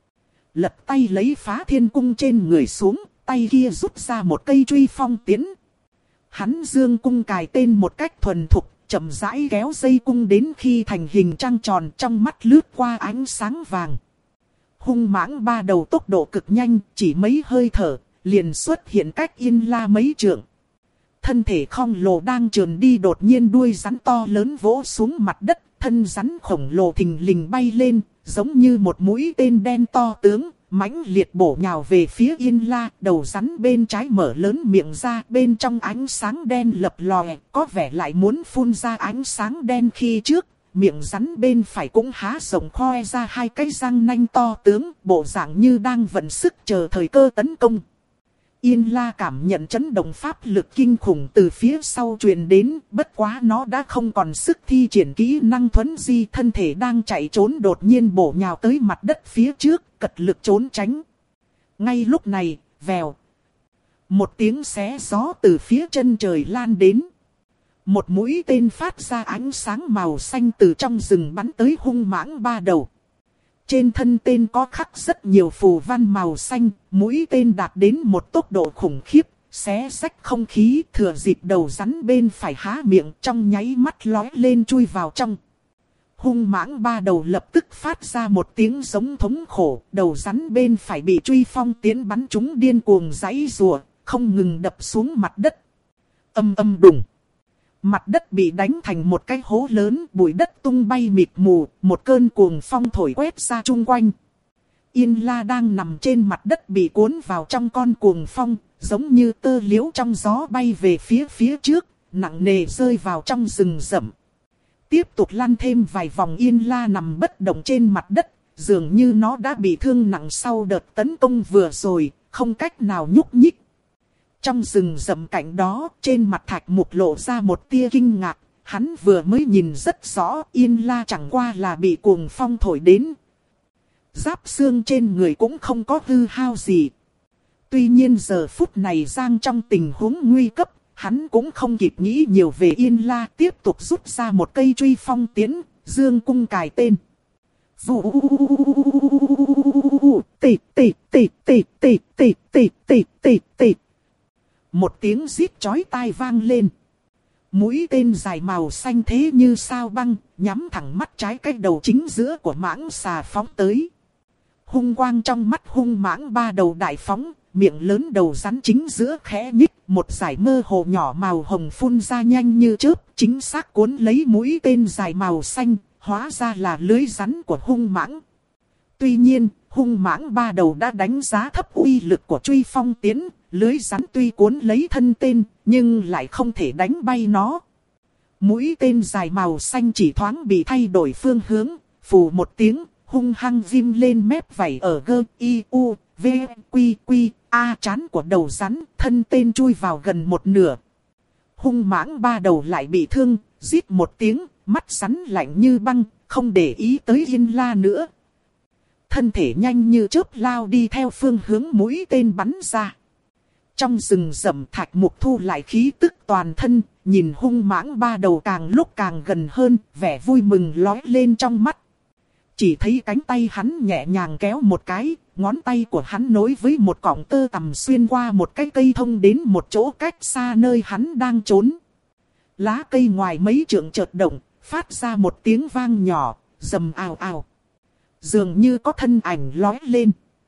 Lật tay lấy phá thiên cung trên người xuống, tay kia rút ra một cây truy phong tiến. Hắn dương cung cài tên một cách thuần thục, chậm rãi kéo dây cung đến khi thành hình trăng tròn, trong mắt lướt qua ánh sáng vàng. Hung mãng ba đầu tốc độ cực nhanh, chỉ mấy hơi thở, liền xuất hiện cách Yên La mấy trượng. Thân thể khổng lồ đang trườn đi, đột nhiên đuôi rắn to lớn vỗ xuống mặt đất, thân rắn khổng lồ thình lình bay lên, giống như một mũi tên đen to tướng, mãnh liệt bổ nhào về phía Yên La. Đầu rắn bên trái mở lớn miệng ra, bên trong ánh sáng đen lập lòe, có vẻ lại muốn phun ra ánh sáng đen khi trước. Miệng rắn bên phải cũng há rộng khoe ra hai cái răng nanh to tướng, bộ dạng như đang vận sức chờ thời cơ tấn công. Yên La cảm nhận chấn động pháp lực kinh khủng từ phía sau truyền đến, bất quá nó đã không còn sức thi triển kỹ năng thuấn di, thân thể đang chạy trốn đột nhiên bổ nhào tới mặt đất phía trước, cật lực trốn tránh. Ngay lúc này, vèo, một tiếng xé gió từ phía chân trời lan đến. Một mũi tên phát ra ánh sáng màu xanh từ trong rừng bắn tới hung mãng ba đầu. Trên thân tên có khắc rất nhiều phù văn màu xanh, mũi tên đạt đến một tốc độ khủng khiếp, xé rách không khí, thừa dịp đầu rắn bên phải há miệng, trong nháy mắt lói lên chui vào trong. Hung mãng ba đầu lập tức phát ra một tiếng giống thống khổ, đầu rắn bên phải bị truy phong tiến bắn trúng điên cuồng giãy giụa, không ngừng đập xuống mặt đất. Âm âm đùng. Mặt đất bị đánh thành một cái hố lớn, bụi đất tung bay mịt mù, một cơn cuồng phong thổi quét ra chung quanh. Yên La đang nằm trên mặt đất bị cuốn vào trong con cuồng phong, giống như tơ liễu trong gió bay về phía phía trước, nặng nề rơi vào trong rừng rậm. Tiếp tục lăn thêm vài vòng, Yên La nằm bất động trên mặt đất, dường như nó đã bị thương nặng sau đợt tấn công vừa rồi, không cách nào nhúc nhích. Trong rừng rậm cạnh đó, trên mặt thạch mục lộ ra một tia kinh ngạc, hắn vừa mới nhìn rất rõ, Yên La chẳng qua là bị cuồng phong thổi đến. Giáp xương trên người cũng không có hư hao gì. Tuy nhiên giờ phút này đang trong tình huống nguy cấp, hắn cũng không kịp nghĩ nhiều về Yên La, tiếp tục rút ra một cây truy phong tiến, dương cung cài tên. Vụ tị tị tị tị tị tị tị tị tị tị. Một tiếng rít chói tai vang lên. Mũi tên dài màu xanh thế như sao băng, nhắm thẳng mắt trái cái đầu chính giữa của mãng xà phóng tới. Hung quang trong mắt hung mãng ba đầu đại phóng, miệng lớn đầu rắn chính giữa khẽ nhích, một dải mơ hồ nhỏ màu hồng phun ra nhanh như chớp, chính xác cuốn lấy mũi tên dài màu xanh, hóa ra là lưới rắn của hung mãng. Tuy nhiên, hung mãng ba đầu đã đánh giá thấp uy lực của truy phong tiến, lưới rắn tuy cuốn lấy thân tên, nhưng lại không thể đánh bay nó. Mũi tên dài màu xanh chỉ thoáng bị thay đổi phương hướng, phù một tiếng, hung hăng vim lên mép vảy ở gơ, i, u, v, quy, quy, a trán của đầu rắn, thân tên chui vào gần một nửa. Hung mãng ba đầu lại bị thương, rít một tiếng, mắt rắn lạnh như băng, không để ý tới Yên La nữa. Thân thể nhanh như chớp lao đi theo phương hướng mũi tên bắn ra. Trong rừng rậm thạch mục thu lại khí tức toàn thân, nhìn hung mãng ba đầu càng lúc càng gần hơn, vẻ vui mừng lóe lên trong mắt. Chỉ thấy cánh tay hắn nhẹ nhàng kéo một cái, ngón tay của hắn nối với một cọng tơ tằm xuyên qua một cái cây thông đến một chỗ cách xa nơi hắn đang trốn. Lá cây ngoài mấy trượng chợt động, phát ra một tiếng vang nhỏ, rầm ào ào. Dường như có thân ảnh lóe lên.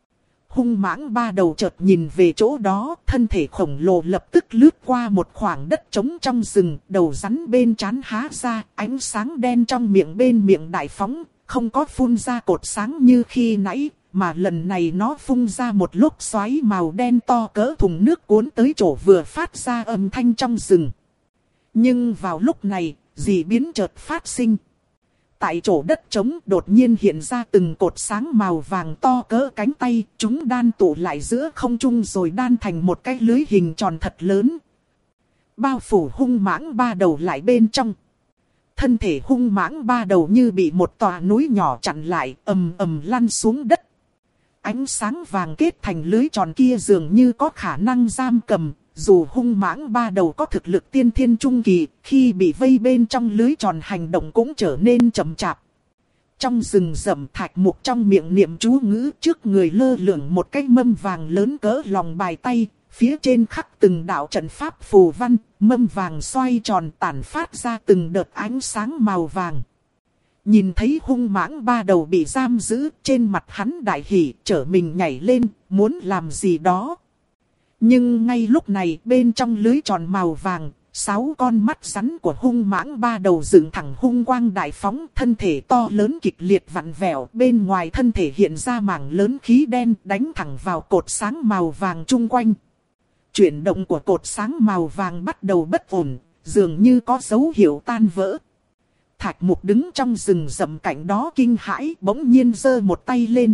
Hung mãng ba đầu chợt nhìn về chỗ đó, thân thể khổng lồ lập tức lướt qua một khoảng đất trống trong rừng, đầu rắn bên trán há ra, ánh sáng đen trong miệng bên miệng đại phóng, không có phun ra cột sáng như khi nãy, mà lần này nó phun ra một lốc xoáy màu đen to cỡ thùng nước cuốn tới chỗ vừa phát ra âm thanh trong rừng. Nhưng vào lúc này, dị biến chợt phát sinh. Tại chỗ đất trống đột nhiên hiện ra từng cột sáng màu vàng to cỡ cánh tay, chúng đan tụ lại giữa không trung rồi đan thành một cái lưới hình tròn thật lớn. Bao phủ hung mãng ba đầu lại bên trong. Thân thể hung mãng ba đầu như bị một tòa núi nhỏ chặn lại, ầm ầm lăn xuống đất. Ánh sáng vàng kết thành lưới tròn kia dường như có khả năng giam cầm. Dù hung mãng ba đầu có thực lực tiên thiên trung kỳ, khi bị vây bên trong lưới tròn hành động cũng trở nên chậm chạp. Trong rừng rậm, Thạch Mục trong miệng niệm chú ngữ, trước người lơ lửng một cái mâm vàng lớn cỡ lòng bàn tay, phía trên khắc từng đạo trận pháp phù văn, mâm vàng xoay tròn tản phát ra từng đợt ánh sáng màu vàng. Nhìn thấy hung mãng ba đầu bị giam giữ, trên mặt hắn đại hỉ, trở mình nhảy lên, muốn làm gì đó. Nhưng ngay lúc này bên trong lưới tròn màu vàng, sáu con mắt rắn của hung mãng ba đầu dựng thẳng hung quang đại phóng, thân thể to lớn kịch liệt vặn vẹo, bên ngoài thân thể hiện ra mảng lớn khí đen đánh thẳng vào cột sáng màu vàng chung quanh. Chuyển động của cột sáng màu vàng bắt đầu bất ổn, dường như có dấu hiệu tan vỡ. Thạch Mục đứng trong rừng rậm cạnh đó kinh hãi, bỗng nhiên giơ một tay lên.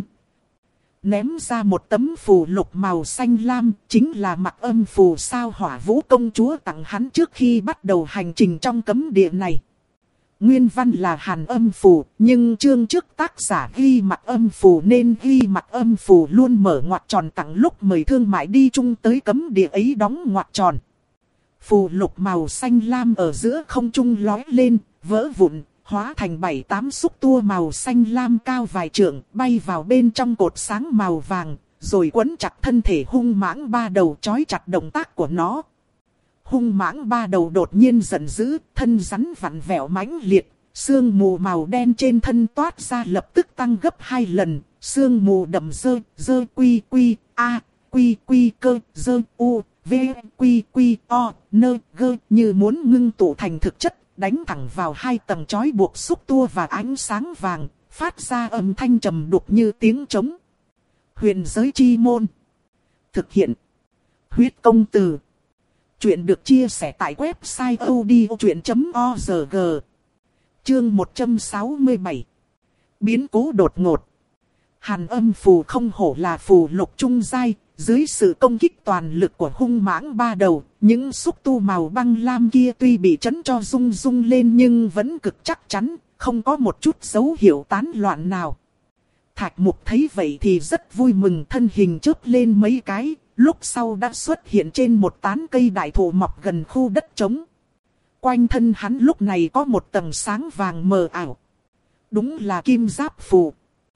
Ném ra một tấm phù lục màu xanh lam, chính là Mặc Âm phù sao Hỏa Vũ công chúa tặng hắn trước khi bắt đầu hành trình trong cấm địa này. Nguyên văn là Hàn Âm phù, nhưng chương trước tác giả ghi Mặc Âm phù nên ghi Mặc Âm phù luôn mở ngoặc tròn tặng lúc mời thương mại đi chung tới cấm địa ấy đóng ngoặc tròn. Phù lục màu xanh lam ở giữa không trung lói lên, vỡ vụn. Hóa thành bảy tám xúc tua màu xanh lam cao vài trượng, bay vào bên trong cột sáng màu vàng, rồi quấn chặt thân thể hung mãng ba đầu, trói chặt động tác của nó. Hung mãng ba đầu đột nhiên giận dữ, thân rắn vặn vẹo mãnh liệt, sương mù màu đen trên thân toát ra lập tức tăng gấp hai lần, sương mù đậm dơ, dơ quy quy, a, quy quy cơ, dơ u, v, quy quy o, nơ, gơ, như muốn ngưng tụ thành thực chất. Đánh thẳng vào hai tầng trói buộc xúc tua và ánh sáng vàng, phát ra âm thanh trầm đục như tiếng trống. Huyền giới chi môn. Thực hiện. Huyết công từ. Chuyện được chia sẻ tại website odchuyện chấm org. Chương một trăm sáu mươi bảy. Biến cố đột ngột. Hàn Âm phù không hổ là phù lục trung giai. Dưới sự công kích toàn lực của hung mãng ba đầu, những xúc tu màu băng lam kia tuy bị chấn cho rung rung lên nhưng vẫn cực chắc chắn, không có một chút dấu hiệu tán loạn nào. Thạch Mục thấy vậy thì rất vui mừng, thân hình chớp lên mấy cái, lúc sau đã xuất hiện trên một tán cây đại thụ mọc gần khu đất trống. Quanh thân hắn lúc này có một tầng sáng vàng mờ ảo. Đúng là kim giáp phù.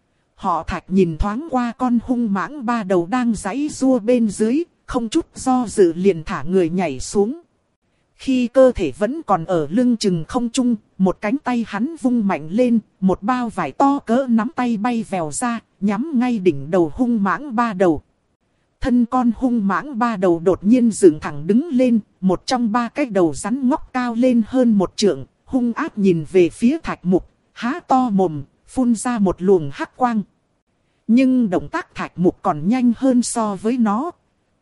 Họ Thạch nhìn thoáng qua con hung mãng ba đầu đang giãy giụa bên dưới, không chút do dự liền thả người nhảy xuống. Khi cơ thể vẫn còn ở lưng chừng không trung, một cánh tay hắn vung mạnh lên, một bao vải to cỡ nắm tay bay vèo ra, nhắm ngay đỉnh đầu hung mãng ba đầu. Thân con hung mãng ba đầu đột nhiên dựng thẳng đứng lên, một trong ba cái đầu rắn ngóc cao lên hơn một trượng, hung ác nhìn về phía Thạch Mục, há to mồm, phun ra một luồng hắc quang. Nhưng động tác Thạch Mục còn nhanh hơn so với nó.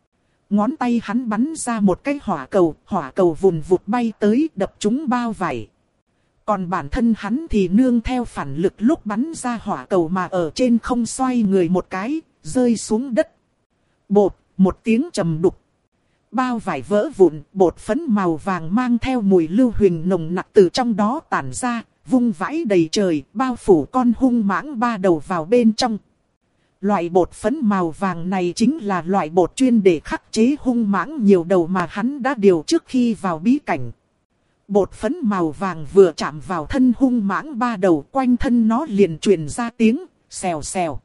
Ngón tay hắn bắn ra một cái hỏa cầu, hỏa cầu vùn vụt bay tới đập trúng bao vải. Còn bản thân hắn thì nương theo phản lực lúc bắn ra hỏa cầu mà ở trên không xoay người một cái, rơi xuống đất. Bột, một tiếng trầm đục. Bao vải vỡ vụn, bột phấn màu vàng mang theo mùi lưu huỳnh nồng nặc từ trong đó tản ra, vung vãi đầy trời, bao phủ con hung mãng ba đầu vào bên trong. Loại bột phấn màu vàng này chính là loại bột chuyên để khắc chế hung mãng nhiều đầu mà hắn đã điều trước khi vào bí cảnh. Bột phấn màu vàng vừa chạm vào thân hung mãng ba đầu, quanh thân nó liền truyền ra tiếng xèo xèo.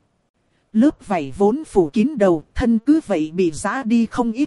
Lớp vảy vốn phủ kín đầu, thân cứ vậy bị giã đi không ít.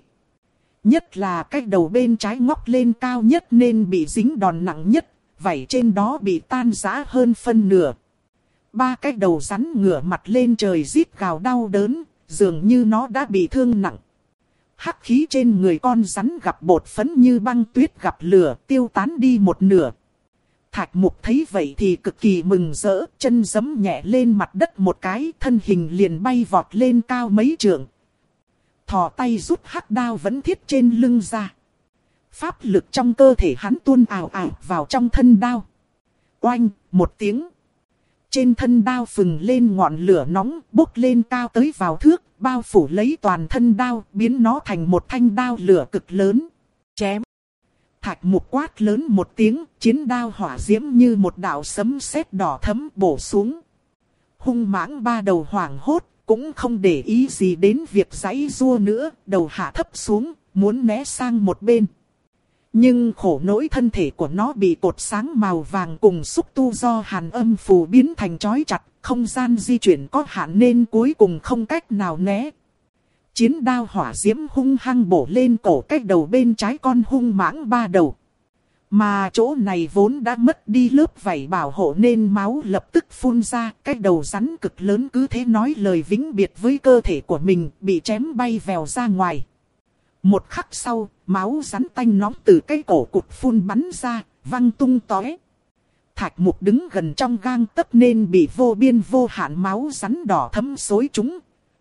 Nhất là cái đầu bên trái ngóc lên cao nhất nên bị dính đòn nặng nhất, vảy trên đó bị tan rã hơn phân nửa. Ba cái đầu rắn ngửa mặt lên trời rít gào đau đớn, dường như nó đã bị thương nặng. Hắc khí trên người con rắn gặp bột phấn như băng tuyết gặp lửa, tiêu tán đi một nửa. Thạch Mục thấy vậy thì cực kỳ mừng rỡ, chân giẫm nhẹ lên mặt đất một cái, thân hình liền bay vọt lên cao mấy trượng. Thò tay rút hắc đao vẫn thiết trên lưng ra. Pháp lực trong cơ thể hắn tuôn ào ào vào trong thân đao. Oanh, một tiếng. Trên thân đao phừng lên ngọn lửa nóng, bốc lên cao tới vào thước, bao phủ lấy toàn thân đao, biến nó thành một thanh đao lửa cực lớn. Chém. Thạch Mục quát lớn một tiếng, chiến đao hỏa diễm như một đạo sấm sét đỏ thẫm bổ xuống. Hung mãng ba đầu hoảng hốt, cũng không để ý gì đến việc giãy giụa nữa, đầu hạ thấp xuống, muốn né sang một bên. Nhưng khổ nỗi thân thể của nó bị cột sáng màu vàng cùng xúc tu do hàn âm phù biến thành trói chặt, không gian di chuyển có hạn nên cuối cùng không cách nào né. Chiến đao hỏa diễm hung hăng bổ lên cổ cách đầu bên trái con hung mãng ba đầu. Mà chỗ này vốn đã mất đi lớp vảy bảo hộ nên máu lập tức phun ra, cách đầu rắn cực lớn cứ thế nói lời vĩnh biệt với cơ thể của mình, bị chém bay vèo ra ngoài. Một khắc sau, máu rắn tanh nóng từ cái cổ cụt phun bắn ra, văng tung tóe. Thạch Mục đứng gần trong gang tấc nên bị vô biên vô hạn máu rắn đỏ thấm xối trúng.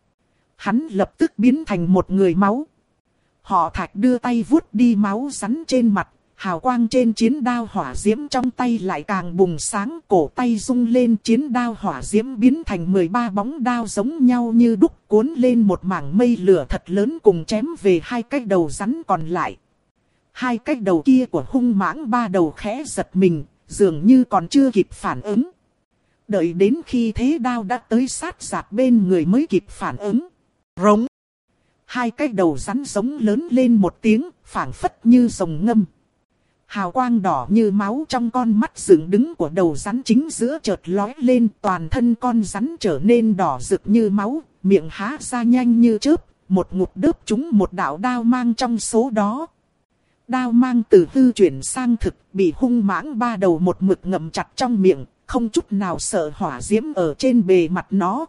Hắn lập tức biến thành một người máu. Họ Thạch đưa tay vuốt đi máu rắn trên mặt, hào quang trên chiến đao hỏa diễm trong tay lại càng bùng sáng, cổ tay rung lên, chiến đao hỏa diễm biến thành mười ba bóng đao giống nhau như đúc, cuốn lên một mảng mây lửa thật lớn cùng chém về hai cái đầu rắn còn lại. Hai cái đầu kia của hung mãng ba đầu khẽ giật mình, dường như còn chưa kịp phản ứng. Đợi đến khi thế đao đã tới sát giạt bên người mới kịp phản ứng. Rống! Hai cái đầu rắn giống lớn lên một tiếng, phảng phất như rồng ngâm. Hào quang đỏ như máu trong con mắt dựng đứng của đầu rắn chính giữa chợt lóe lên, toàn thân con rắn trở nên đỏ rực như máu, miệng há ra nhanh như chớp, một ngụm đớp trúng một đạo đao mang trong số đó. Đao mang từ hư chuyển sang thực, bị hung mãng ba đầu một mực ngậm chặt trong miệng, không chút nào sợ hỏa diễm ở trên bề mặt nó.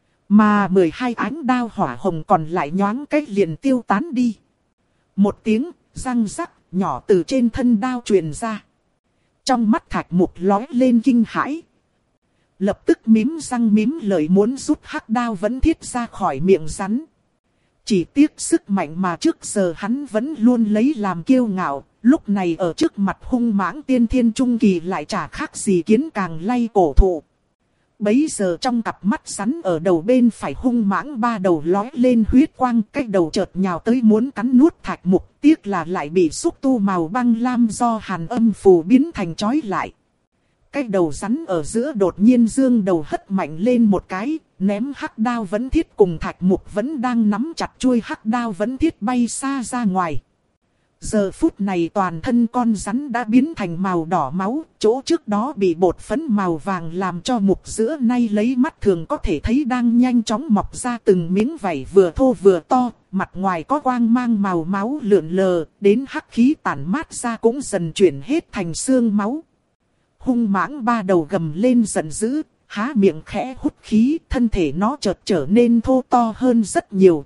Mà mười hai ánh đao hỏa hồng còn lại nhoáng cách liền tiêu tán đi. Một tiếng răng rắc nhỏ từ trên thân đao truyền ra. Trong mắt Thạch Mục lóe lên kinh hãi. Lập tức mím răng mím lợi muốn rút hắc đao vẫn thiết ra khỏi miệng rắn. Chỉ tiếc sức mạnh mà trước giờ hắn vẫn luôn lấy làm kiêu ngạo, lúc này ở trước mặt hung mãng tiên thiên trung kỳ lại chả khác gì kiến càng lay cổ thụ. Bấy giờ trong cặp mắt rắn ở đầu bên phải hung mãng ba đầu lóe lên huyết quang, cái đầu chợt nhào tới muốn cắn nuốt Thạch Mục, tiếc là lại bị xúc tu màu băng lam do hàn âm phù biến thành trói lại. Cái đầu rắn ở giữa đột nhiên dương đầu hất mạnh lên một cái, ném hắc đao vẫn thiết cùng Thạch Mục vẫn đang nắm chặt chuôi hắc đao vẫn thiết bay xa ra ngoài. Giờ phút này toàn thân con rắn đã biến thành màu đỏ máu, chỗ trước đó bị bột phấn màu vàng làm cho mục giữa nay lấy mắt thường có thể thấy đang nhanh chóng mọc ra từng miếng vảy vừa thô vừa to, mặt ngoài có quang mang màu máu lượn lờ, đến hắc khí tản mát ra cũng dần chuyển hết thành xương máu. Hung mãng ba đầu gầm lên giận dữ, há miệng khẽ hút khí, thân thể nó chợt trở nên thô to hơn rất nhiều.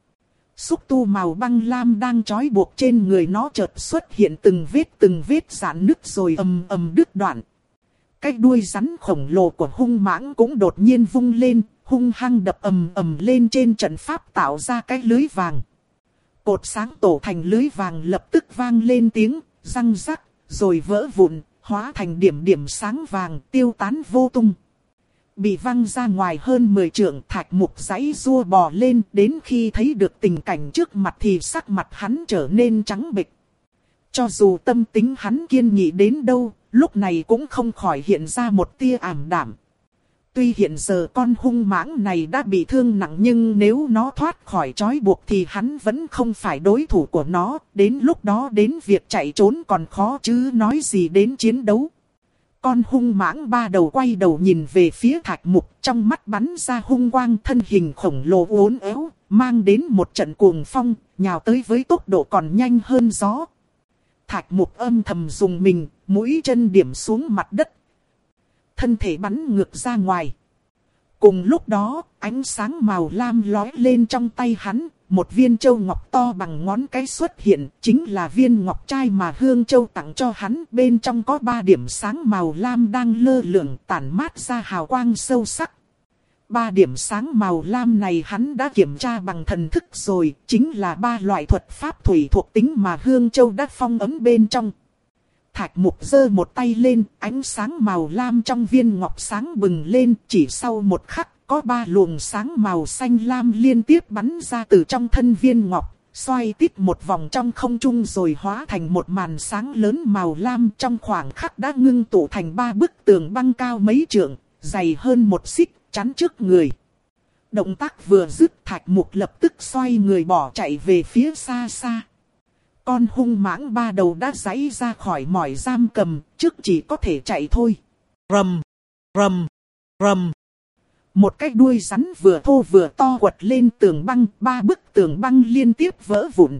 Xúc tu màu băng lam đang trói buộc trên người nó chợt xuất hiện từng vết từng vết rạn nứt rồi ầm ầm đứt đoạn. Cái đuôi rắn khổng lồ của hung mãng cũng đột nhiên vung lên, hung hăng đập ầm ầm lên trên trận pháp tạo ra cái lưới vàng. Cột sáng tổ thành lưới vàng lập tức vang lên tiếng răng rắc, rồi vỡ vụn, hóa thành điểm điểm sáng vàng tiêu tán vô tung. Bị văng ra ngoài hơn mười trượng, Thạch Mục giãy giụa bò lên, đến khi thấy được tình cảnh trước mặt thì sắc mặt hắn trở nên trắng bệch. Cho dù tâm tính hắn kiên nghị đến đâu, lúc này cũng không khỏi hiện ra một tia ảm đạm. Tuy hiện giờ con hung mãng này đã bị thương nặng nhưng nếu nó thoát khỏi trói buộc thì hắn vẫn không phải đối thủ của nó, đến lúc đó đến việc chạy trốn còn khó chứ nói gì đến chiến đấu. Con hung mãng ba đầu quay đầu nhìn về phía Thạch Mục, trong mắt bắn ra hung quang, thân hình khổng lồ uốn éo, mang đến một trận cuồng phong, nhào tới với tốc độ còn nhanh hơn gió. Thạch Mục âm thầm dùng mình, mũi chân điểm xuống mặt đất. Thân thể bắn ngược ra ngoài. Cùng lúc đó, ánh sáng màu lam lóe lên trong tay hắn, một viên châu ngọc to bằng ngón cái xuất hiện, chính là viên ngọc trai mà Hương Châu tặng cho hắn. Bên trong có ba điểm sáng màu lam đang lơ lửng tản mát ra hào quang sâu sắc. Ba điểm sáng màu lam này hắn đã kiểm tra bằng thần thức rồi, chính là ba loại thuật pháp thủy thuộc tính mà Hương Châu đã phong ấn bên trong. Thạch Mục giơ một tay lên, ánh sáng màu lam trong viên ngọc sáng bừng lên, chỉ sau một khắc, có ba luồng sáng màu xanh lam liên tiếp bắn ra từ trong thân viên ngọc, xoay tít một vòng trong không trung rồi hóa thành một màn sáng lớn màu lam, trong khoảng khắc đã ngưng tụ thành ba bức tường băng cao mấy trượng, dày hơn một xích, chắn trước người. Động tác vừa dứt, Thạch Mục lập tức xoay người bỏ chạy về phía xa xa. Con hung mãng ba đầu đã giãy ra khỏi mỏi giam cầm, trước chỉ có thể chạy thôi. Rầm, rầm, rầm. Một cái đuôi rắn vừa thô vừa to quật lên tường băng, ba bức tường băng liên tiếp vỡ vụn,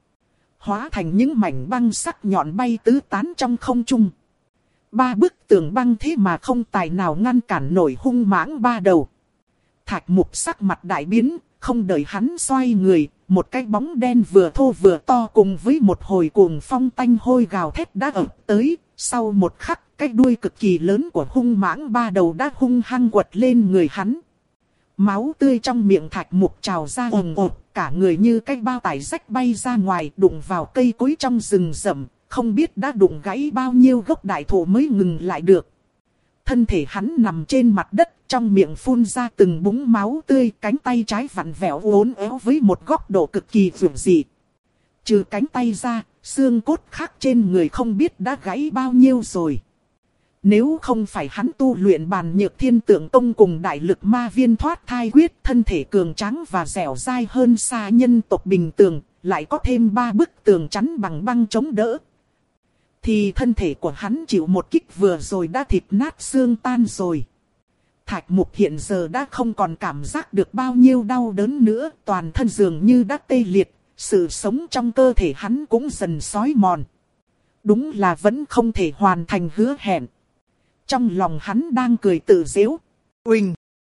hóa thành những mảnh băng sắc nhọn bay tứ tán trong không trung. Ba bức tường băng thế mà không tài nào ngăn cản nổi hung mãng ba đầu. Thạch Mục sắc mặt đại biến, không đợi hắn xoay người, một cái bóng đen vừa thô vừa to cùng với một hồi cuồng phong tanh hôi gào thét đã ập tới. Sau một khắc, cái đuôi cực kỳ lớn của hung mãng ba đầu đã hung hăng quật lên người hắn. Máu tươi trong miệng Thạch Mục trào ra ồn ồn, cả người như cái bao tải rách bay ra ngoài, đụng vào cây cối trong rừng rậm, không biết đã đụng gãy bao nhiêu gốc đại thụ mới ngừng lại được. Thân thể hắn nằm trên mặt đất, trong miệng phun ra từng búng máu tươi, cánh tay trái vặn vẹo uốn éo với một góc độ cực kỳ vượt dị. Trừ cánh tay ra, xương cốt khác trên người không biết đã gãy bao nhiêu rồi. Nếu không phải hắn tu luyện bàn nhược thiên tượng tông cùng đại lực ma viên thoát thai quyết, thân thể cường tráng và dẻo dai hơn xa nhân tộc bình thường, lại có thêm ba bức tường chắn bằng băng chống đỡ, thì thân thể của hắn chịu một kích vừa rồi đã thịt nát xương tan rồi. Thạch Mục hiện giờ đã không còn cảm giác được bao nhiêu đau đớn nữa, toàn thân dường như đã tê liệt, sự sống trong cơ thể hắn cũng dần xói mòn. Đúng là vẫn không thể hoàn thành hứa hẹn. Trong lòng hắn đang cười tự giễu. Uỳnh!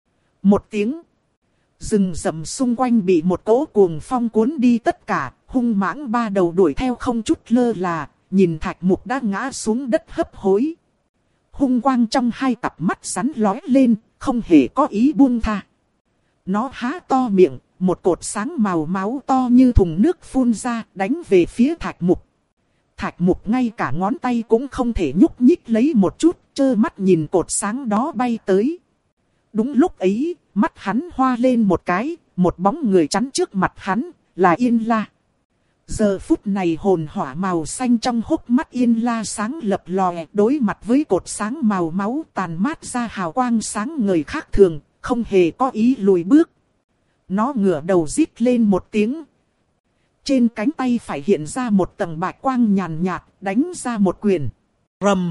Một tiếng. Rừng rậm xung quanh bị một cỗ cuồng phong cuốn đi tất cả, hung mãng ba đầu đuổi theo không chút lơ là, nhìn Thạch Mục đã ngã xuống đất hấp hối. Hung quang trong hai cặp mắt rắn lóe lên, không hề có ý buông tha. Nó há to miệng, một cột sáng màu máu to như thùng nước phun ra, đánh về phía Thạch Mục. Thạch Mục ngay cả ngón tay cũng không thể nhúc nhích lấy một chút, trơ mắt nhìn cột sáng đó bay tới. Đúng lúc ấy, mắt hắn hoa lên một cái, một bóng người chắn trước mặt hắn, là Yên La. Giờ phút này hồn hỏa màu xanh trong hốc mắt Yên La sáng lập lòe, đối mặt với cột sáng màu máu tàn mát ra hào quang sáng ngời khác thường, không hề có ý lùi bước. Nó ngửa đầu rít lên một tiếng. Trên cánh tay phải hiện ra một tầng bạch quang nhàn nhạt, đánh ra một quyền. Rầm.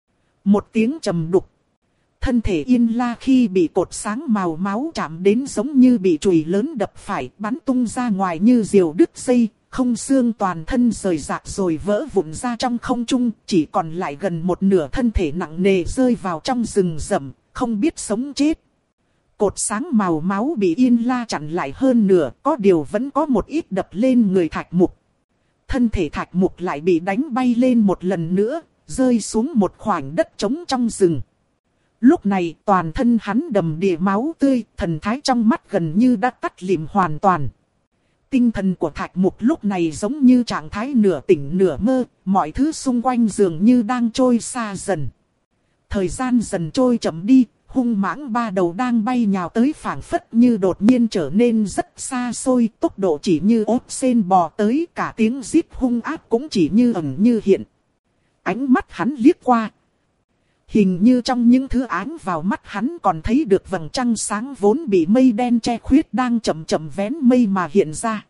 Một tiếng trầm đục. Thân thể Yên La khi bị cột sáng màu máu chạm đến giống như bị chùy lớn đập phải, bắn tung ra ngoài như diều đứt dây, không xương toàn thân rời rạc rồi vỡ vụn ra trong không trung, chỉ còn lại gần một nửa thân thể nặng nề rơi vào trong rừng rậm, không biết sống chết. Cột sáng màu máu bị Yên La chặn lại hơn nửa, có điều vẫn có một ít đập lên người Thạch Mục. Thân thể Thạch Mục lại bị đánh bay lên một lần nữa, rơi xuống một khoảnh đất trống trong rừng. Lúc này toàn thân hắn đầm đìa máu tươi, thần thái trong mắt gần như đã tắt lịm hoàn toàn. Tinh thần của Thạch Mục lúc này giống như trạng thái nửa tỉnh nửa mơ, mọi thứ xung quanh dường như đang trôi xa dần. Thời gian dần trôi chậm đi, hung mãng ba đầu đang bay nhào tới phảng phất như đột nhiên trở nên rất xa xôi, tốc độ chỉ như ốt sên bò tới, cả tiếng rít hung ác cũng chỉ như ẩn như hiện. Ánh mắt hắn liếc qua. Hình như trong những thứ áng vào mắt hắn còn thấy được vầng trăng sáng vốn bị mây đen che khuyết đang chậm chậm vén mây mà hiện ra.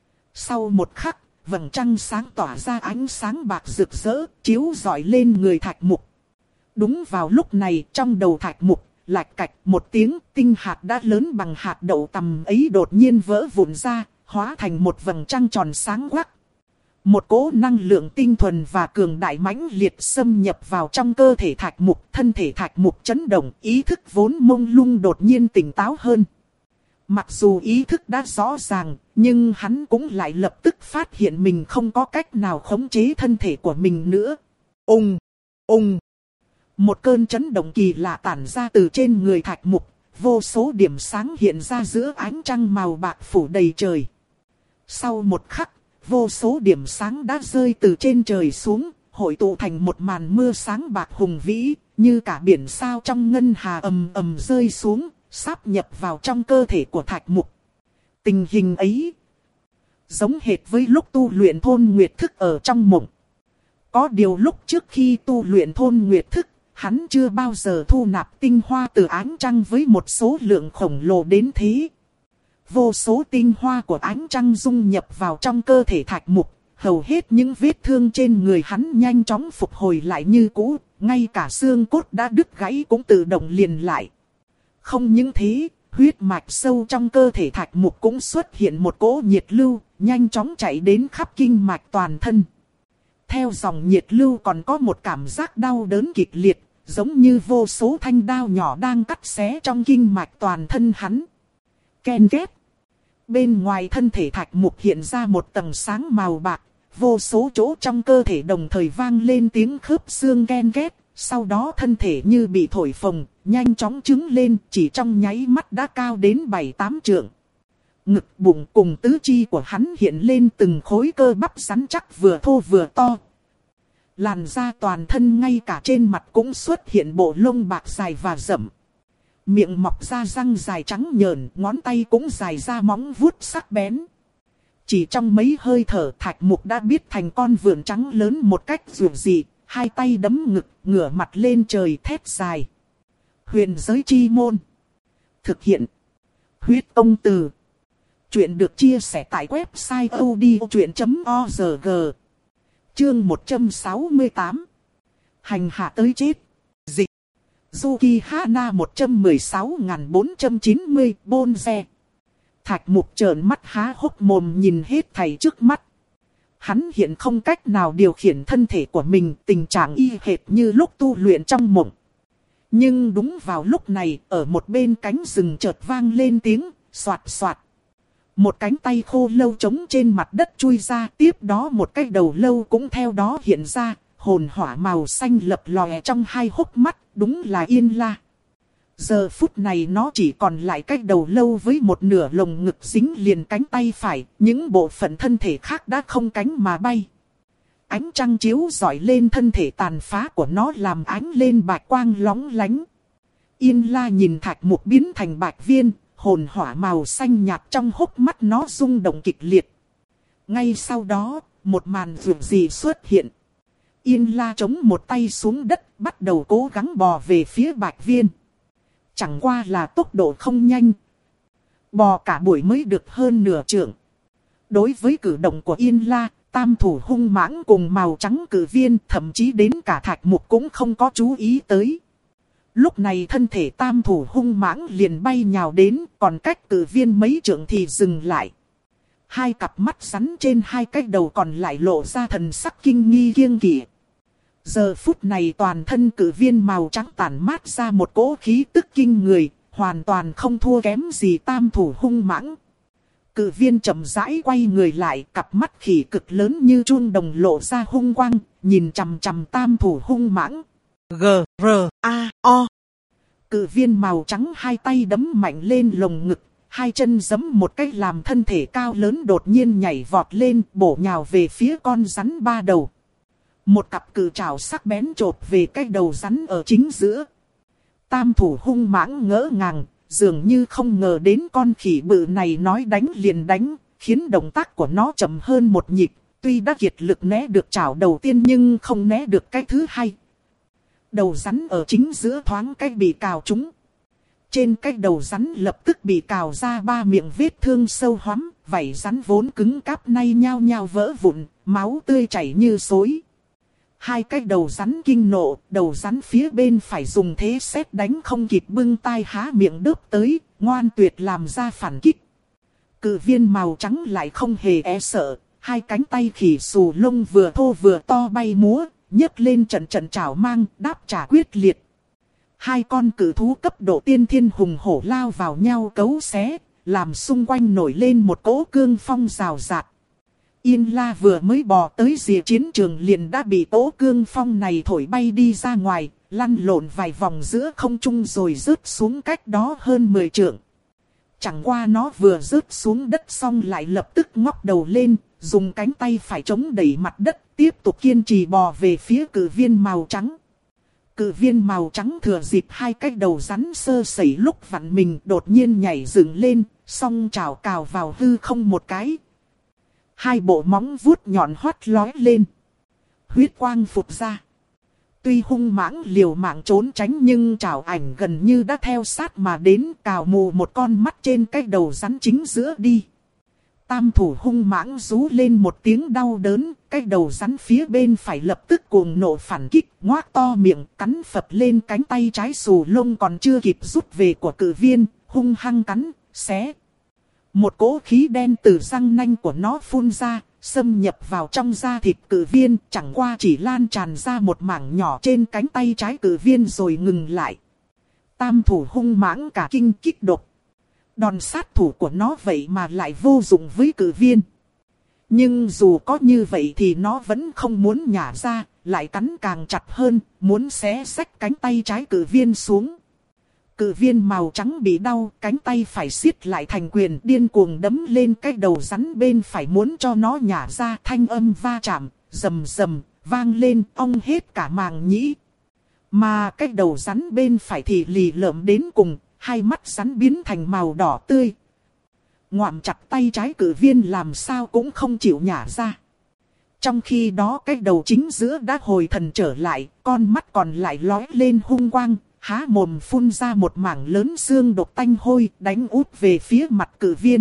Sau một khắc, vầng trăng sáng tỏa ra ánh sáng bạc rực rỡ, chiếu rọi lên người Thạch Mục. Đúng vào lúc này, trong đầu Thạch Mục, lạch cạch một tiếng, tinh hạt đã lớn bằng hạt đậu tầm ấy đột nhiên vỡ vụn ra, hóa thành một vầng trăng tròn sáng quắc. Một cỗ năng lượng tinh thuần và cường đại mãnh liệt xâm nhập vào trong cơ thể Thạch Mục. Thân thể Thạch Mục chấn động, ý thức vốn mông lung đột nhiên tỉnh táo hơn. Mặc dù ý thức đã rõ ràng, nhưng hắn cũng lại lập tức phát hiện mình không có cách nào khống chế thân thể của mình nữa. Ùng, ùng. Một cơn chấn động kỳ lạ tản ra từ trên người Thạch Mục, vô số điểm sáng hiện ra giữa ánh trăng màu bạc phủ đầy trời. Sau một khắc, vô số điểm sáng đã rơi từ trên trời xuống, hội tụ thành một màn mưa sáng bạc hùng vĩ, như cả biển sao trong ngân hà ầm ầm rơi xuống, sáp nhập vào trong cơ thể của Thạch Mục. Tình hình ấy giống hệt với lúc tu luyện thôn nguyệt thức ở trong mộng. Có điều lúc trước khi tu luyện thôn nguyệt thức, hắn chưa bao giờ thu nạp tinh hoa từ ánh trăng với một số lượng khổng lồ đến thế. Vô số tinh hoa của ánh trăng dung nhập vào trong cơ thể Thạch Mục, hầu hết những vết thương trên người hắn nhanh chóng phục hồi lại như cũ, ngay cả xương cốt đã đứt gãy cũng tự động liền lại. Không những thế, huyết mạch sâu trong cơ thể Thạch Mục cũng xuất hiện một cỗ nhiệt lưu, nhanh chóng chạy đến khắp kinh mạch toàn thân. Theo dòng nhiệt lưu còn có một cảm giác đau đớn kịch liệt, giống như vô số thanh đao nhỏ đang cắt xé trong kinh mạch toàn thân hắn. Ken két. Bên ngoài thân thể Thạch Mục hiện ra một tầng sáng màu bạc, vô số chỗ trong cơ thể đồng thời vang lên tiếng khớp xương ken két. Sau đó thân thể như bị thổi phồng, nhanh chóng trứng lên, chỉ trong nháy mắt đã cao đến bảy tám trượng. Ngực bụng cùng tứ chi của hắn hiện lên từng khối cơ bắp rắn chắc vừa thô vừa to. Làn da toàn thân ngay cả trên mặt cũng xuất hiện bộ lông bạc dài và rậm. Miệng mọc ra răng dài trắng nhờn, ngón tay cũng dài ra móng vuốt sắc bén. Chỉ trong mấy hơi thở Thạch Mục đã biết thành con vượn trắng lớn một cách dữ dị. Hai tay đấm ngực, ngửa mặt lên trời thét dài. Huyền giới chi môn. Thực hiện. Huyết công từ. Chuyện được chia sẻ tại website odchuyện chấm org. Chương một trăm sáu mươi tám. Hành hạ tới chết. Dịch. Zuki Hana một trăm mười sáu nghìn bốn trăm chín mươi Bonze. Thạch Mục trợn mắt há hốc mồm nhìn hết thảy trước mắt. Hắn hiện không cách nào điều khiển thân thể của mình, tình trạng y hệt như lúc tu luyện trong mộng. Nhưng đúng vào lúc này, ở một bên cánh rừng chợt vang lên tiếng, soạt soạt. Một cánh tay khô lâu trống trên mặt đất chui ra, tiếp đó một cái đầu lâu cũng theo đó hiện ra, hồn hỏa màu xanh lập lòe trong hai hốc mắt, đúng là Yên La. Giờ phút này nó chỉ còn lại cái đầu lâu với một nửa lồng ngực dính liền cánh tay phải, những bộ phận thân thể khác đã không cánh mà bay. Ánh trăng chiếu rọi lên thân thể tàn phá của nó làm ánh lên bạch quang lóng lánh. Yên La nhìn Thạch Mục biến thành bạch viên, hồn hỏa màu xanh nhạt trong hốc mắt nó rung động kịch liệt. Ngay sau đó, một màn dường gì xuất hiện. Yên La chống một tay xuống đất, bắt đầu cố gắng bò về phía bạch viên. Chẳng qua là tốc độ không nhanh. Bò cả buổi mới được hơn nửa trượng. Đối với cử động của Yên La, tam thủ hung mãng cùng màu trắng cử viên, thậm chí đến cả Thạch Mục cũng không có chú ý tới. Lúc này thân thể tam thủ hung mãng liền bay nhào đến, còn cách cử viên mấy trượng thì dừng lại. Hai cặp mắt rắn trên hai cái đầu còn lại lộ ra thần sắc kinh nghi kiêng kỵ. Giờ phút này toàn thân cử viên màu trắng tản mát ra một cỗ khí tức kinh người, hoàn toàn không thua kém gì tam thủ hung mãng. Cử viên chậm rãi quay người lại, cặp mắt khỉ cực lớn như chuông đồng lộ ra hung quang, nhìn chằm chằm tam thủ hung mãng. G, R, A, O. Cử viên màu trắng hai tay đấm mạnh lên lồng ngực, hai chân giẫm một cái làm thân thể cao lớn đột nhiên nhảy vọt lên, bổ nhào về phía con rắn ba đầu. Một cặp cự trảo sắc bén chộp về cái đầu rắn ở chính giữa. Tam thủ hung mãng ngỡ ngàng, dường như không ngờ đến con khỉ bự này nói đánh liền đánh, khiến động tác của nó chậm hơn một nhịp. Tuy đã kiệt lực né được trảo đầu tiên nhưng không né được cái thứ hai. Đầu rắn ở chính giữa thoáng cái bị cào trúng. Trên cái đầu rắn lập tức bị cào ra ba miệng vết thương sâu hoắm, vảy rắn vốn cứng cáp nay nhao nhao vỡ vụn, máu tươi chảy như xối. Hai cái đầu rắn kinh nộ, đầu rắn phía bên phải dùng thế sét đánh không kịp bưng tai há miệng đớp tới, ngoan tuyệt làm ra phản kích. Cự viên màu trắng lại không hề e sợ, hai cánh tay khỉ xù lông vừa thô vừa to bay múa, nhấc lên trận trận chảo mang, đáp trả quyết liệt. Hai con cự thú cấp độ tiên thiên hùng hổ lao vào nhau cấu xé, làm xung quanh nổi lên một cỗ cương phong rào rạt. Yên La vừa mới bò tới rìa chiến trường liền đã bị cỗ cương phong này thổi bay đi ra ngoài, lăn lộn vài vòng giữa không trung rồi rớt xuống cách đó hơn mười trượng. Chẳng qua nó vừa rớt xuống đất xong lại lập tức ngóc đầu lên, dùng cánh tay phải chống đẩy mặt đất, tiếp tục kiên trì bò về phía cự viên màu trắng. Cự viên màu trắng thừa dịp hai cái đầu rắn sơ sẩy lúc vặn mình đột nhiên nhảy dựng lên, song chảo cào vào hư không một cái. Hai bộ móng vuốt nhọn hoắt lói lên. Huyết quang phụt ra. Tuy hung mãng liều mạng trốn tránh nhưng chảo ảnh gần như đã theo sát mà đến, cào mù một con mắt trên cái đầu rắn chính giữa đi. Tam thủ hung mãng rú lên một tiếng đau đớn, cái đầu rắn phía bên phải lập tức cuồng nộ phản kích, ngoác to miệng, cắn phập lên cánh tay trái xù lông còn chưa kịp rút về của cự viên, hung hăng cắn, xé. Một cỗ khí đen từ răng nanh của nó phun ra, xâm nhập vào trong da thịt cự viên, chẳng qua chỉ lan tràn ra một mảng nhỏ trên cánh tay trái cự viên rồi ngừng lại. Tam thủ hung mãng cả kinh kích độc. Đòn sát thủ của nó vậy mà lại vô dụng với cự viên. Nhưng dù có như vậy thì nó vẫn không muốn nhả ra, lại cắn càng chặt hơn, muốn xé xách cánh tay trái cự viên xuống. Cự viên màu trắng bị đau, cánh tay phải siết lại thành quyền điên cuồng đấm lên cái đầu rắn bên phải muốn cho nó nhả ra, thanh âm va chạm, rầm rầm, vang lên ong hết cả màng nhĩ. Mà cái đầu rắn bên phải thì lì lợm đến cùng, hai mắt rắn biến thành màu đỏ tươi. Ngoạm chặt tay trái cự viên làm sao cũng không chịu nhả ra. Trong khi đó cái đầu chính giữa đã hồi thần trở lại, con mắt còn lại lóe lên hung quang, há mồm phun ra một mảng lớn xương độc tanh hôi, đánh úp về phía mặt cự viên.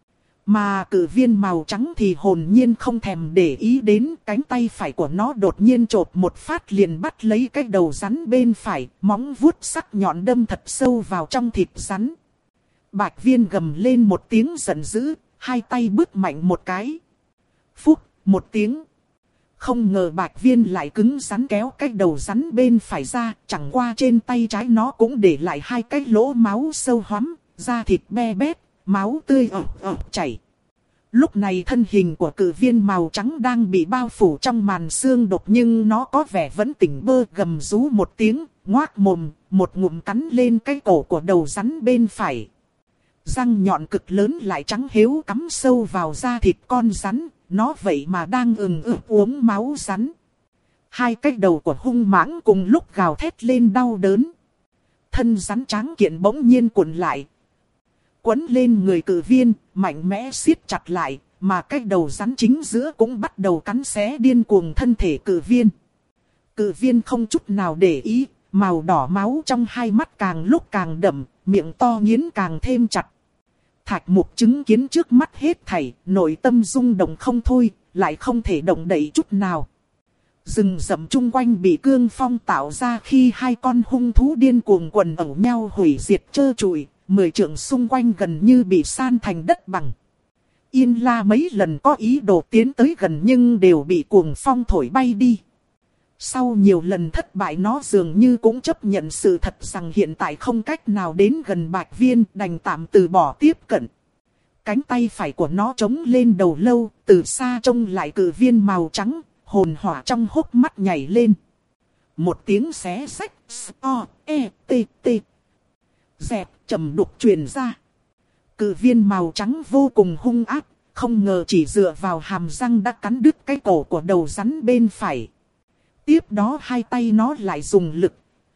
Mà cự viên màu trắng thì hồn nhiên không thèm để ý đến, cánh tay phải của nó đột nhiên chộp một phát liền bắt lấy cái đầu rắn bên phải, móng vuốt sắc nhọn đâm thật sâu vào trong thịt rắn. Bạch viên gầm lên một tiếng giận dữ, hai tay bước mạnh một cái. Phúc, một tiếng. Không ngờ bạch viên lại cứng rắn kéo cái đầu rắn bên phải ra, chẳng qua trên tay trái nó cũng để lại hai cái lỗ máu sâu hoắm, da thịt be bét, máu tươi ọc ọc chảy. Lúc này thân hình của cự viên màu trắng đang bị bao phủ trong màn xương độc nhưng nó có vẻ vẫn tỉnh bơ, gầm rú một tiếng, ngoác mồm, một ngụm cắn lên cái cổ của đầu rắn bên phải. Răng nhọn cực lớn lại trắng hếu cắm sâu vào da thịt con rắn, nó vậy mà đang ừng ực uống máu rắn. Hai cái đầu của hung mãng cùng lúc gào thét lên đau đớn. Thân rắn tráng kiện bỗng nhiên cuộn lại, quấn lên người cự viên, mạnh mẽ siết chặt lại, mà cái đầu rắn chính giữa cũng bắt đầu cắn xé điên cuồng thân thể cự viên. Cự viên không chút nào để ý, màu đỏ máu trong hai mắt càng lúc càng đậm, miệng to nghiến càng thêm chặt. Thạch Mục chứng kiến trước mắt hết thảy, nội tâm rung động không thôi, lại không thể động đậy chút nào. Rừng rậm chung quanh bị cương phong tạo ra khi hai con hung thú điên cuồng quần ẩu nhau hủy diệt trơ trụi, mười trượng xung quanh gần như bị san thành đất bằng. Yên La mấy lần có ý đồ tiến tới gần nhưng đều bị cuồng phong thổi bay đi. Sau nhiều lần thất bại nó dường như cũng chấp nhận sự thật rằng hiện tại không cách nào đến gần Bạch Viên, đành tạm từ bỏ tiếp cận. Cánh tay phải của nó chống lên đầu lâu, từ xa trông lại cự viên màu trắng, hồn hỏa trong hốc mắt nhảy lên. Một tiếng xé xách, o, e, t, t. Dẹp, trầm đục truyền ra. Cự viên màu trắng vô cùng hung ác, không ngờ chỉ dựa vào hàm răng đã cắn đứt cái cổ của đầu rắn bên phải. Tiếp đó hai tay nó lại dùng lực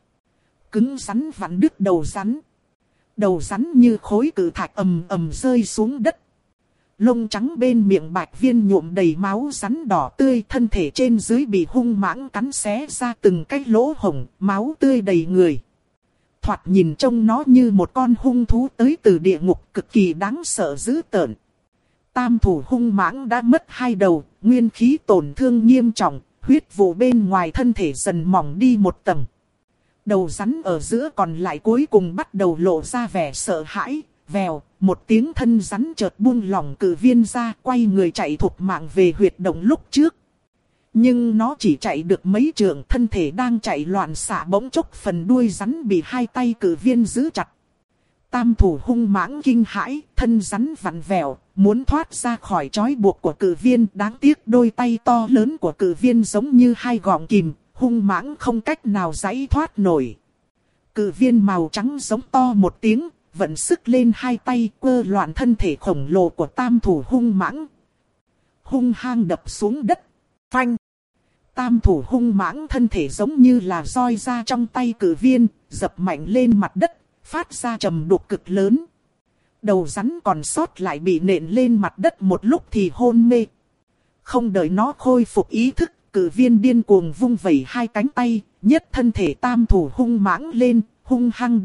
cứng rắn vặn đứt đầu rắn. Đầu rắn như khối cự thạch ầm ầm rơi xuống đất. Lông trắng bên miệng Bạch Viên nhuộm đầy máu rắn đỏ tươi, thân thể trên dưới bị hung mãng cắn xé ra từng cái lỗ hổng, máu tươi đầy người. Thoạt nhìn trông nó như một con hung thú tới từ địa ngục, cực kỳ đáng sợ dữ tợn. Tam thủ hung mãng đã mất hai đầu, nguyên khí tổn thương nghiêm trọng, huyết vụ bên ngoài thân thể dần mỏng đi một tầng. Đầu rắn ở giữa còn lại cuối cùng bắt đầu lộ ra vẻ sợ hãi, vèo, một tiếng thân rắn chợt buông lỏng cử viên ra, quay người chạy thục mạng về huyệt động lúc trước. Nhưng nó chỉ chạy được mấy trượng, thân thể đang chạy loạn xạ bỗng chốc phần đuôi rắn bị hai tay cử viên giữ chặt. Tam thủ hung mãng kinh hãi, thân rắn vặn vẹo, muốn thoát ra khỏi trói buộc của cử viên. Đáng tiếc đôi tay to lớn của cử viên giống như hai gọng kìm, hung mãng không cách nào giãy thoát nổi. Cử viên màu trắng giống to một tiếng, vận sức lên hai tay quơ loạn thân thể khổng lồ của tam thủ hung mãng. Hung hăng đập xuống đất, phanh. Tam thủ hung mãng thân thể giống như là roi ra trong tay cử viên, dập mạnh lên mặt đất, phát ra trầm đục cực lớn. Đầu rắn còn sót lại bị nện lên mặt đất một lúc thì hôn mê. Không đợi nó khôi phục ý thức, cử viên điên cuồng vung vẩy hai cánh tay, nhấc thân thể tam thủ hung mãng lên, hung hăng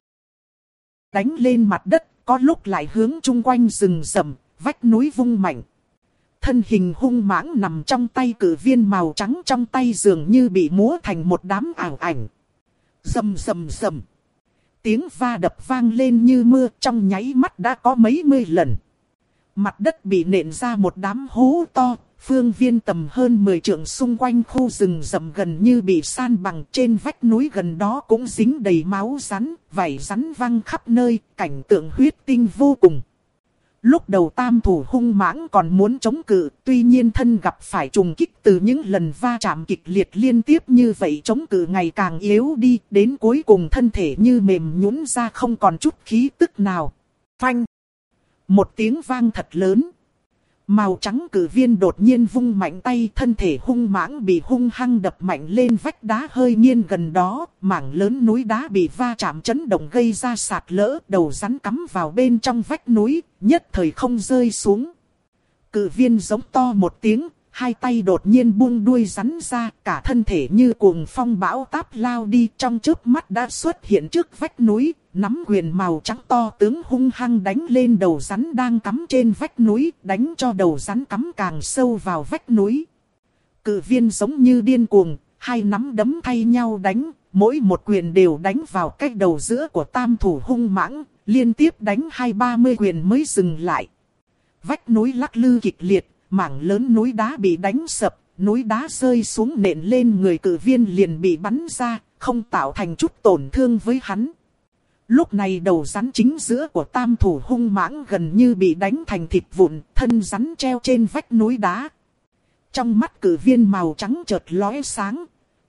đánh lên mặt đất, có lúc lại hướng chung quanh rừng rậm, vách núi vung mạnh. Thân hình hung mãng nằm trong tay cử viên màu trắng trong tay dường như bị múa thành một đám ảo ảnh. Rầm rầm rầm. Tiếng va đập vang lên như mưa, trong nháy mắt đã có mấy mươi lần. Mặt đất bị nện ra một đám hố to, phương viên tầm hơn mười trượng xung quanh khu rừng rậm gần như bị san bằng. Trên vách núi gần đó cũng dính đầy máu rắn, vảy rắn văng khắp nơi, cảnh tượng huyết tinh vô cùng. Lúc đầu tam thủ hung mãng còn muốn chống cự, tuy nhiên thân gặp phải trùng kích từ những lần va chạm kịch liệt liên tiếp như vậy, chống cự ngày càng yếu đi, đến cuối cùng thân thể như mềm nhũn ra không còn chút khí tức nào. Phanh! Một tiếng vang thật lớn. Màu trắng cử viên đột nhiên vung mạnh tay, thân thể hung mãng bị hung hăng đập mạnh lên vách đá hơi nghiêng gần đó, mảng lớn núi đá bị va chạm chấn động gây ra sạt lỡ, đầu rắn cắm vào bên trong vách núi, nhất thời không rơi xuống. Cử viên giống to một tiếng, hai tay đột nhiên buông đuôi rắn ra, cả thân thể như cuồng phong bão táp lao đi, trong chớp mắt đã xuất hiện trước vách núi, nắm quyền màu trắng to tướng hung hăng đánh lên đầu rắn đang cắm trên vách núi, đánh cho đầu rắn cắm càng sâu vào vách núi. Cử viên giống như điên cuồng, hai nắm đấm thay nhau đánh, mỗi một quyền đều đánh vào cái đầu giữa của tam thủ hung mãng, liên tiếp đánh hai ba mươi quyền mới dừng lại. Vách núi lắc lư kịch liệt, mảng lớn núi đá bị đánh sập, núi đá rơi xuống nện lên người cử viên liền bị bắn ra, không tạo thành chút tổn thương với hắn. Lúc này đầu rắn chính giữa của tam thủ hung mãng gần như bị đánh thành thịt vụn, thân rắn treo trên vách núi đá. Trong mắt cử viên màu trắng chợt lóe sáng.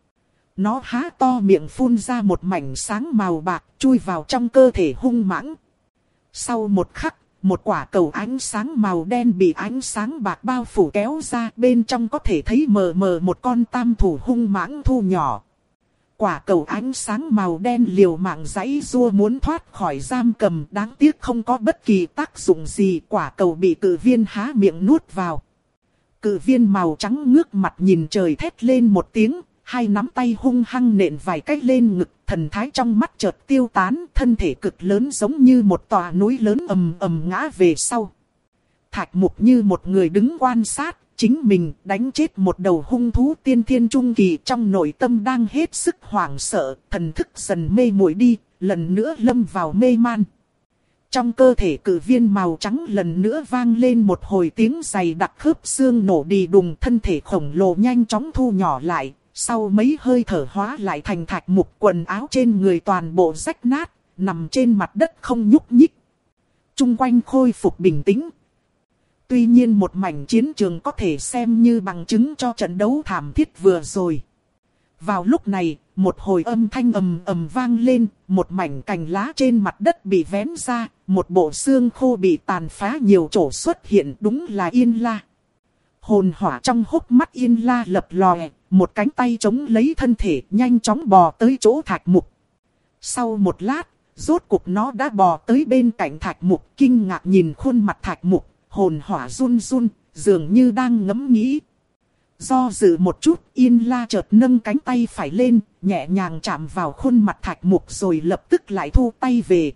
Nó há to miệng phun ra một mảnh sáng màu bạc chui vào trong cơ thể hung mãng. Sau một khắc, một quả cầu ánh sáng màu đen bị ánh sáng bạc bao phủ kéo ra, bên trong có thể thấy mờ mờ một con tam thủ hung mãng thu nhỏ. Quả cầu ánh sáng màu đen liều mạng giãy giụa muốn thoát khỏi giam cầm, đáng tiếc không có bất kỳ tác dụng gì, quả cầu bị cử viên há miệng nuốt vào. Cử viên màu trắng ngước mặt nhìn trời thét lên một tiếng, hai nắm tay hung hăng nện vài cái lên ngực, thần thái trong mắt chợt tiêu tán, thân thể cực lớn giống như một tòa núi lớn ầm ầm ngã về sau. Thạch Mục như một người đứng quan sát, chính mình đánh chết một đầu hung thú tiên thiên trung kỳ, trong nội tâm đang hết sức hoảng sợ, thần thức dần mê muội đi, lần nữa lâm vào mê man. Trong cơ thể cử viên màu trắng lần nữa vang lên một hồi tiếng giày đặc khớp xương nổ đi đùng, thân thể khổng lồ nhanh chóng thu nhỏ lại, sau mấy hơi thở hóa lại thành Thạch Mục, quần áo trên người toàn bộ rách nát, nằm trên mặt đất không nhúc nhích. Chung quanh khôi phục bình tĩnh. Tuy nhiên một mảnh chiến trường có thể xem như bằng chứng cho trận đấu thảm thiết vừa rồi. Vào lúc này, một hồi âm thanh ầm ầm vang lên, một mảnh cành lá trên mặt đất bị vén ra, một bộ xương khô bị tàn phá nhiều chỗ xuất hiện, đúng là Yên La. Hồn hỏa trong hốc mắt Yên La lập lòe, một cánh tay chống lấy thân thể nhanh chóng bò tới chỗ Thạch Mục. Sau một lát, rốt cục nó đã bò tới bên cạnh Thạch Mục, kinh ngạc nhìn khuôn mặt Thạch Mục, hồn hỏa run run, dường như đang ngẫm nghĩ. Do dự một chút, Yên La chợt nâng cánh tay phải lên, nhẹ nhàng chạm vào khuôn mặt Thạch Mục rồi lập tức lại thu tay về.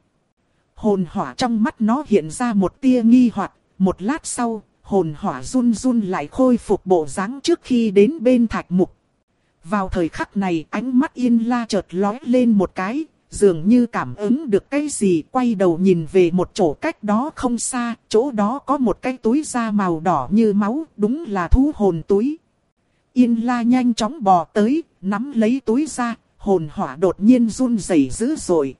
Hồn hỏa trong mắt nó hiện ra một tia nghi hoặc, một lát sau, hồn hỏa run run lại khôi phục bộ dáng trước khi đến bên Thạch Mục. Vào thời khắc này, ánh mắt Yên La chợt lóe lên một cái, dường như cảm ứng được cái gì, quay đầu nhìn về một chỗ cách đó không xa, chỗ đó có một cái túi da màu đỏ như máu, đúng là thú hồn túi. Yên La nhanh chóng bò tới, nắm lấy túi da, hồn hỏa đột nhiên run rẩy dữ dội.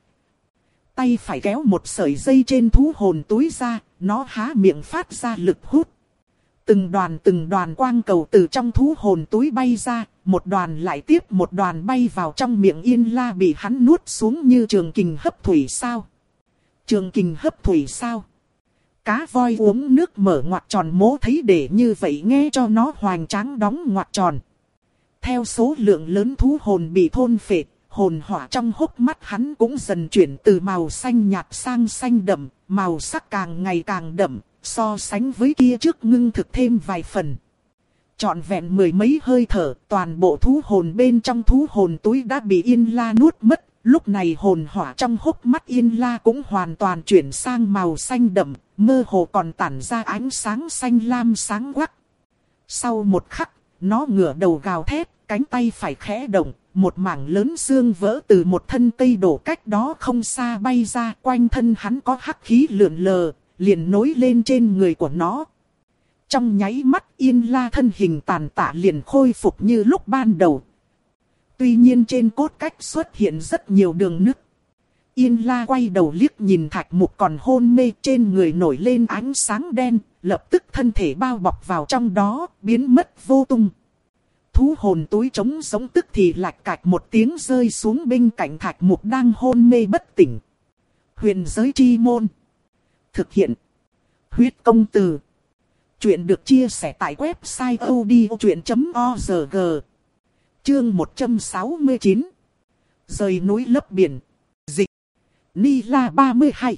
Tay phải kéo một sợi dây trên thú hồn túi ra, nó há miệng phát ra lực hút. Từng đoàn từng đoàn quang cầu từ trong thú hồn túi bay ra, một đoàn lại tiếp một đoàn bay vào trong miệng Yên La, bị hắn nuốt xuống như trường kình hấp thủy sao. Trường kình hấp thủy sao? Cá voi uống nước mở ngoặc tròn, mố thấy để như vậy nghe cho nó hoành tráng đóng ngoặc tròn. Theo số lượng lớn thú hồn bị thôn phệ, hồn hỏa trong hốc mắt hắn cũng dần chuyển từ màu xanh nhạt sang xanh đậm, màu sắc càng ngày càng đậm, so sánh với kia trước ngưng thực thêm vài phần. Trọn vẹn mười mấy hơi thở, toàn bộ thú hồn bên trong thú hồn túi đã bị Yên La nuốt mất. Lúc này hồn hỏa trong hốc mắt Yên La cũng hoàn toàn chuyển sang màu xanh đậm, mơ hồ còn tản ra ánh sáng xanh lam sáng quắc. Sau một khắc, nó ngửa đầu gào thét, cánh tay phải khẽ động, một mảng lớn xương vỡ từ một thân cây đổ cách đó không xa bay ra, quanh thân hắn có hắc khí lượn lờ, liền nối lên trên người của nó. Trong nháy mắt Yên La thân hình tàn tạ liền khôi phục như lúc ban đầu. Tuy nhiên trên cốt cách xuất hiện rất nhiều đường nứt. Yên La quay đầu liếc nhìn Thạch Mục còn hôn mê, trên người nổi lên ánh sáng đen, lập tức thân thể bao bọc vào trong đó, biến mất vô tung. Thú hồn túi trống sống tức thì lạch cạch một tiếng rơi xuống bên cạnh Thạch Mục đang hôn mê bất tỉnh. Huyền giới chi môn. Thực hiện. Huyết công từ. Chuyện được chia sẻ tại website odchuyện chấm org. Chương một trăm sáu mươi chín. Rời núi lấp biển. Dịch. Ni La ba mươi hai.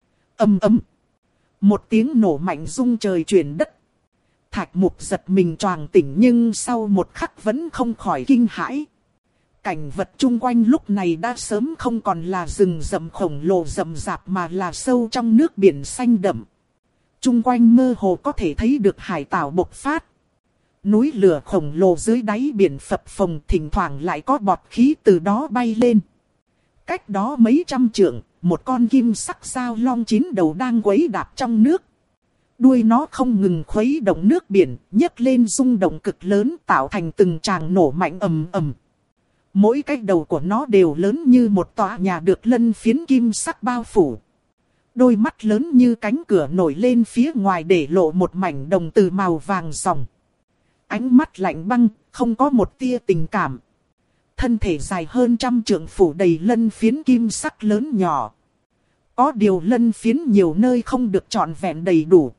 Âm ầm. Một tiếng nổ mạnh rung trời chuyển đất. Thạch Mục giật mình choàng tỉnh, nhưng sau một khắc vẫn không khỏi kinh hãi. Cảnh vật chung quanh lúc này đã sớm không còn là rừng rậm khổng lồ rậm rạp, mà là sâu trong nước biển xanh đậm. Chung quanh mơ hồ có thể thấy được hải tảo bộc phát. Núi lửa khổng lồ dưới đáy biển phập phồng, thỉnh thoảng lại có bọt khí từ đó bay lên. Cách đó mấy trăm trượng, một con kim sắc dao long chín đầu đang quấy đạp trong nước. Đuôi nó không ngừng khuấy động nước biển, nhấc lên rung động cực lớn, tạo thành từng tràng nổ mạnh ầm ầm. Mỗi cái đầu của nó đều lớn như một tòa nhà được lân phiến kim sắc bao phủ. Đôi mắt lớn như cánh cửa nổi lên phía ngoài để lộ một mảnh đồng từ màu vàng ròng. Ánh mắt lạnh băng, không có một tia tình cảm. Thân thể dài hơn trăm trượng phủ đầy lân phiến kim sắc lớn nhỏ. Có điều lân phiến nhiều nơi không được trọn vẹn đầy đủ.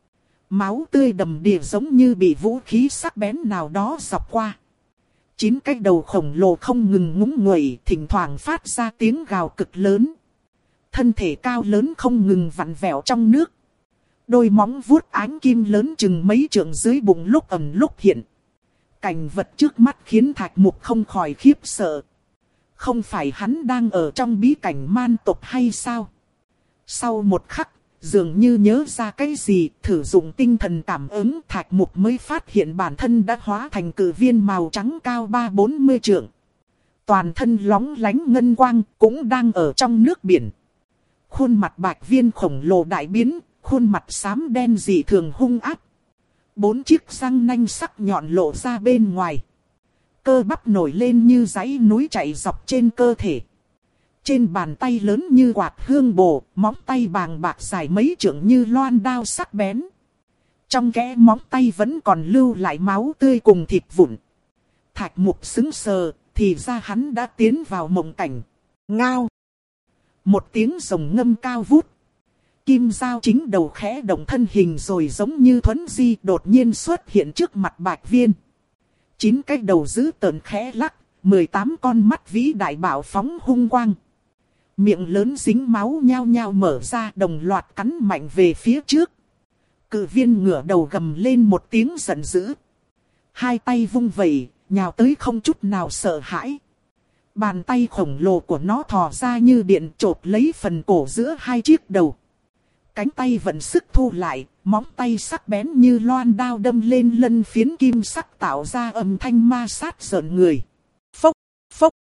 Máu tươi đầm đìa giống như bị vũ khí sắc bén nào đó dọc qua. Chín cái đầu khổng lồ không ngừng ngúng nguẩy, thỉnh thoảng phát ra tiếng gào cực lớn. Thân thể cao lớn không ngừng vặn vẹo trong nước. Đôi móng vuốt ánh kim lớn chừng mấy trượng dưới bụng lúc ẩn lúc hiện. Cảnh vật trước mắt khiến Thạch Mục không khỏi khiếp sợ. Không phải hắn đang ở trong bí cảnh man tộc hay sao? Sau một khắc, dường như nhớ ra cái gì, thử dụng tinh thần cảm ứng, Thạch Mục mới phát hiện bản thân đã hóa thành cự viên màu trắng cao ba bốn mươi trượng. Toàn thân lóng lánh ngân quang, cũng đang ở trong nước biển. Khuôn mặt bạch viên khổng lồ đại biến, khuôn mặt xám đen dị thường hung ác. Bốn chiếc răng nanh sắc nhọn lộ ra bên ngoài. Cơ bắp nổi lên như dãy núi chạy dọc trên cơ thể. Trên bàn tay lớn như quạt hương bồ, móng tay bàng bạc dài mấy trượng như loan đao sắc bén. Trong kẽ móng tay vẫn còn lưu lại máu tươi cùng thịt vụn. Thạch Mục sững sờ, thì ra hắn đã tiến vào mộng cảnh. Ngao. Một tiếng rồng ngâm cao vút. Kim dao chính đầu khẽ động thân hình rồi giống như thuấn di đột nhiên xuất hiện trước mặt Bạch Viên. Chín cái đầu dữ tợn khẽ lắc, mười tám con mắt vĩ đại bảo phóng hung quang. Miệng lớn dính máu nhao nhao mở ra, đồng loạt cắn mạnh về phía trước. Cự viên ngửa đầu gầm lên một tiếng giận dữ. Hai tay vung vẩy, nhào tới không chút nào sợ hãi. Bàn tay khổng lồ của nó thò ra như điện chộp lấy phần cổ giữa hai chiếc đầu. Cánh tay vận sức thu lại, móng tay sắc bén như loan đao đâm lên lân phiến kim sắc tạo ra âm thanh ma sát rợn người. Phốc, phốc.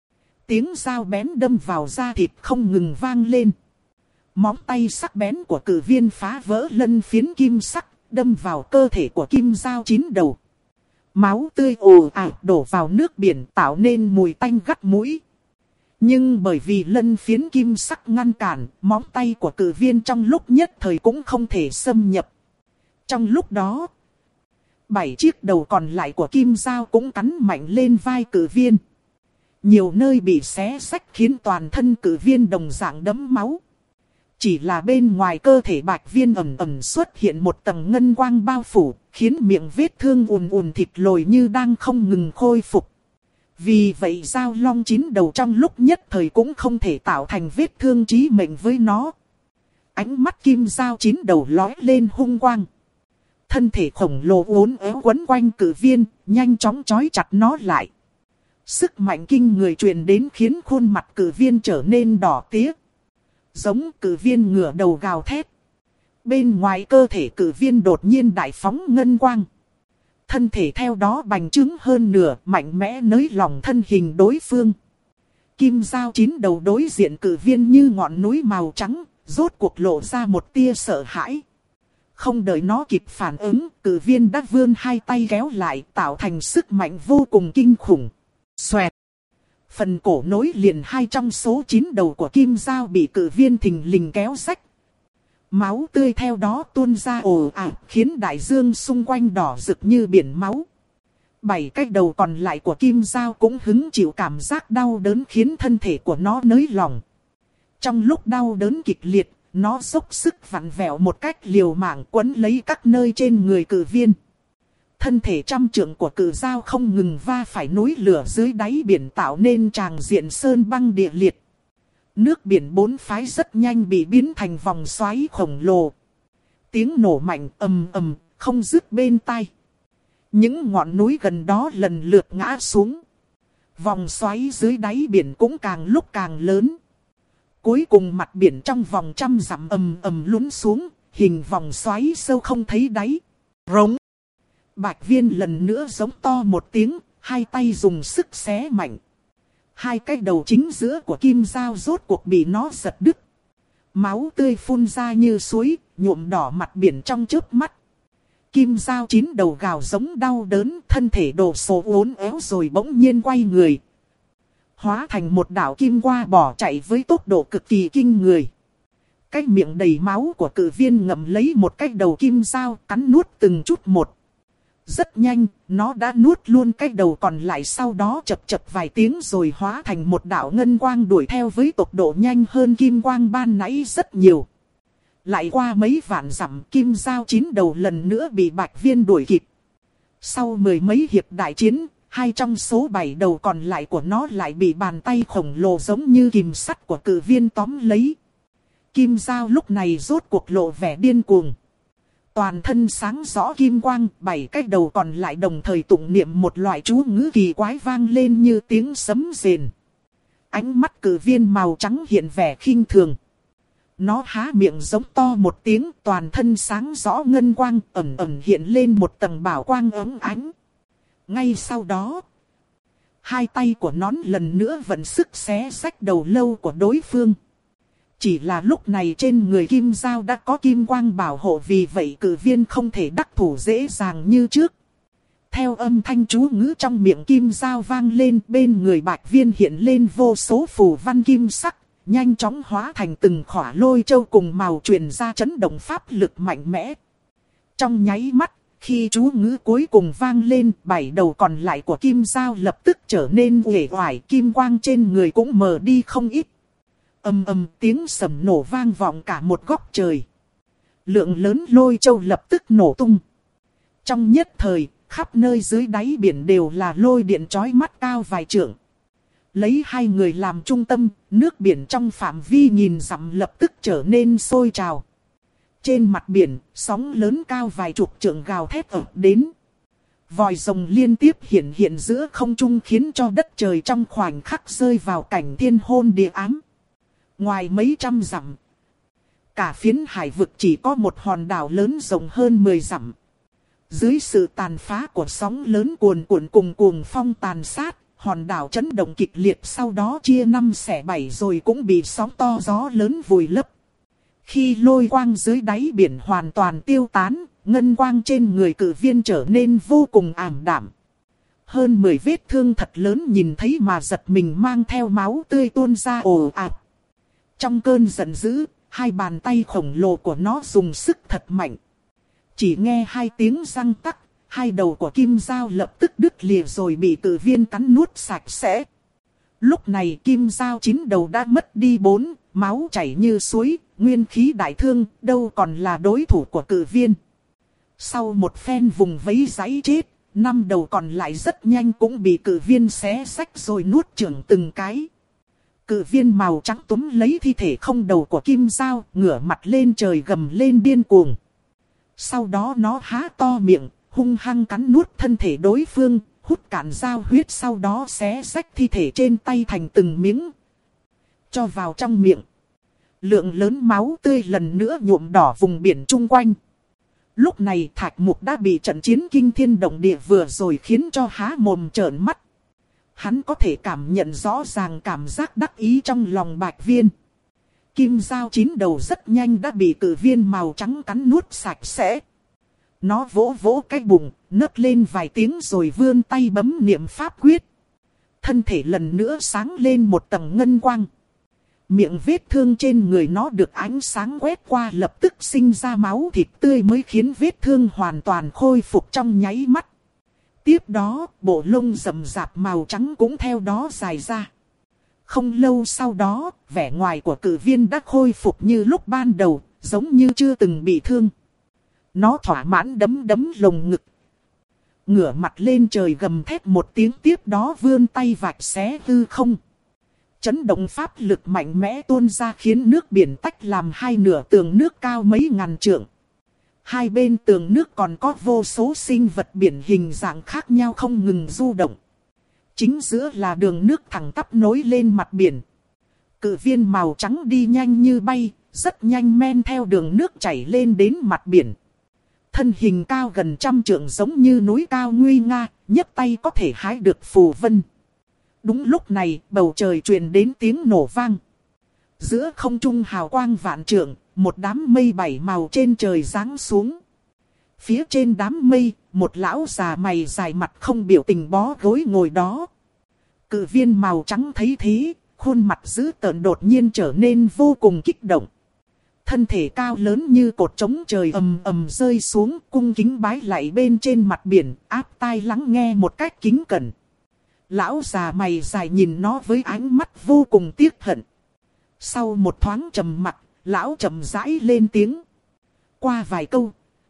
Tiếng dao bén đâm vào da thịt không ngừng vang lên. Móng tay sắc bén của cử viên phá vỡ lân phiến kim sắc, đâm vào cơ thể của kim dao chín đầu. Máu tươi ồ ạt đổ vào nước biển tạo nên mùi tanh gắt mũi. Nhưng bởi vì lân phiến kim sắc ngăn cản, móng tay của cử viên trong lúc nhất thời cũng không thể xâm nhập. Trong lúc đó, bảy chiếc đầu còn lại của kim dao cũng cắn mạnh lên vai cử viên. Nhiều nơi bị xé xách khiến toàn thân cử viên đồng dạng đẫm máu. Chỉ là bên ngoài cơ thể bạch viên ẩn ẩn xuất hiện một tầng ngân quang bao phủ, khiến miệng vết thương ùn ùn thịt lồi như đang không ngừng khôi phục. Vì vậy dao long chín đầu trong lúc nhất thời cũng không thể tạo thành vết thương chí mệnh với nó. Ánh mắt kim dao chín đầu lóe lên hung quang. Thân thể khổng lồ uốn éo quấn quanh cử viên, nhanh chóng trói chặt nó lại. Sức mạnh kinh người truyền đến khiến khuôn mặt cử viên trở nên đỏ tía. Giống cử viên ngửa đầu gào thét. Bên ngoài cơ thể cử viên đột nhiên đại phóng ngân quang. Thân thể theo đó bành trướng hơn nửa, mạnh mẽ nới lỏng thân hình đối phương. Kim dao chín đầu đối diện cử viên như ngọn núi màu trắng, rốt cuộc lộ ra một tia sợ hãi. Không đợi nó kịp phản ứng, cử viên đã vươn hai tay kéo lại, tạo thành sức mạnh vô cùng kinh khủng. Xoẹt! Phần cổ nối liền hai trong số chín đầu của kim dao bị cử viên thình lình kéo rách. Máu tươi theo đó tuôn ra ồ ạt, khiến đại dương xung quanh đỏ rực như biển máu. Bảy cái đầu còn lại của kim dao cũng hứng chịu cảm giác đau đớn khiến thân thể của nó nới lỏng. Trong lúc đau đớn kịch liệt, nó dốc sức vặn vẹo một cách liều mạng quấn lấy các nơi trên người cử viên. Thân thể trăm trượng của cử dao không ngừng va phải núi lửa dưới đáy biển tạo nên tràng diện sơn băng địa liệt. Nước biển bốn phái rất nhanh bị biến thành vòng xoáy khổng lồ. Tiếng nổ mạnh ầm ầm không dứt bên tai. Những ngọn núi gần đó lần lượt ngã xuống. Vòng xoáy dưới đáy biển cũng càng lúc càng lớn. Cuối cùng mặt biển trong vòng trăm dặm ầm ầm lún xuống, hình vòng xoáy sâu không thấy đáy. Rống. Bạch viên lần nữa giống to một tiếng, hai tay dùng sức xé mạnh. Hai cái đầu chính giữa của kim dao rốt cuộc bị nó giật đứt. Máu tươi phun ra như suối, nhuộm đỏ mặt biển trong chớp mắt. Kim dao chín đầu gào giống đau đớn, thân thể đổ sổ uốn éo rồi bỗng nhiên quay người. Hóa thành một đạo kim qua bỏ chạy với tốc độ cực kỳ kinh người. Cái miệng đầy máu của cử viên ngậm lấy một cái đầu kim dao cắn nuốt từng chút một. Rất nhanh, nó đã nuốt luôn cái đầu còn lại, sau đó chập chập vài tiếng rồi hóa thành một đạo ngân quang đuổi theo với tốc độ nhanh hơn kim quang ban nãy rất nhiều. Lại qua mấy vạn dặm, kim dao chín đầu lần nữa bị bạch viên đuổi kịp. Sau mười mấy hiệp đại chiến, hai trong số bảy đầu còn lại của nó lại bị bàn tay khổng lồ giống như kìm sắt của cử viên tóm lấy. Kim dao lúc này rốt cuộc lộ vẻ điên cuồng. Toàn thân sáng rõ kim quang, bảy cái đầu còn lại đồng thời tụng niệm một loại chú ngữ kỳ quái vang lên như tiếng sấm rền. Ánh mắt cử viên màu trắng hiện vẻ khinh thường. Nó há miệng giống to một tiếng, toàn thân sáng rõ ngân quang, ẩn ẩn hiện lên một tầng bảo quang ấm ánh. Ngay sau đó, hai tay của nó lần nữa vận sức xé xách đầu lâu của đối phương. Chỉ là lúc này trên người kim dao đã có kim quang bảo hộ, vì vậy cử viên không thể đắc thủ dễ dàng như trước. Theo âm thanh chú ngữ trong miệng kim dao vang lên, bên người bạch viên hiện lên vô số phù văn kim sắc, nhanh chóng hóa thành từng khỏa lôi châu cùng màu truyền ra chấn động pháp lực mạnh mẽ. Trong nháy mắt, khi chú ngữ cuối cùng vang lên, bảy đầu còn lại của kim dao lập tức trở nên uể oải, kim quang trên người cũng mờ đi không ít. Ầm ầm tiếng sầm nổ vang vọng cả một góc trời. Lượng lớn lôi châu lập tức nổ tung. Trong nhất thời, khắp nơi dưới đáy biển đều là lôi điện chói mắt cao vài trượng. Lấy hai người làm trung tâm, nước biển trong phạm vi nghìn dặm lập tức trở nên sôi trào. Trên mặt biển, sóng lớn cao vài chục trượng gào thét ập đến. Vòi rồng liên tiếp hiện hiện giữa không trung khiến cho đất trời trong khoảnh khắc rơi vào cảnh thiên hôn địa ám. Ngoài mấy trăm dặm, cả phiến hải vực chỉ có một hòn đảo lớn rộng hơn mười dặm. Dưới sự tàn phá của sóng lớn cuồn cuộn cùng cuồng phong tàn sát, hòn đảo chấn động kịch liệt sau đó chia năm xẻ bảy rồi cũng bị sóng to gió lớn vùi lấp. Khi lôi quang dưới đáy biển hoàn toàn tiêu tán, ngân quang trên người cử viên trở nên vô cùng ảm đạm. Hơn mười vết thương thật lớn nhìn thấy mà giật mình mang theo máu tươi tuôn ra ồ ạt. Trong cơn giận dữ, hai bàn tay khổng lồ của nó dùng sức thật mạnh. Chỉ nghe hai tiếng răng tắc, hai đầu của kim dao lập tức đứt lìa rồi bị cử viên cắn nuốt sạch sẽ. Lúc này kim dao chín đầu đã mất đi bốn, máu chảy như suối, nguyên khí đại thương, đâu còn là đối thủ của cử viên. Sau một phen vùng vẫy giãy chết, năm đầu còn lại rất nhanh cũng bị cử viên xé xách rồi nuốt chửng từng cái. Cử viên màu trắng túm lấy thi thể không đầu của kim dao, ngửa mặt lên trời gầm lên điên cuồng. Sau đó nó há to miệng, hung hăng cắn nuốt thân thể đối phương, hút cạn dao huyết, sau đó xé xách thi thể trên tay thành từng miếng, cho vào trong miệng. Lượng lớn máu tươi lần nữa nhuộm đỏ vùng biển chung quanh. Lúc này Thạch Mục đã bị trận chiến kinh thiên động địa vừa rồi khiến cho há mồm trợn mắt. Hắn có thể cảm nhận rõ ràng cảm giác đắc ý trong lòng Bạch Viên. Kim dao chín đầu rất nhanh đã bị cử viên màu trắng cắn nuốt sạch sẽ. Nó vỗ vỗ cái bụng, nấc lên vài tiếng rồi vươn tay bấm niệm pháp quyết. Thân thể lần nữa sáng lên một tầng ngân quang. Miệng vết thương trên người nó được ánh sáng quét qua lập tức sinh ra máu thịt tươi mới khiến vết thương hoàn toàn khôi phục trong nháy mắt. Tiếp đó, bộ lông rậm rạp màu trắng cũng theo đó dài ra. Không lâu sau đó, vẻ ngoài của cử viên đã khôi phục như lúc ban đầu, giống như chưa từng bị thương. Nó thỏa mãn đấm đấm lồng ngực. Ngửa mặt lên trời gầm thét một tiếng, tiếp đó vươn tay vạch xé hư không. Chấn động pháp lực mạnh mẽ tuôn ra khiến nước biển tách làm hai nửa, tường nước cao mấy ngàn trượng. Hai bên tường nước còn có vô số sinh vật biển hình dạng khác nhau không ngừng du động. Chính giữa là đường nước thẳng tắp nối lên mặt biển. Cự viên màu trắng đi nhanh như bay, rất nhanh men theo đường nước chảy lên đến mặt biển. Thân hình cao gần trăm trượng giống như núi cao nguy nga, nhấc tay có thể hái được phù vân. Đúng lúc này, bầu trời truyền đến tiếng nổ vang. Giữa không trung hào quang vạn trượng, một đám mây bảy màu trên trời giáng xuống. Phía trên đám mây, một lão già mày dài mặt không biểu tình bó gối ngồi đó. Cự viên màu trắng thấy thế, khuôn mặt dữ tợn đột nhiên trở nên vô cùng kích động. Thân thể cao lớn như cột trống trời ầm ầm rơi xuống, cung kính bái lạy bên trên mặt biển, áp tai lắng nghe một cách kính cẩn. Lão già mày dài nhìn nó với ánh mắt vô cùng tiếc hận. Sau một thoáng trầm mặc, lão chậm rãi lên tiếng. Qua vài câu,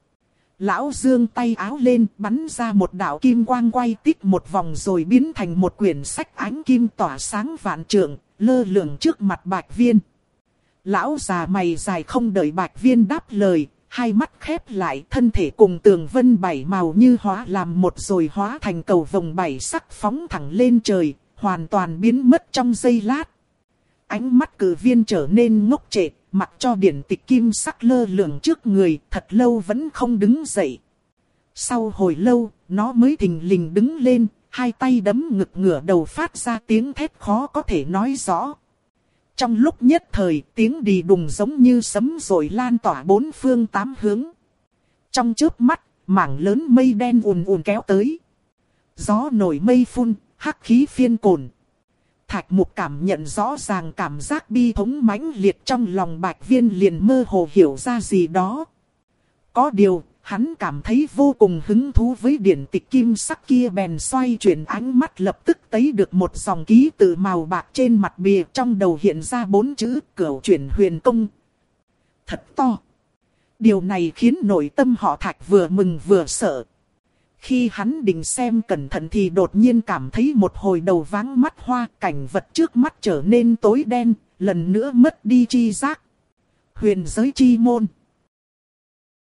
lão giương tay áo lên, bắn ra một đạo kim quang quay tít một vòng rồi biến thành một quyển sách ánh kim tỏa sáng vạn trượng, lơ lửng trước mặt Bạch Viên. Lão già mày dài không đợi Bạch Viên đáp lời, hai mắt khép lại, thân thể cùng tường vân bảy màu như hóa làm một rồi hóa thành cầu vồng bảy sắc phóng thẳng lên trời, hoàn toàn biến mất trong giây lát. Ánh mắt cử viên trở nên ngốc trệ, mặc cho điển tịch kim sắc lơ lửng trước người, thật lâu vẫn không đứng dậy. Sau hồi lâu, nó mới thình lình đứng lên, hai tay đấm ngực ngửa đầu phát ra tiếng thét khó có thể nói rõ. Trong lúc nhất thời, tiếng đì đùng giống như sấm rồi lan tỏa bốn phương tám hướng. Trong chớp mắt, mảng lớn mây đen ùn ùn kéo tới. Gió nổi mây phun, hắc khí phiên cồn. Thạch Mục cảm nhận rõ ràng cảm giác bi thống mãnh liệt trong lòng Bạch Viên, liền mơ hồ hiểu ra gì đó. Có điều, hắn cảm thấy vô cùng hứng thú với điển tịch kim sắc kia, bèn xoay chuyển ánh mắt, lập tức thấy được một dòng ký tự màu bạc trên mặt bìa, trong đầu hiện ra bốn chữ Cửu Chuyển Huyền Công. Thật to. Điều này khiến nội tâm họ Thạch vừa mừng vừa sợ. Khi hắn định xem cẩn thận thì đột nhiên cảm thấy một hồi đầu váng mắt hoa, cảnh vật trước mắt trở nên tối đen, lần nữa mất đi chi giác. Huyền giới chi môn.